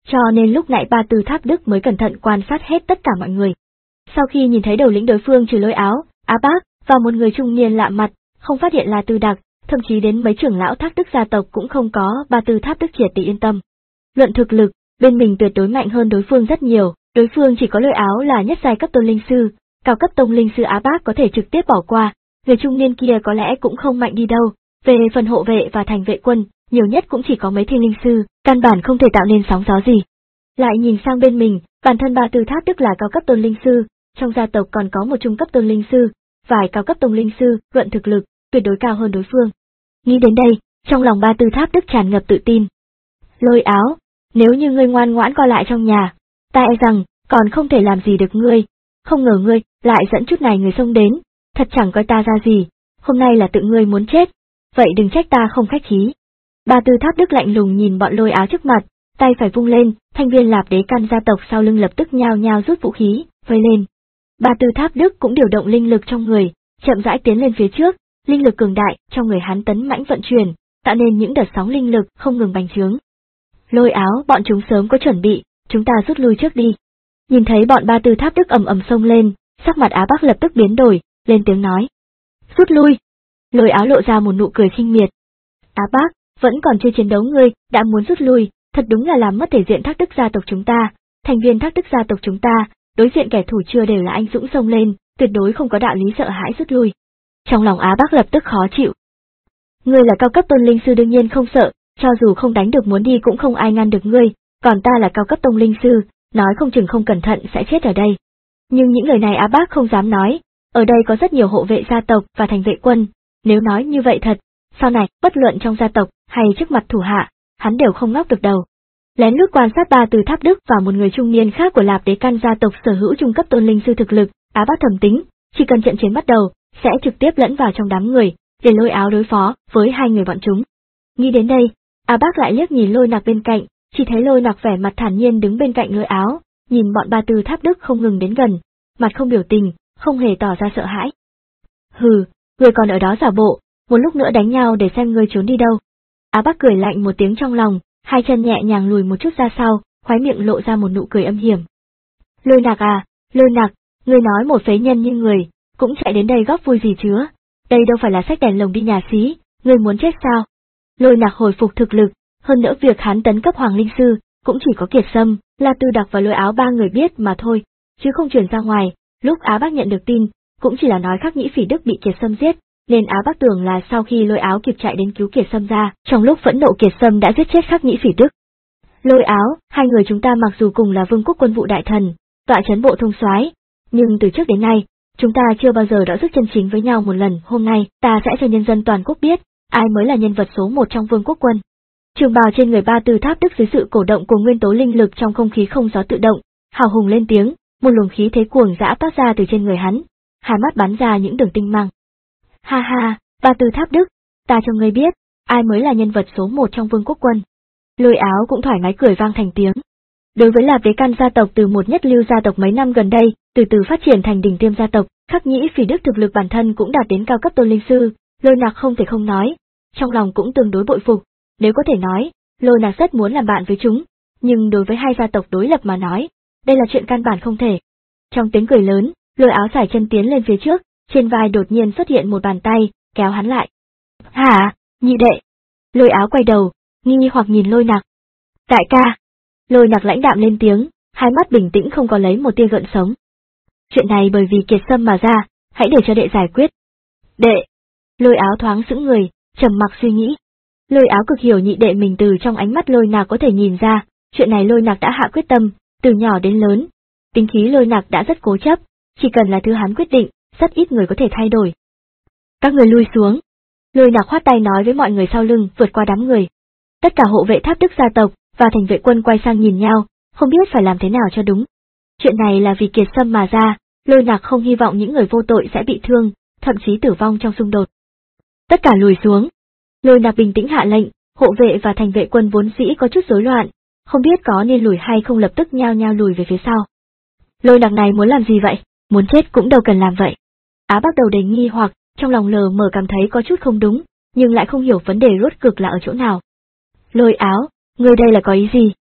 cho nên lúc nãy Ba Tư Tháp Đức mới cẩn thận quan sát hết tất cả mọi người. Sau khi nhìn thấy đầu lĩnh đối phương trừ Lôi Áo, Á Bác và một người trung niên lạ mặt, không phát hiện là Tư Đặc, thậm chí đến mấy trưởng lão Thác Đức gia tộc cũng không có, Ba Tư Tháp Đức triệt để yên tâm. Luận thực lực, bên mình tuyệt đối mạnh hơn đối phương rất nhiều, đối phương chỉ có Lôi Áo là nhất giai cấp tôn linh sư, cao cấp tông linh sư Á Bác có thể trực tiếp bỏ qua, người trung niên kia có lẽ cũng không mạnh đi đâu, về phần hộ vệ và thành vệ quân, nhiều nhất cũng chỉ có mấy thiên linh sư, căn bản không thể tạo nên sóng gió gì. Lại nhìn sang bên mình, bản thân Ba Tư Tháp Đức là cao cấp tôn linh sư, trong gia tộc còn có một trung cấp tôn linh sư, vài cao cấp tôn linh sư, luận thực lực, tuyệt đối cao hơn đối phương. Nghĩ đến đây, trong lòng Ba Tư Tháp Đức tràn ngập tự tin. Lôi Áo, nếu như ngươi ngoan ngoãn coi lại trong nhà, ta e rằng, còn không thể làm gì được ngươi, không ngờ ngươi, lại dẫn chút này người xông đến, thật chẳng coi ta ra gì, hôm nay là tự ngươi muốn chết, vậy đừng trách ta không khách khí. Ba Tư Tháp Đức lạnh lùng nhìn bọn Lôi Áo trước mặt, tay phải vung lên, thành viên Lạp Đế Căn gia tộc sau lưng lập tức nhao nhao rút vũ khí, vây lên. Ba Tư Tháp Đức cũng điều động linh lực trong người, chậm rãi tiến lên phía trước, linh lực cường đại trong người hắn tấn mãnh vận chuyển, tạo nên những đợt sóng linh lực không ngừng bành trướng. Lôi Áo, bọn chúng sớm có chuẩn bị, chúng ta rút lui trước đi. Nhìn thấy bọn Ba Tư Tháp Đức ầm ầm xông lên, sắc mặt Á Bắc lập tức biến đổi, lên tiếng nói: "Rút lui." Lôi Áo lộ ra một nụ cười khinh miệt. "Á Bắc, vẫn còn chưa chiến đấu ngươi, đã muốn rút lui, thật đúng là làm mất thể diện Thác Đức gia tộc chúng ta, thành viên Thác Đức gia tộc chúng ta, đối diện kẻ thủ chưa đều là anh dũng xông lên, tuyệt đối không có đạo lý sợ hãi rút lui." Trong lòng Á Bắc lập tức khó chịu. "Ngươi là cao cấp tôn linh sư đương nhiên không sợ, cho dù không đánh được muốn đi cũng không ai ngăn được ngươi, còn ta là cao cấp tông linh sư, nói không chừng không cẩn thận sẽ chết ở đây." Nhưng những lời này Á Bác không dám nói, ở đây có rất nhiều hộ vệ gia tộc và thành vệ quân, nếu nói như vậy thật, sau này, bất luận trong gia tộc hay trước mặt thủ hạ, hắn đều không ngóc được đầu. Lén lút quan sát Ba Tư Tháp Đức và một người trung niên khác của Lạp Đế Căn gia tộc sở hữu trung cấp tôn linh sư thực lực, Á Bác thầm tính, chỉ cần trận chiến bắt đầu, sẽ trực tiếp lẫn vào trong đám người, để Lôi Áo đối phó với hai người bọn chúng. Nghĩ đến đây, Á Bác lại liếc nhìn Lôi Nặc bên cạnh, chỉ thấy Lôi Nặc vẻ mặt thản nhiên đứng bên cạnh Lôi Áo, nhìn bọn Ba Tư Tháp Đức không ngừng đến gần, mặt không biểu tình, không hề tỏ ra sợ hãi. "Hừ, ngươi còn ở đó giả bộ, một lúc nữa đánh nhau để xem ngươi trốn đi đâu." Á Bác cười lạnh một tiếng trong lòng, hai chân nhẹ nhàng lùi một chút ra sau, khóe miệng lộ ra một nụ cười âm hiểm. "Lôi Nặc à, Lôi Nặc, ngươi nói một phế nhân như người, cũng chạy đến đây góp vui gì chứa, đây đâu phải là xách đèn lồng đi nhà xí, ngươi muốn chết sao?" Lôi Nặc hồi phục thực lực, hơn nữa việc hắn tấn cấp Hoàng Linh Sư, cũng chỉ có Kiệt Sâm, La Tư Đặc và Lôi Áo ba người biết mà thôi, chứ không truyền ra ngoài. Lúc Á Bác nhận được tin, cũng chỉ là nói Khắc Nhĩ Phỉ Đức bị Kiệt Sâm giết, nên Á Bác tưởng là sau khi Lôi Áo kịp chạy đến cứu Kiệt Sâm ra, trong lúc phẫn nộ Kiệt Sâm đã giết chết Khắc Nhĩ Phỉ Đức. "Lôi Áo, hai người chúng ta mặc dù cùng là Vương quốc quân vụ đại thần, tọa trấn bộ thông soái, nhưng từ trước đến nay, chúng ta chưa bao giờ đọ sức chân chính với nhau một lần. Hôm nay, ta sẽ cho nhân dân toàn quốc biết, ai mới là nhân vật số một trong Vương quốc quân." Trường bào trên người Ba Tư Tháp Đức dưới sự cổ động của nguyên tố linh lực trong không khí không gió tự động, hào hùng lên tiếng, một luồng khí thế cuồng dã toát ra từ trên người hắn, hai mắt bắn ra những đường tinh mang. "Ha ha, Ba Tư Tháp Đức, ta cho ngươi biết, ai mới là nhân vật số một trong Vương quốc quân." Lôi Áo cũng thoải mái cười vang thành tiếng. Đối với Lạp Đế Căn gia tộc từ một nhất lưu gia tộc mấy năm gần đây, từ từ phát triển thành đỉnh tiêm gia tộc, Khắc Nhĩ Phỉ Đức thực lực bản thân cũng đạt đến cao cấp tôn linh sư, Lôi Nặc không thể không nói, trong lòng cũng tương đối bội phục. Nếu có thể nói, Lôi Nặc rất muốn làm bạn với chúng, nhưng đối với hai gia tộc đối lập mà nói, đây là chuyện căn bản không thể. Trong tiếng cười lớn, Lôi Áo sải chân tiến lên phía trước, trên vai đột nhiên xuất hiện một bàn tay, kéo hắn lại. "Hả, nhị đệ?" Lôi Áo quay đầu, nghi hoặc nhìn Lôi Nặc. "Đại ca." Lôi Nặc lãnh đạm lên tiếng, hai mắt bình tĩnh không có lấy một tia gợn sống. "Chuyện này bởi vì Kiệt Sâm mà ra, hãy để cho đệ giải quyết." "Đệ." Lôi Áo thoáng sững người, trầm mặc suy nghĩ. Lôi Áo cực hiểu nhị đệ mình từ trong ánh mắt Lôi Nặc có thể nhìn ra, chuyện này Lôi Nặc đã hạ quyết tâm, từ nhỏ đến lớn. Tính khí Lôi Nặc đã rất cố chấp, chỉ cần là thứ hắn quyết định, rất ít người có thể thay đổi. "Các người lui xuống." Lôi Nặc khoát tay nói với mọi người sau lưng, vượt qua đám người. Tất cả hộ vệ Tháp Đức gia tộc và thành vệ quân quay sang nhìn nhau, không biết phải làm thế nào cho đúng. Chuyện này là vì Kiệt Sâm mà ra, Lôi Nặc không hy vọng những người vô tội sẽ bị thương, thậm chí tử vong trong xung đột. "Tất cả lùi xuống." Lôi Nặc bình tĩnh hạ lệnh, hộ vệ và thành vệ quân vốn dĩ có chút rối loạn, không biết có nên lùi hay không lập tức nhao nhao lùi về phía sau. Lôi Nặc này muốn làm gì vậy? Muốn chết cũng đâu cần làm vậy. Á Bác đầu đầy nghi hoặc, trong lòng lờ mờ cảm thấy có chút không đúng, nhưng lại không hiểu vấn đề rốt cực là ở chỗ nào. "Lôi Áo, ngươi đây là có ý gì?"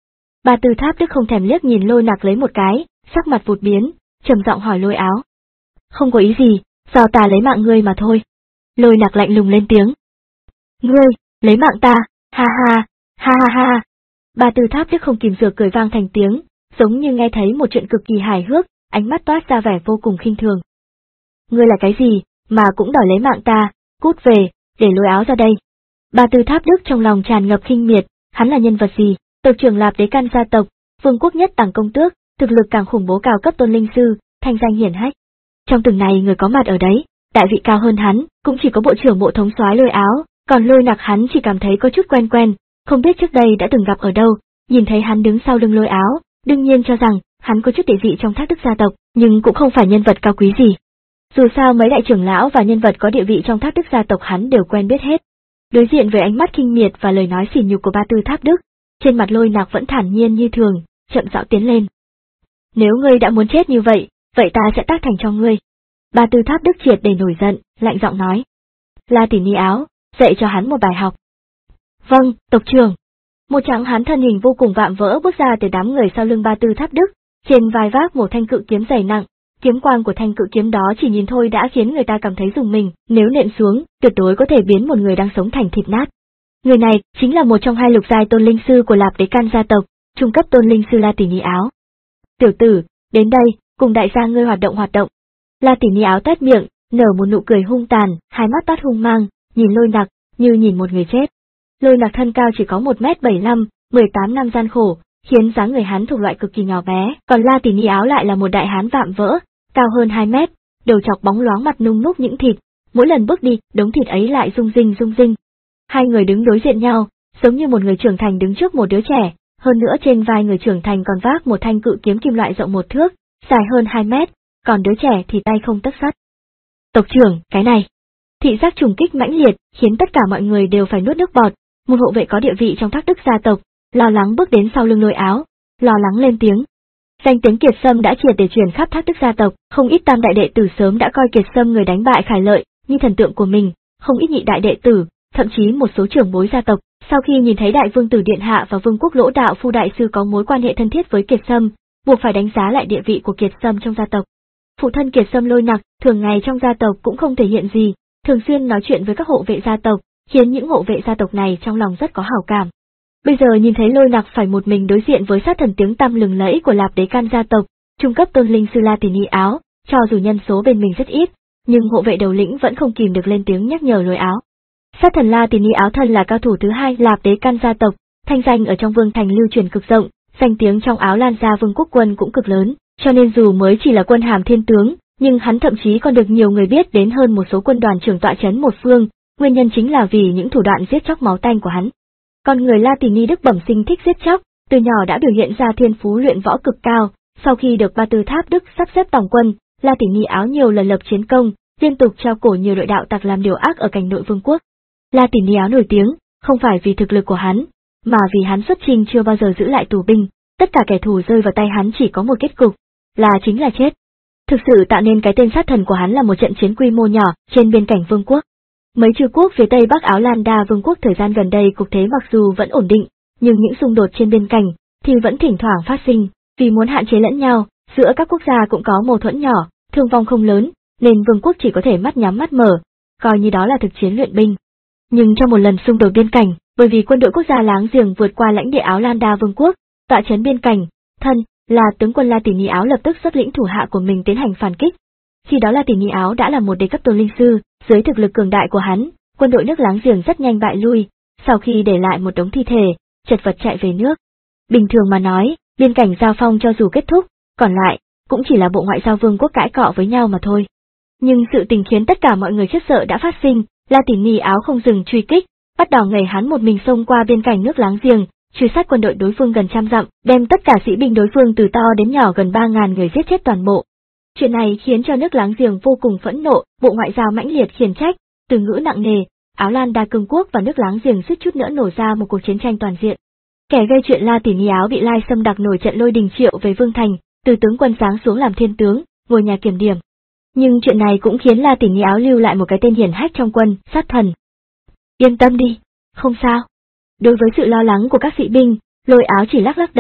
Ba Tư Tháp Đức không thèm liếc nhìn Lôi Nặc lấy một cái, sắc mặt vụt biến, trầm giọng hỏi Lôi Áo. Không có ý gì, do ta lấy mạng ngươi mà thôi. Lôi Nặc lạnh lùng lên tiếng. Ngươi, lấy mạng ta, ha ha, ha ha ha. Ba Tư Tháp Đức không kìm được cười vang thành tiếng, giống như nghe thấy một chuyện cực kỳ hài hước, ánh mắt toát ra vẻ vô cùng khinh thường. Ngươi là cái gì, mà cũng đòi lấy mạng ta, cút về, để Lôi Áo ra đây. Ba Tư Tháp Đức trong lòng tràn ngập khinh miệt, hắn là nhân vật gì, tộc trưởng Lạp Đế Can gia tộc, vương quốc nhất đẳng công tước, thực lực càng khủng bố cao cấp tôn linh sư, thanh danh hiển hách. Trong từng này người có mặt ở đấy, đại vị cao hơn hắn, cũng chỉ có bộ trưởng bộ thống soái Lôi Áo, còn Lôi Nặc hắn chỉ cảm thấy có chút quen quen, không biết trước đây đã từng gặp ở đâu, nhìn thấy hắn đứng sau lưng Lôi Áo, đương nhiên cho rằng hắn có chút địa vị trong Thác Đức gia tộc, nhưng cũng không phải nhân vật cao quý gì. Dù sao mấy đại trưởng lão và nhân vật có địa vị trong Thác Đức gia tộc hắn đều quen biết hết. Đối diện với ánh mắt khinh miệt và lời nói sỉ nhục của Ba Tư Tháp Đức, trên mặt Lôi Nặc vẫn thản nhiên như thường, chậm rãi tiến lên. Nếu ngươi đã muốn chết như vậy, vậy ta sẽ tác thành cho ngươi. Ba Tư Tháp Đức triệt để nổi giận, lạnh giọng nói. La Tỷ Ni Áo, dạy cho hắn một bài học. Vâng, tộc trưởng. Một tráng hán thân hình vô cùng vạm vỡ bước ra từ đám người sau lưng Ba Tư Tháp Đức, trên vai vác một thanh cự kiếm dày nặng, kiếm quang của thanh cự kiếm đó chỉ nhìn thôi đã khiến người ta cảm thấy rùng mình, nếu nện xuống, tuyệt đối có thể biến một người đang sống thành thịt nát. Người này chính là một trong hai lục giai tôn linh sư của Lạp Đế Can gia tộc, trung cấp tôn linh sư La Tỷ Ni Áo. Tiểu tử, đến đây, cùng đại gia ngươi hoạt động hoạt động. La Tỷ Ni Áo tét miệng, nở một nụ cười hung tàn, hai mắt toát hung mang, nhìn Lôi Nặc như nhìn một người chết. Lôi Nặc thân cao chỉ có một mét bảy mươi lăm, mười tám năm gian khổ, khiến dáng người hắn thuộc loại cực kỳ nhỏ bé, còn La Tỷ Ni Áo lại là một đại hán vạm vỡ, cao hơn hai mét, đầu chọc bóng loáng mặt nung núc những thịt, mỗi lần bước đi, đống thịt ấy lại rung rinh rung rinh. Hai người đứng đối diện nhau, giống như một người trưởng thành đứng trước một đứa trẻ, hơn nữa trên vai người trưởng thành còn vác một thanh cự kiếm kim loại rộng một thước, dài hơn hai mét, còn đứa trẻ thì tay không tấc sắt. Tộc trưởng, cái này, thị giác trùng kích mãnh liệt, khiến tất cả mọi người đều phải nuốt nước bọt. Một hộ vệ có địa vị trong Thác Đức gia tộc, lo lắng bước đến sau lưng Lôi Áo, lo lắng lên tiếng. Danh tiếng Kiệt Sâm đã triệt để truyền khắp Thác Đức gia tộc, không ít tam đại đệ tử sớm đã coi Kiệt Sâm người đánh bại Khải Lợi như thần tượng của mình, không ít nhị đại đệ tử, thậm chí một số trưởng bối gia tộc, sau khi nhìn thấy đại vương tử điện hạ và vương quốc Lỗ đạo phu đại sư có mối quan hệ thân thiết với Kiệt Sâm, buộc phải đánh giá lại địa vị của Kiệt Sâm trong gia tộc. Phụ thân Kiệt Sâm Lôi Nặc, thường ngày trong gia tộc cũng không thể hiện gì, thường xuyên nói chuyện với các hộ vệ gia tộc, khiến những hộ vệ gia tộc này trong lòng rất có hảo cảm. Bây giờ nhìn thấy Lôi Nặc phải một mình đối diện với sát thần tiếng tăm lừng lẫy của Lạp Đế Can gia tộc, trung cấp tôn linh sư La Tỷ Ni Áo, cho dù nhân số bên mình rất ít, nhưng hộ vệ đầu lĩnh vẫn không kìm được lên tiếng nhắc nhở Lôi Áo. Sát thần La Tỷ Ni Áo thân là cao thủ thứ hai Lạp Đế Can gia tộc, thanh danh ở trong vương thành lưu truyền cực rộng, danh tiếng trong Áo Lan gia vương quốc quân cũng cực lớn, cho nên dù mới chỉ là quân hàm thiên tướng, nhưng hắn thậm chí còn được nhiều người biết đến hơn một số quân đoàn trưởng tọa trấn một phương, nguyên nhân chính là vì những thủ đoạn giết chóc máu tanh của hắn. Con người La Tỷ Ni Đức bẩm sinh thích giết chóc, từ nhỏ đã biểu hiện ra thiên phú luyện võ cực cao, sau khi được Ba Tư Tháp Đức sắp xếp tổng quân, La Tỷ Ni Áo nhiều lần lập chiến công, liên tục treo cổ nhiều đội đạo tặc làm điều ác ở cảnh nội vương quốc. La Tỷ Ni Áo nổi tiếng, không phải vì thực lực của hắn, mà vì hắn xuất chinh chưa bao giờ giữ lại tù binh, tất cả kẻ thù rơi vào tay hắn chỉ có một kết cục, là chính là chết. Thực sự tạo nên cái tên sát thần của hắn là một trận chiến quy mô nhỏ trên biên cảnh vương quốc. Mấy chư quốc phía tây bắc Áo Lan Đa vương quốc thời gian gần đây cục thế mặc dù vẫn ổn định, nhưng những xung đột trên biên cảnh thì vẫn thỉnh thoảng phát sinh, vì muốn hạn chế lẫn nhau, giữa các quốc gia cũng có mâu thuẫn nhỏ, thương vong không lớn, nên vương quốc chỉ có thể mắt nhắm mắt mở, coi như đó là thực chiến luyện binh. Nhưng trong một lần xung đột biên cảnh, bởi vì quân đội quốc gia láng giềng vượt qua lãnh địa Áo Lan Đa vương quốc, tọa trấn biên cảnh, thân là tướng quân La Tỷ Ni Áo lập tức xuất lĩnh thủ hạ của mình tiến hành phản kích. Khi đó La Tỷ Ni Áo đã là một đế cấp tôn linh sư, dưới thực lực cường đại của hắn, quân đội nước láng giềng rất nhanh bại lui, sau khi để lại một đống thi thể, chật vật chạy về nước. Bình thường mà nói, biên cảnh giao phong cho dù kết thúc, còn lại cũng chỉ là bộ ngoại giao vương quốc cãi cọ với nhau mà thôi. Nhưng sự tình khiến tất cả mọi người khiếp sợ đã phát sinh, La Tỷ Ni Áo không dừng truy kích, bắt đầu ngày hắn một mình xông qua biên cảnh nước láng giềng, truy sát quân đội đối phương gần trăm dặm, đem tất cả sĩ binh đối phương từ to đến nhỏ gần ba ngàn người giết chết toàn bộ. Chuyện này khiến cho nước láng giềng vô cùng phẫn nộ, bộ ngoại giao mãnh liệt khiển trách, từ ngữ nặng nề, Áo Lan Đa cương quốc và nước láng giềng suýt chút nữa nổ ra một cuộc chiến tranh toàn diện. Kẻ gây chuyện La Tỷ Ni Áo bị Lai Sâm đặc nổi trận lôi đình triệu về vương thành, từ tướng quân sáng xuống làm thiên tướng, ngồi nhà kiểm điểm. Nhưng chuyện này cũng khiến La Tỷ Ni Áo lưu lại một cái tên hiển hách trong quân, sát thần. Yên tâm đi, không sao. Đối với sự lo lắng của các sĩ binh, Lôi Áo chỉ lắc lắc đầu,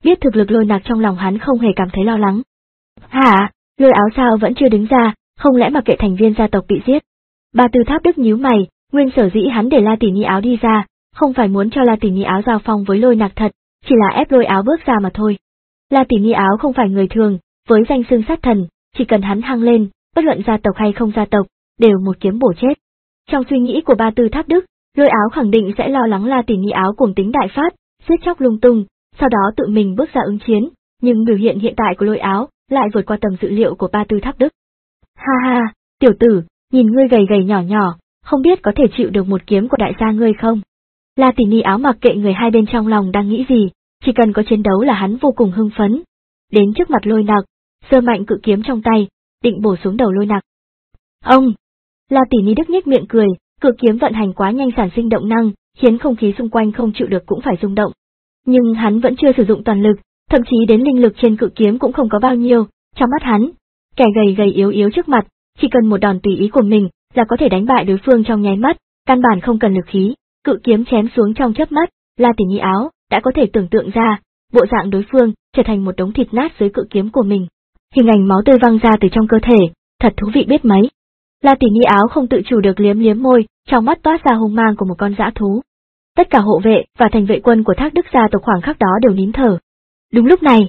biết thực lực Lôi Nặc trong lòng hắn không hề cảm thấy lo lắng. Hả, Lôi Áo sao vẫn chưa đứng ra, không lẽ mà kệ thành viên gia tộc bị giết? Ba Tư Tháp Đức nhíu mày, nguyên sở dĩ hắn để La Tỷ Nhi Áo đi ra, không phải muốn cho La Tỷ Nhi Áo giao phong với Lôi Nặc thật, chỉ là ép Lôi Áo bước ra mà thôi. La Tỷ Nhi Áo không phải người thường, với danh xưng sát thần, chỉ cần hắn hăng lên, bất luận gia tộc hay không gia tộc, đều một kiếm bổ chết. Trong suy nghĩ của Ba Tư Tháp Đức, Lôi Áo khẳng định sẽ lo lắng La Tỷ Nhi Áo cuồng tính đại phát, giết chóc lung tung, sau đó tự mình bước ra ứng chiến, nhưng biểu hiện hiện tại của Lôi Áo lại vượt qua tầm dự liệu của Ba Tư Tháp Đức. Ha ha, tiểu tử, nhìn ngươi gầy gầy nhỏ nhỏ, không biết có thể chịu được một kiếm của đại gia ngươi không? La Tỷ Nhi Áo mặc kệ người hai bên trong lòng đang nghĩ gì, chỉ cần có chiến đấu là hắn vô cùng hưng phấn. Đến trước mặt Lôi Nặc, giơ mạnh cự kiếm trong tay, định bổ xuống đầu Lôi Nặc. Ông! La Tỷ Nhi Đức nhếch miệng cười, cự kiếm vận hành quá nhanh sản sinh động năng, khiến không khí xung quanh không chịu được cũng phải rung động. Nhưng hắn vẫn chưa sử dụng toàn lực, thậm chí đến linh lực trên cự kiếm cũng không có bao nhiêu, trong mắt hắn, kẻ gầy gầy yếu yếu trước mặt, chỉ cần một đòn tùy ý của mình là có thể đánh bại đối phương trong nháy mắt, căn bản không cần lực khí, cự kiếm chém xuống trong chớp mắt, La Tỷ Nhi Áo đã có thể tưởng tượng ra, bộ dạng đối phương trở thành một đống thịt nát dưới cự kiếm của mình. Hình ảnh máu tươi văng ra từ trong cơ thể, thật thú vị biết mấy. La Tỷ Nhi Áo không tự chủ được liếm liếm môi, trong mắt toát ra hung mang của một con dã thú. Tất cả hộ vệ và thành vệ quân của Thác Đức gia tộc khoảng khắc đó đều nín thở. Đúng lúc này,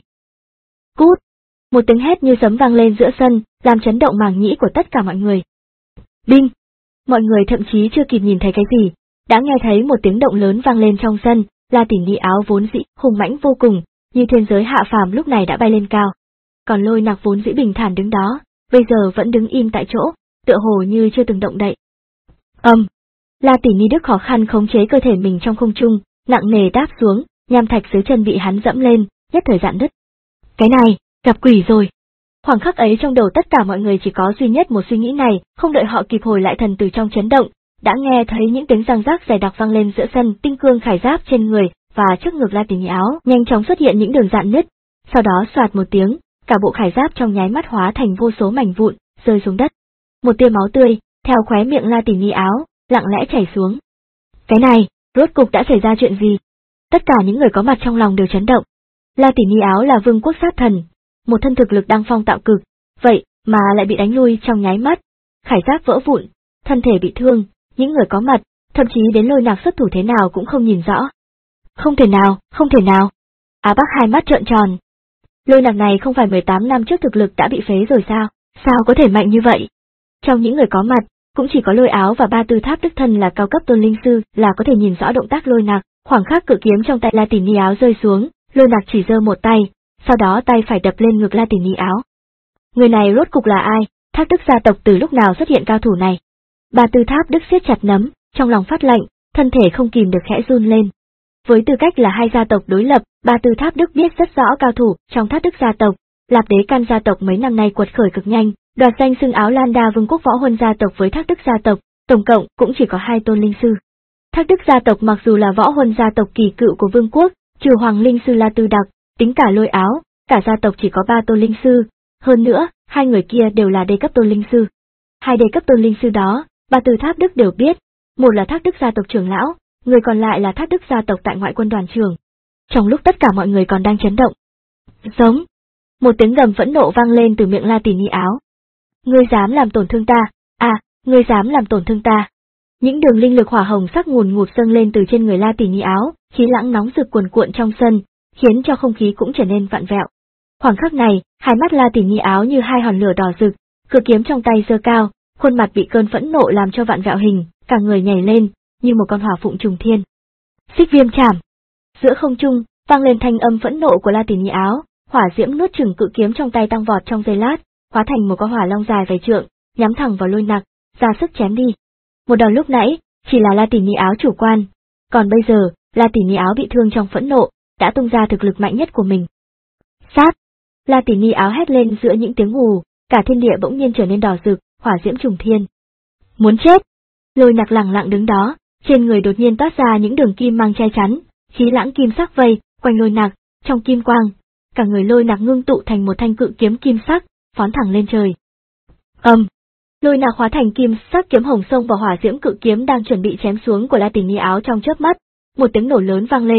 cút! Một tiếng hét như sấm vang lên giữa sân, làm chấn động màng nhĩ của tất cả mọi người. Đinh! Mọi người thậm chí chưa kịp nhìn thấy cái gì, đã nghe thấy một tiếng động lớn vang lên trong sân. La Tỷ Nhi Áo vốn dĩ hùng mãnh vô cùng, như thiên giới hạ phàm lúc này đã bay lên cao. Còn Lôi Nặc vốn dĩ bình thản đứng đó, bây giờ vẫn đứng im tại chỗ, tựa hồ như chưa từng động đậy. Âm! Um, La Tỷ Nhi Đức khó khăn khống chế cơ thể mình trong không trung, nặng nề đáp xuống, nham thạch dưới chân bị hắn dẫm lên, nhất thời dạn đứt. Cái này, gặp quỷ rồi. Khoảng khắc ấy trong đầu tất cả mọi người chỉ có duy nhất một suy nghĩ này, không đợi họ kịp hồi lại thần từ trong chấn động, đã nghe thấy những tiếng răng rác dày đặc vang lên giữa sân, tinh cương khải giáp trên người và trước ngực La Tỷ Nhi Áo nhanh chóng xuất hiện những đường dạn nứt, sau đó xoạt một tiếng, cả bộ khải giáp trong nháy mắt hóa thành vô số mảnh vụn, rơi xuống đất. Một tia máu tươi theo khóe miệng La Tỷ Nhi Áo lặng lẽ chảy xuống. Cái này, rốt cục đã xảy ra chuyện gì? Tất cả những người có mặt trong lòng đều chấn động. La Tỷ Nhi Áo là vương quốc sát thần, một thân thực lực đăng phong tạo cực, vậy mà lại bị đánh lui trong nháy mắt, khải giáp vỡ vụn, thân thể bị thương, những người có mặt, thậm chí đến Lôi Nặc xuất thủ thế nào cũng không nhìn rõ. Không thể nào, không thể nào. Á Bắc hai mắt trợn tròn. Lôi Nặc này không phải mười tám năm trước thực lực đã bị phế rồi sao? Sao có thể mạnh như vậy? Trong những người có mặt, cũng chỉ có Lôi Áo và Ba Tư Tháp Đức thân là cao cấp tôn linh sư là có thể nhìn rõ động tác Lôi Nặc. Khoảng khắc cự kiếm trong tay La Tỷ Nhi Áo rơi xuống, Lôi Nặc chỉ giơ một tay, sau đó tay phải đập lên ngực La Tỷ Nhi Áo. Người này rốt cục là ai? Thác Đức gia tộc từ lúc nào xuất hiện cao thủ này? Ba Tư Tháp Đức siết chặt nắm, trong lòng phát lệnh, thân thể không kìm được khẽ run lên. Với tư cách là hai gia tộc đối lập, Ba Tư Tháp Đức biết rất rõ cao thủ trong Thác Đức gia tộc. Lạp Đế Can gia tộc mấy năm nay quật khởi cực nhanh, đoạt danh xưng Áo Lan Đa Vương quốc Võ Huân gia tộc với Thác Đức gia tộc, tổng cộng cũng chỉ có hai tôn linh sư. Thác Đức gia tộc mặc dù là Võ Huân gia tộc kỳ cựu của vương quốc, trừ Hoàng linh sư La Tư Đặc, tính cả Lôi Áo, cả gia tộc chỉ có ba tôn linh sư, hơn nữa, hai người kia đều là đê cấp tôn linh sư. Hai đê cấp tôn linh sư đó, Ba Tư Tháp Đức đều biết, một là Thác Đức gia tộc trưởng lão, người còn lại là Thác Đức gia tộc tại ngoại quân đoàn trưởng. Trong lúc tất cả mọi người còn đang chấn động, giống, một tiếng gầm phẫn nộ vang lên từ miệng La Tỷ Nhi Áo. Ngươi dám làm tổn thương ta, à, ngươi dám làm tổn thương ta. Những đường linh lực hỏa hồng sắc ngùn ngụt dâng lên từ trên người La Tỷ Nhi Áo, khí lãng nóng rực cuồn cuộn trong sân, khiến cho không khí cũng trở nên vặn vẹo. Khoảng khắc này, hai mắt La Tỷ Nhi Áo như hai hòn lửa đỏ rực, cự kiếm trong tay giơ cao, khuôn mặt bị cơn phẫn nộ làm cho vặn vẹo hình, cả người nhảy lên, như một con hỏa phụng trùng thiên. Xích viêm chảm. Giữa không trung, vang lên thanh âm phẫn nộ của La Tỷ Nhi Áo, hỏa diễm nuốt chửng cự kiếm trong tay tăng vọt trong giây lát, hóa thành một con hỏa long dài vài trượng, nhắm thẳng vào Lôi Nặc, ra sức chém đi. Một đòn lúc nãy, chỉ là La Tỷ Nhi Áo chủ quan, còn bây giờ, La Tỷ Nhi Áo bị thương trong phẫn nộ, đã tung ra thực lực mạnh nhất của mình. Sát! La Tỷ Nhi Áo hét lên giữa những tiếng hù, cả thiên địa bỗng nhiên trở nên đỏ rực, hỏa diễm trùng thiên. Muốn chết! Lôi Nặc lẳng lặng đứng đó, trên người đột nhiên toát ra những đường kim mang che chắn, khí lãng kim sắc vây quanh Lôi Nặc, trong kim quang, cả người Lôi Nặc ngưng tụ thành một thanh cự kiếm kim sắc, phóng thẳng lên trời. Âm! Um, Lôi Nặc hóa thành kim sắc kiếm hồng xông vào hỏa diễm cự kiếm đang chuẩn bị chém xuống của La Tỷ Nhi Áo trong chớp mắt, một tiếng nổ lớn vang lên,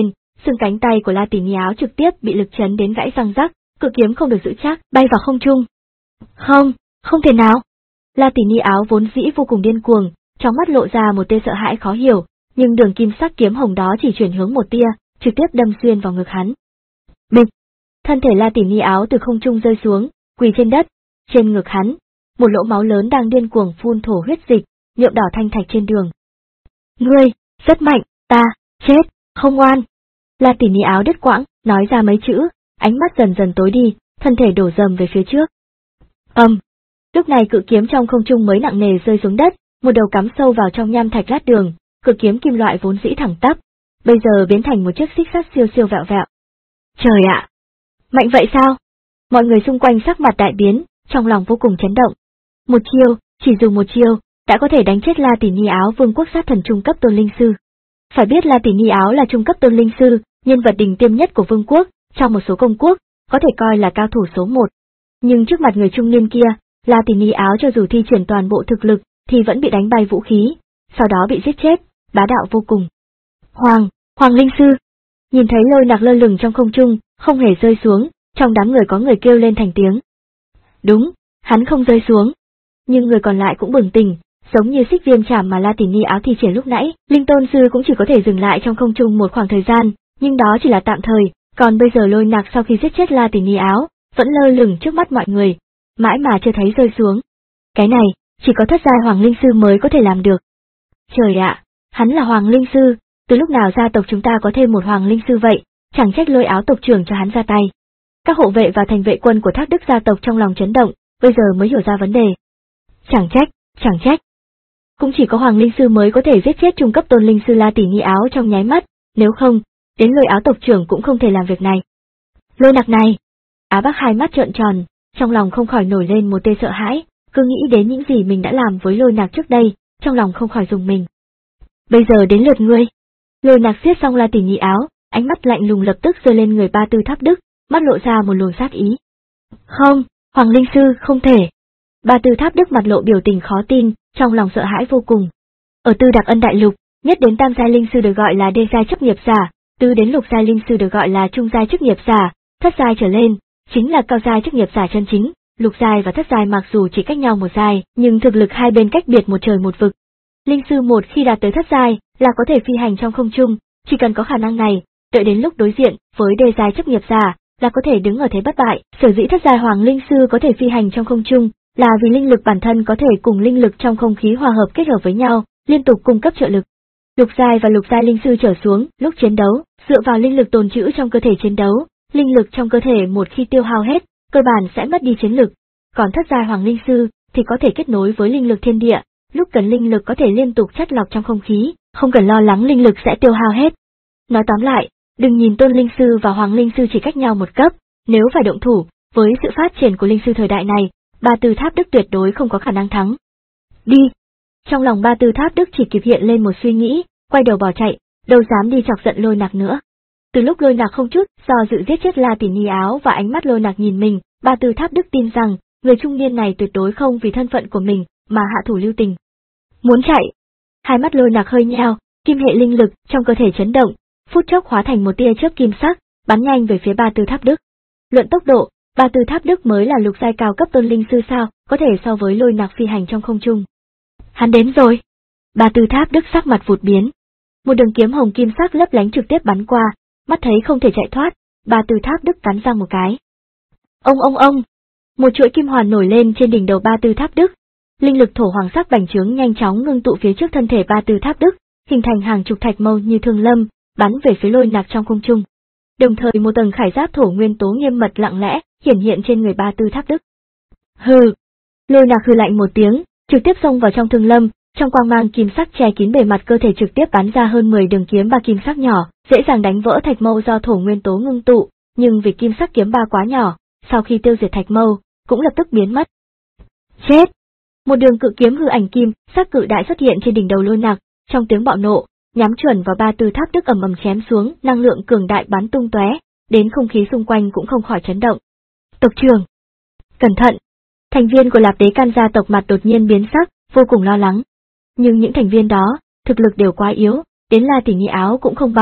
xương cánh tay của La Tỷ Nhi áo trực tiếp bị lực chấn đến gãy răng rắc, cự kiếm không được giữ chắc, bay vào không trung. Không, không thể nào. La Tỷ Nhi áo vốn dĩ vô cùng điên cuồng, trong mắt lộ ra một tia sợ hãi khó hiểu, nhưng đường kim sắc kiếm hồng đó chỉ chuyển hướng một tia, trực tiếp đâm xuyên vào ngực hắn. Bịch! Thân thể La Tỷ Nhi áo từ không trung rơi xuống, quỳ trên đất, trên ngực hắn, một lỗ máu lớn đang điên cuồng phun thổ huyết dịch, nhuộm đỏ thanh thạch trên đường. Ngươi, rất mạnh, ta, chết, không oan. La Tỷ Nhi áo đứt quãng, nói ra mấy chữ, ánh mắt dần dần tối đi, thân thể đổ dầm về phía trước. Ầm! Um. Lúc này cự kiếm trong không trung mới nặng nề rơi xuống đất, một đầu cắm sâu vào trong nham thạch lát đường, cự kiếm kim loại vốn dĩ thẳng tắp, bây giờ biến thành một chiếc xích sắt siêu siêu vẹo vẹo. Trời ạ! Mạnh vậy sao? Mọi người xung quanh sắc mặt đại biến, trong lòng vô cùng chấn động. Một chiêu, chỉ dùng một chiêu, đã có thể đánh chết La Tỷ Nhi áo vương quốc sát thần trung cấp tôn linh sư. Phải biết La Tỷ Nhi áo là trung cấp tôn linh sư, nhân vật đỉnh tiêm nhất của vương quốc, trong một số công quốc, có thể coi là cao thủ số một. Nhưng trước mặt người trung niên kia, La Tỷ Nhi áo cho dù thi triển toàn bộ thực lực, thì vẫn bị đánh bay vũ khí, sau đó bị giết chết, bá đạo vô cùng. Hoàng, Hoàng linh sư! Nhìn thấy Lôi Nặc lơ lửng trong không trung, không hề rơi xuống, trong đám người có người kêu lên thành tiếng. Đúng, hắn không rơi xuống. Nhưng người còn lại cũng bừng tỉnh, giống như xích viêm chảm mà La Tỷ Nhi áo thi triển lúc nãy, Linh Tôn Sư cũng chỉ có thể dừng lại trong không trung một khoảng thời gian, nhưng đó chỉ là tạm thời, còn bây giờ Lôi Nặc sau khi giết chết La Tỷ Nhi áo, vẫn lơ lửng trước mắt mọi người, mãi mà chưa thấy rơi xuống. Cái này, chỉ có thất giai Hoàng Linh Sư mới có thể làm được. Trời ạ, hắn là Hoàng Linh Sư, từ lúc nào gia tộc chúng ta có thêm một Hoàng Linh Sư vậy, chẳng trách Lôi áo tộc trưởng cho hắn ra tay. Các hộ vệ và thành vệ quân của Thác Đức gia tộc trong lòng chấn động, bây giờ mới hiểu ra vấn đề. Chẳng trách, chẳng trách. Cũng chỉ có Hoàng Linh Sư mới có thể giết chết trung cấp tôn linh sư La Tỷ Nhi áo trong nháy mắt, nếu không, đến Lôi áo tộc trưởng cũng không thể làm việc này. Lôi Nặc này! Á Bắc hai mắt trợn tròn, trong lòng không khỏi nổi lên một tia sợ hãi, cứ nghĩ đến những gì mình đã làm với Lôi Nặc trước đây, trong lòng không khỏi rùng mình. Bây giờ đến lượt ngươi. Lôi Nặc siết xong La Tỷ Nhi áo, ánh mắt lạnh lùng lập tức rơi lên người Ba Tư Tháp Đức, mắt lộ ra một luồng sát ý. Không, Hoàng Linh Sư không thể. Ba Tư Tháp Đức mặt lộ biểu tình khó tin, trong lòng sợ hãi vô cùng. Ở Tư Đặc Ân Đại Lục, nhất đến tam giai linh sư được gọi là đê giai chức nghiệp giả, tứ đến lục giai linh sư được gọi là trung giai chức nghiệp giả, thất giai trở lên chính là cao giai chức nghiệp giả chân chính. Lục giai và thất giai mặc dù chỉ cách nhau một giai, nhưng thực lực hai bên cách biệt một trời một vực. Linh sư một khi đạt tới thất giai là có thể phi hành trong không trung, chỉ cần có khả năng này, đợi đến lúc đối diện với đê giai chức nghiệp giả là có thể đứng ở thế bất bại. Sở dĩ thất giai Hoàng Linh Sư có thể phi hành trong không trung là vì linh lực bản thân có thể cùng linh lực trong không khí hòa hợp kết hợp với nhau, liên tục cung cấp trợ lực. Lục giai và lục giai linh sư trở xuống, lúc chiến đấu, dựa vào linh lực tồn trữ trong cơ thể chiến đấu, linh lực trong cơ thể một khi tiêu hao hết, cơ bản sẽ mất đi chiến lực. Còn thất giai Hoàng Linh Sư thì có thể kết nối với linh lực thiên địa, lúc cần linh lực có thể liên tục chất lọc trong không khí, không cần lo lắng linh lực sẽ tiêu hao hết. Nói tóm lại, đừng nhìn Tôn Linh Sư và Hoàng Linh Sư chỉ cách nhau một cấp, nếu phải động thủ, với sự phát triển của linh sư thời đại này, Ba Tư Tháp Đức tuyệt đối không có khả năng thắng. Đi! Trong lòng Ba Tư Tháp Đức chỉ kịp hiện lên một suy nghĩ, quay đầu bỏ chạy, đâu dám đi chọc giận Lôi Nặc nữa. Từ lúc Lôi Nặc không chút do dự giết chết La Tỷ Nhi áo và ánh mắt Lôi Nặc nhìn mình, Ba Tư Tháp Đức tin rằng người trung niên này tuyệt đối không vì thân phận của mình mà hạ thủ lưu tình. Muốn chạy! Hai mắt Lôi Nặc hơi nheo, kim hệ linh lực trong cơ thể chấn động, phút chốc hóa thành một tia chớp kim sắc, bắn nhanh về phía Ba Tư Tháp Đức. Luận tốc độ, Ba Tư Tháp Đức mới là lục giai cao cấp tôn linh sư sao, có thể so với Lôi Nặc phi hành trong không trung. Hắn đến rồi! Ba Tư Tháp Đức sắc mặt vụt biến. Một đường kiếm hồng kim sắc lấp lánh trực tiếp bắn qua, mắt thấy không thể chạy thoát, Ba Tư Tháp Đức cắn răng một cái. Ông ông ông! Một chuỗi kim hoàn nổi lên trên đỉnh đầu Ba Tư Tháp Đức. Linh lực thổ hoàng sắc bành trướng nhanh chóng ngưng tụ phía trước thân thể Ba Tư Tháp Đức, hình thành hàng chục thạch mâu như thương lâm, bắn về phía Lôi Nặc trong không trung. Đồng thời một tầng khải giáp thổ nguyên tố nghiêm mật lặng lẽ hiển hiện trên người Ba Tư Tháp Đức. Hừ! Lôi Nặc hừ lạnh một tiếng, trực tiếp xông vào trong thương lâm, trong quang mang kim sắc che kín bề mặt cơ thể trực tiếp bắn ra hơn mười đường kiếm ba kim sắc nhỏ, dễ dàng đánh vỡ thạch mâu do thổ nguyên tố ngưng tụ, nhưng vì kim sắc kiếm ba quá nhỏ, sau khi tiêu diệt thạch mâu, cũng lập tức biến mất. Chết! Một đường cự kiếm hư ảnh kim sắc cự đại xuất hiện trên đỉnh đầu Lôi Nặc, trong tiếng bạo nộ, nhắm chuẩn vào Ba Tư Tháp Đức ầm ầm chém xuống, năng lượng cường đại bắn tung tóe, đến không khí xung quanh cũng không khỏi chấn động. Tộc trưởng, cẩn thận! Thành viên của Lạp Đế Can gia tộc mặt đột nhiên biến sắc, vô cùng lo lắng. Nhưng những thành viên đó, thực lực đều quá yếu, đến La Tỷ Nhi áo cũng không bằng,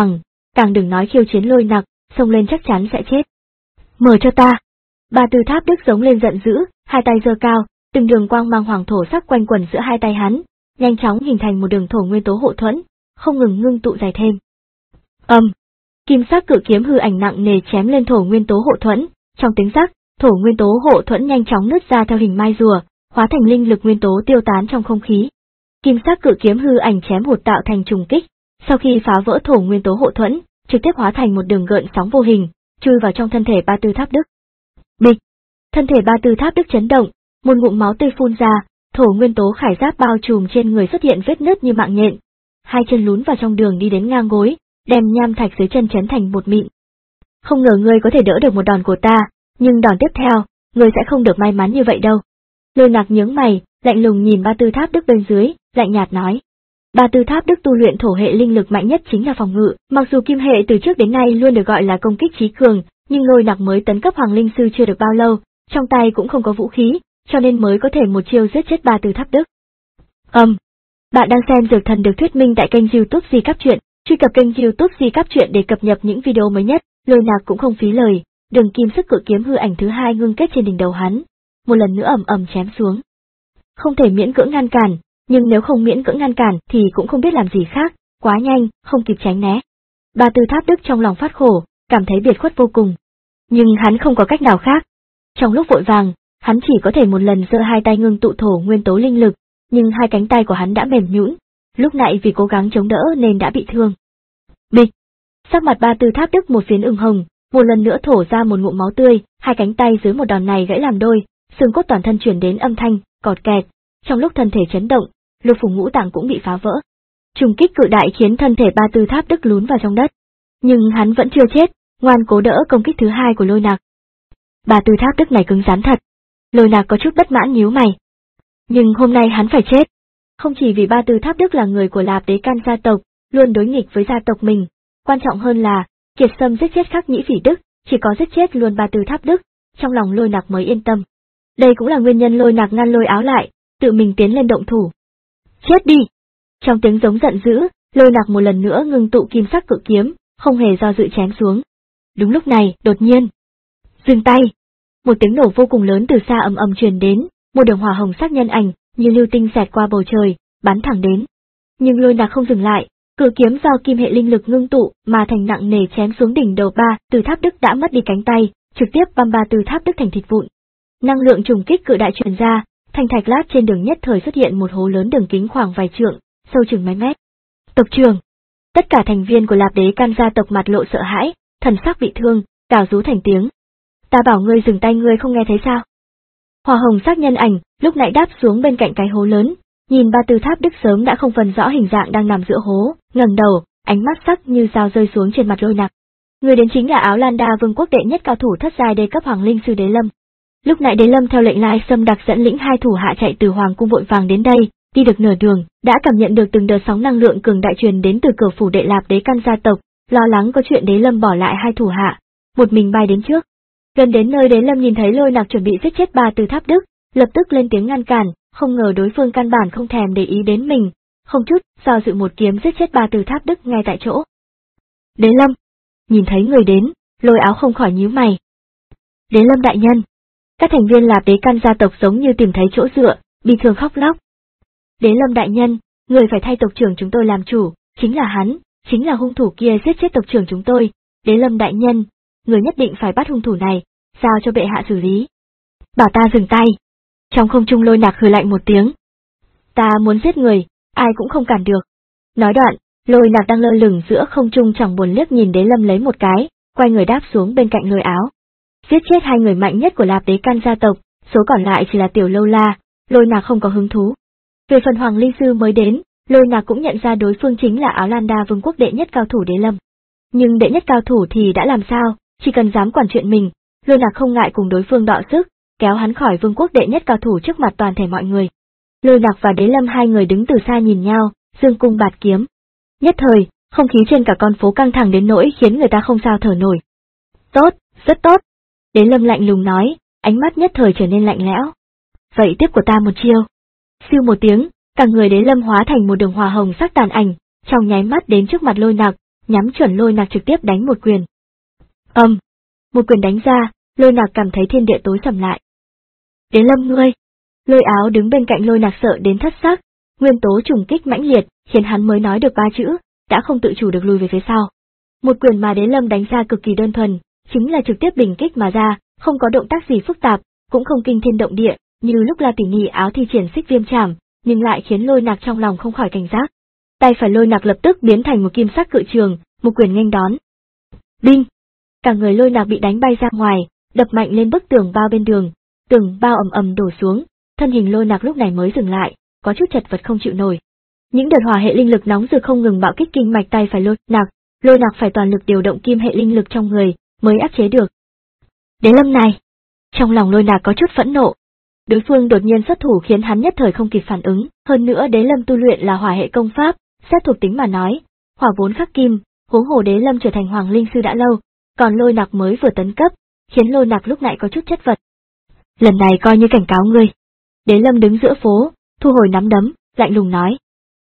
càng đừng nói khiêu chiến Lôi Nặc, xông lên chắc chắn sẽ chết. Mở cho ta! Ba Tư Tháp Đức giống lên giận dữ, hai tay giơ cao, từng đường quang mang hoàng thổ sắc quanh quẩn giữa hai tay hắn, nhanh chóng hình thành một đường thổ nguyên tố hộ thuẫn, không ngừng ngưng tụ dài thêm. Âm! Um, kim sắc cự kiếm hư ảnh nặng nề chém lên thổ nguyên tố hộ thuẫn, trong tiếng rắc, thổ nguyên tố hộ thuẫn nhanh chóng nứt ra theo hình mai rùa, hóa thành linh lực nguyên tố tiêu tán trong không khí. Kim sắc cự kiếm hư ảnh chém hụt tạo thành trùng kích, sau khi phá vỡ thổ nguyên tố hộ thuẫn, trực tiếp hóa thành một đường gợn sóng vô hình, chui vào trong thân thể Ba Tư Tháp Đức. Bịch! Thân thể Ba Tư Tháp Đức chấn động, một ngụm máu tươi phun ra, thổ nguyên tố khải giáp bao trùm trên người xuất hiện vết nứt như mạng nhện. Hai chân lún vào trong đường đi đến ngang gối, đem nham thạch dưới chân chấn thành bột mịn. Không ngờ ngươi có thể đỡ được một đòn của ta, nhưng đòn tiếp theo, ngươi sẽ không được may mắn như vậy đâu. Lôi Nặc nhướng mày, lạnh lùng nhìn Ba Tư Tháp Đức bên dưới, lạnh nhạt nói. Ba Tư Tháp Đức tu luyện thổ hệ linh lực mạnh nhất chính là phòng ngự, mặc dù kim hệ từ trước đến nay luôn được gọi là công kích trí cường, nhưng Lôi Nặc mới tấn cấp hoàng linh sư chưa được bao lâu, trong tay cũng không có vũ khí, cho nên mới có thể một chiêu giết chết Ba Tư Tháp Đức. Ầm. Um, bạn đang xem Dược Thần được thuyết minh tại kênh YouTube Di Cáp Truyện, truy cập kênh YouTube Di Cáp Truyện để cập nhật những video mới nhất. Lôi Nặc cũng không phí lời, đường kim sức cự kiếm hư ảnh thứ hai ngưng kết trên đỉnh đầu hắn, một lần nữa ầm ầm chém xuống. Không thể miễn cưỡng ngăn cản, nhưng nếu không miễn cưỡng ngăn cản thì cũng không biết làm gì khác, quá nhanh, không kịp tránh né. Ba Tư Tháp Đức trong lòng phát khổ, cảm thấy biệt khuất vô cùng. Nhưng hắn không có cách nào khác. Trong lúc vội vàng, hắn chỉ có thể một lần giơ hai tay ngưng tụ thổ nguyên tố linh lực, nhưng hai cánh tay của hắn đã mềm nhũn, lúc nãy vì cố gắng chống đỡ nên đã bị thương. Bịch! Sắc mặt Ba Tư Tháp Đức một phiến ửng hồng, một lần nữa thổ ra một ngụm máu tươi, hai cánh tay dưới một đòn này gãy làm đôi, xương cốt toàn thân chuyển đến âm thanh cọt kẹt. Trong lúc thân thể chấn động, lục phủ ngũ tạng cũng bị phá vỡ. Trùng kích cự đại khiến thân thể Ba Tư Tháp Đức lún vào trong đất, nhưng hắn vẫn chưa chết, ngoan cố đỡ công kích thứ hai của Lôi Nặc. Ba Tư Tháp Đức này cứng rắn thật. Lôi Nặc có chút bất mãn nhíu mày. Nhưng hôm nay hắn phải chết. Không chỉ vì Ba Tư Tháp Đức là người của Lạp Đế Can gia tộc, luôn đối nghịch với gia tộc mình, quan trọng hơn là, Kiệt Sâm giết chết Khắc Nhĩ Phỉ Đức, chỉ có giết chết luôn Ba Tư Tháp Đức, trong lòng Lôi Nặc mới yên tâm. Đây cũng là nguyên nhân Lôi Nặc ngăn Lôi Áo lại, tự mình tiến lên động thủ. Chết đi! Trong tiếng giống giận dữ, Lôi Nặc một lần nữa ngưng tụ kim sắc cự kiếm, không hề do dự chém xuống. Đúng lúc này, đột nhiên, dừng tay! Một tiếng nổ vô cùng lớn từ xa ầm ầm truyền đến, một đường hỏa hồng sắc nhân ảnh, như lưu tinh xẹt qua bầu trời, bắn thẳng đến. Nhưng Lôi Nặc không dừng lại, cự kiếm do kim hệ linh lực ngưng tụ mà thành nặng nề chém xuống đỉnh đầu Ba Tư Tháp Đức đã mất đi cánh tay, trực tiếp băm Ba Tư Tháp Đức thành thịt vụn. Năng lượng trùng kích cự đại truyền ra, thành thạch lát trên đường nhất thời xuất hiện một hố lớn đường kính khoảng vài trượng, sâu chừng mấy mét. Tộc trưởng! Tất cả thành viên của Lạp Đế Can gia tộc mặt lộ sợ hãi, thần sắc bị thương, gào rú thành tiếng. Ta bảo ngươi dừng tay, ngươi không nghe thấy sao? Hỏa hồng sắc nhân ảnh lúc nãy đáp xuống bên cạnh cái hố lớn, nhìn Ba Tư Tháp Đức sớm đã không phân rõ hình dạng đang nằm giữa hố, ngẩng đầu, ánh mắt sắc như dao rơi xuống trên mặt Lôi Nặc. Người đến chính là Áo Lan Đa Vương quốc đệ nhất cao thủ thất giai đê cấp hoàng linh sư Đế Lâm. Lúc nãy Đế Lâm theo lệnh Lai Sâm Đặc dẫn lĩnh hai thủ hạ chạy từ hoàng cung vội vàng đến đây, đi được nửa đường, đã cảm nhận được từng đợt sóng năng lượng cường đại truyền đến từ cửa phủ đệ Lạp Đế Can gia tộc, lo lắng có chuyện Đế Lâm bỏ lại hai thủ hạ, một mình bay đến trước. Gần đến nơi Đế Lâm nhìn thấy Lôi Nặc chuẩn bị giết chết Ba Tư Tháp Đức, lập tức lên tiếng ngăn cản, không ngờ đối phương căn bản không thèm để ý đến mình, không chút do dự một kiếm giết chết Ba Tư Tháp Đức ngay tại chỗ. Đế Lâm! Nhìn thấy người đến, Lôi Áo không khỏi nhíu mày. Đế Lâm đại nhân! Các thành viên Lạp Đế Can gia tộc giống như tìm thấy chỗ dựa, bi thương khóc lóc. Đế Lâm đại nhân, người phải thay tộc trưởng chúng tôi làm chủ, chính là hắn, chính là hung thủ kia giết chết tộc trưởng chúng tôi. Đế Lâm đại nhân, người nhất định phải bắt hung thủ này, giao cho bệ hạ xử lý. Bảo ta dừng tay. Trong không trung Lôi Nặc hừ lạnh một tiếng. Ta muốn giết người, ai cũng không cản được. Nói đoạn, Lôi Nặc đang lơ lửng giữa không trung chẳng buồn liếc nhìn Đế Lâm lấy một cái, quay người đáp xuống bên cạnh Lôi Áo. Giết chết hai người mạnh nhất của Lạp Đế Can gia tộc, số còn lại chỉ là tiểu lâu la, Lôi Nặc không có hứng thú. Về phần hoàng linh sư mới đến, Lôi Nặc cũng nhận ra đối phương chính là Áo Lan Đa Vương quốc đệ nhất cao thủ Đế Lâm. Nhưng đệ nhất cao thủ thì đã làm sao, chỉ cần dám quản chuyện mình, Lôi Nặc không ngại cùng đối phương đọ sức, kéo hắn khỏi vương quốc đệ nhất cao thủ trước mặt toàn thể mọi người. Lôi Nặc và Đế Lâm hai người đứng từ xa nhìn nhau, dương cung bạt kiếm. Nhất thời, không khí trên cả con phố căng thẳng đến nỗi khiến người ta không sao thở nổi. Tốt, rất tốt. Đế Lâm lạnh lùng nói, ánh mắt nhất thời trở nên lạnh lẽo. Vậy tiếp của ta một chiêu. Siêu một tiếng, cả người Đế Lâm hóa thành một đường hỏa hồng sắc tàn ảnh, trong nháy mắt đến trước mặt Lôi Nặc, nhắm chuẩn Lôi Nạc trực tiếp đánh một quyền. Ầm, um, một quyền đánh ra, Lôi Nạc cảm thấy thiên địa tối sầm lại. Đế Lâm ngươi! Lôi Áo đứng bên cạnh Lôi Nạc sợ đến thất sắc, nguyên tố trùng kích mãnh liệt, khiến hắn mới nói được ba chữ, đã không tự chủ được lùi về phía sau. Một quyền mà Đế Lâm đánh ra cực kỳ đơn thuần, chính là trực tiếp bình kích mà ra, không có động tác gì phức tạp, cũng không kinh thiên động địa, như lúc La Tỷ Nhi Áo thi triển Xích Viêm Trảm, nhưng lại khiến Lôi Nạc trong lòng không khỏi cảnh giác. Tay phải Lôi Nạc lập tức biến thành một kim sắc cự trường, một quyền nghênh đón. Đinh! Cả người Lôi Nạc bị đánh bay ra ngoài, đập mạnh lên bức tường bao bên đường, tường bao ầm ầm đổ xuống, thân hình Lôi Nạc lúc này mới dừng lại, có chút chật vật không chịu nổi. Những đợt hỏa hệ linh lực nóng rực không ngừng bạo kích kinh mạch tay phải Lôi Nạc, Lôi Nạc phải toàn lực điều động kim hệ linh lực trong người, mới áp chế được. Đế Lâm này! Trong lòng Lôi Nạc có chút phẫn nộ. Đối phương đột nhiên xuất thủ khiến hắn nhất thời không kịp phản ứng, hơn nữa Đế Lâm tu luyện là hỏa hệ công pháp, xét thuộc tính mà nói, hỏa vốn khắc kim, huống hồ Đế Lâm trở thành Hoàng Linh Sư đã lâu, còn Lôi Nạc mới vừa tấn cấp, khiến Lôi Nạc lúc nãy có chút chất vật. Lần này coi như cảnh cáo ngươi. Đế Lâm đứng giữa phố, thu hồi nắm đấm, lạnh lùng nói.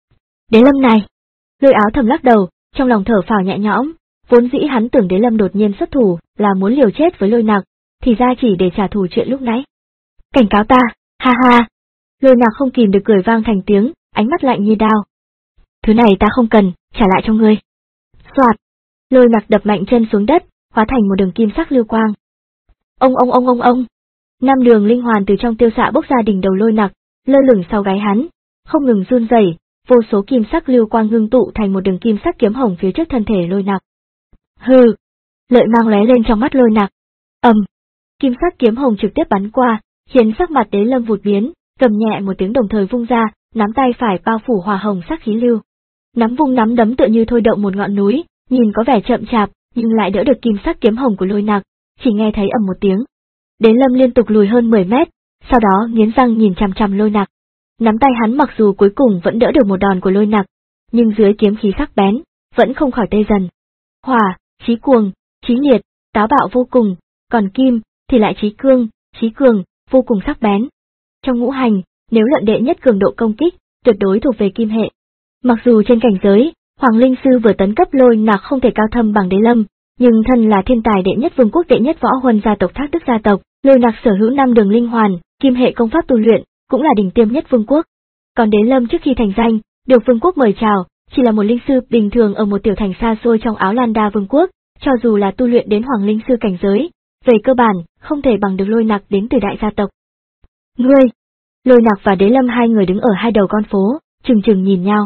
Đế Lâm này! Lôi Áo thầm lắc đầu, trong lòng thở phào nhẹ nhõm, vốn dĩ hắn tưởng Đế Lâm đột nhiên xuất thủ là muốn liều chết với Lôi Nạc, thì ra chỉ để trả thù chuyện lúc nãy. Cảnh cáo ta, ha ha! Lôi Nạc không kìm được cười vang thành tiếng, ánh mắt lạnh như đao. Thứ này ta không cần, trả lại cho ngươi. Soạt! Lôi Nạc đập mạnh chân xuống đất, hóa thành một đường kim sắc lưu quang. Ông ông ông ông ông! Năm đường linh hoàn từ trong tiêu xạ bốc ra đỉnh đầu Lôi Nạc, lơ lửng sau gáy hắn, không ngừng run rẩy, vô số kim sắc lưu quang ngưng tụ thành một đường kim sắc kiếm hồng phía trước thân thể Lôi Nạc. Hừ! Lợi mang lóe lên trong mắt Lôi Nạc. Ầm! Um, kim sắc kiếm hồng trực tiếp bắn qua, khiến sắc mặt Đế Lâm vụt biến, cầm nhẹ một tiếng đồng thời vung ra, nắm tay phải bao phủ hỏa hồng sắc khí lưu. Nắm vung nắm đấm tựa như thôi động một ngọn núi, nhìn có vẻ chậm chạp, nhưng lại đỡ được kim sắc kiếm hồng của Lôi Nạc, chỉ nghe thấy ầm một tiếng. Đế Lâm liên tục lùi hơn mười mét, sau đó nghiến răng nhìn chằm chằm Lôi Nạc. Nắm tay hắn mặc dù cuối cùng vẫn đỡ được một đòn của Lôi Nạc, nhưng dưới kiếm khí sắc bén, vẫn không khỏi tê dần. Hỏa, chí cuồng, chí liệt, táo bạo vô cùng, còn kim thì lại chí cương, chí cường, vô cùng sắc bén. Trong ngũ hành, nếu luận đệ nhất cường độ công kích, tuyệt đối thuộc về kim hệ. Mặc dù trên cảnh giới, Hoàng Linh Sư vừa tấn cấp Lôi Nạc không thể cao thâm bằng Đế Lâm, nhưng thân là thiên tài đệ nhất vương quốc đệ nhất võ huân gia tộc Thác Đức gia tộc, Lôi Nạc sở hữu năm đường linh hoàn, kim hệ công pháp tu luyện, cũng là đỉnh tiêm nhất vương quốc. Còn Đế Lâm trước khi thành danh, được vương quốc mời chào, chỉ là một linh sư bình thường ở một tiểu thành xa xôi trong Áo Lan Đa vương quốc, cho dù là tu luyện đến Hoàng Linh Sư cảnh giới, về cơ bản, không thể bằng được Lôi Nạc đến từ đại gia tộc. Ngươi! Lôi Nạc và Đế Lâm hai người đứng ở hai đầu con phố, chừng chừng nhìn nhau.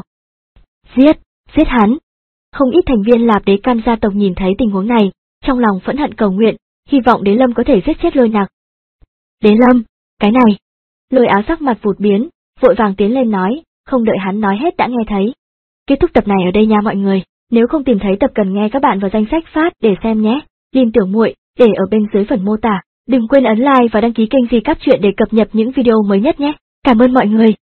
Giết! Giết hắn! Không ít thành viên Lạp Đế Căn gia tộc nhìn thấy tình huống này, trong lòng phẫn hận cầu nguyện, hy vọng Đế Lâm có thể giết chết Lôi Nạc. Đế Lâm! Cái này! Lôi Áo sắc mặt vụt biến, vội vàng tiến lên nói, không đợi hắn nói hết đã nghe thấy. Kết thúc tập này ở đây nha mọi người, nếu không tìm thấy tập cần nghe các bạn vào danh sách phát để xem nhé. Link Tiểu Muội để ở bên dưới phần mô tả. Đừng quên ấn like và đăng ký kênh Di Cáp Truyện để cập nhật những video mới nhất nhé. Cảm ơn mọi người.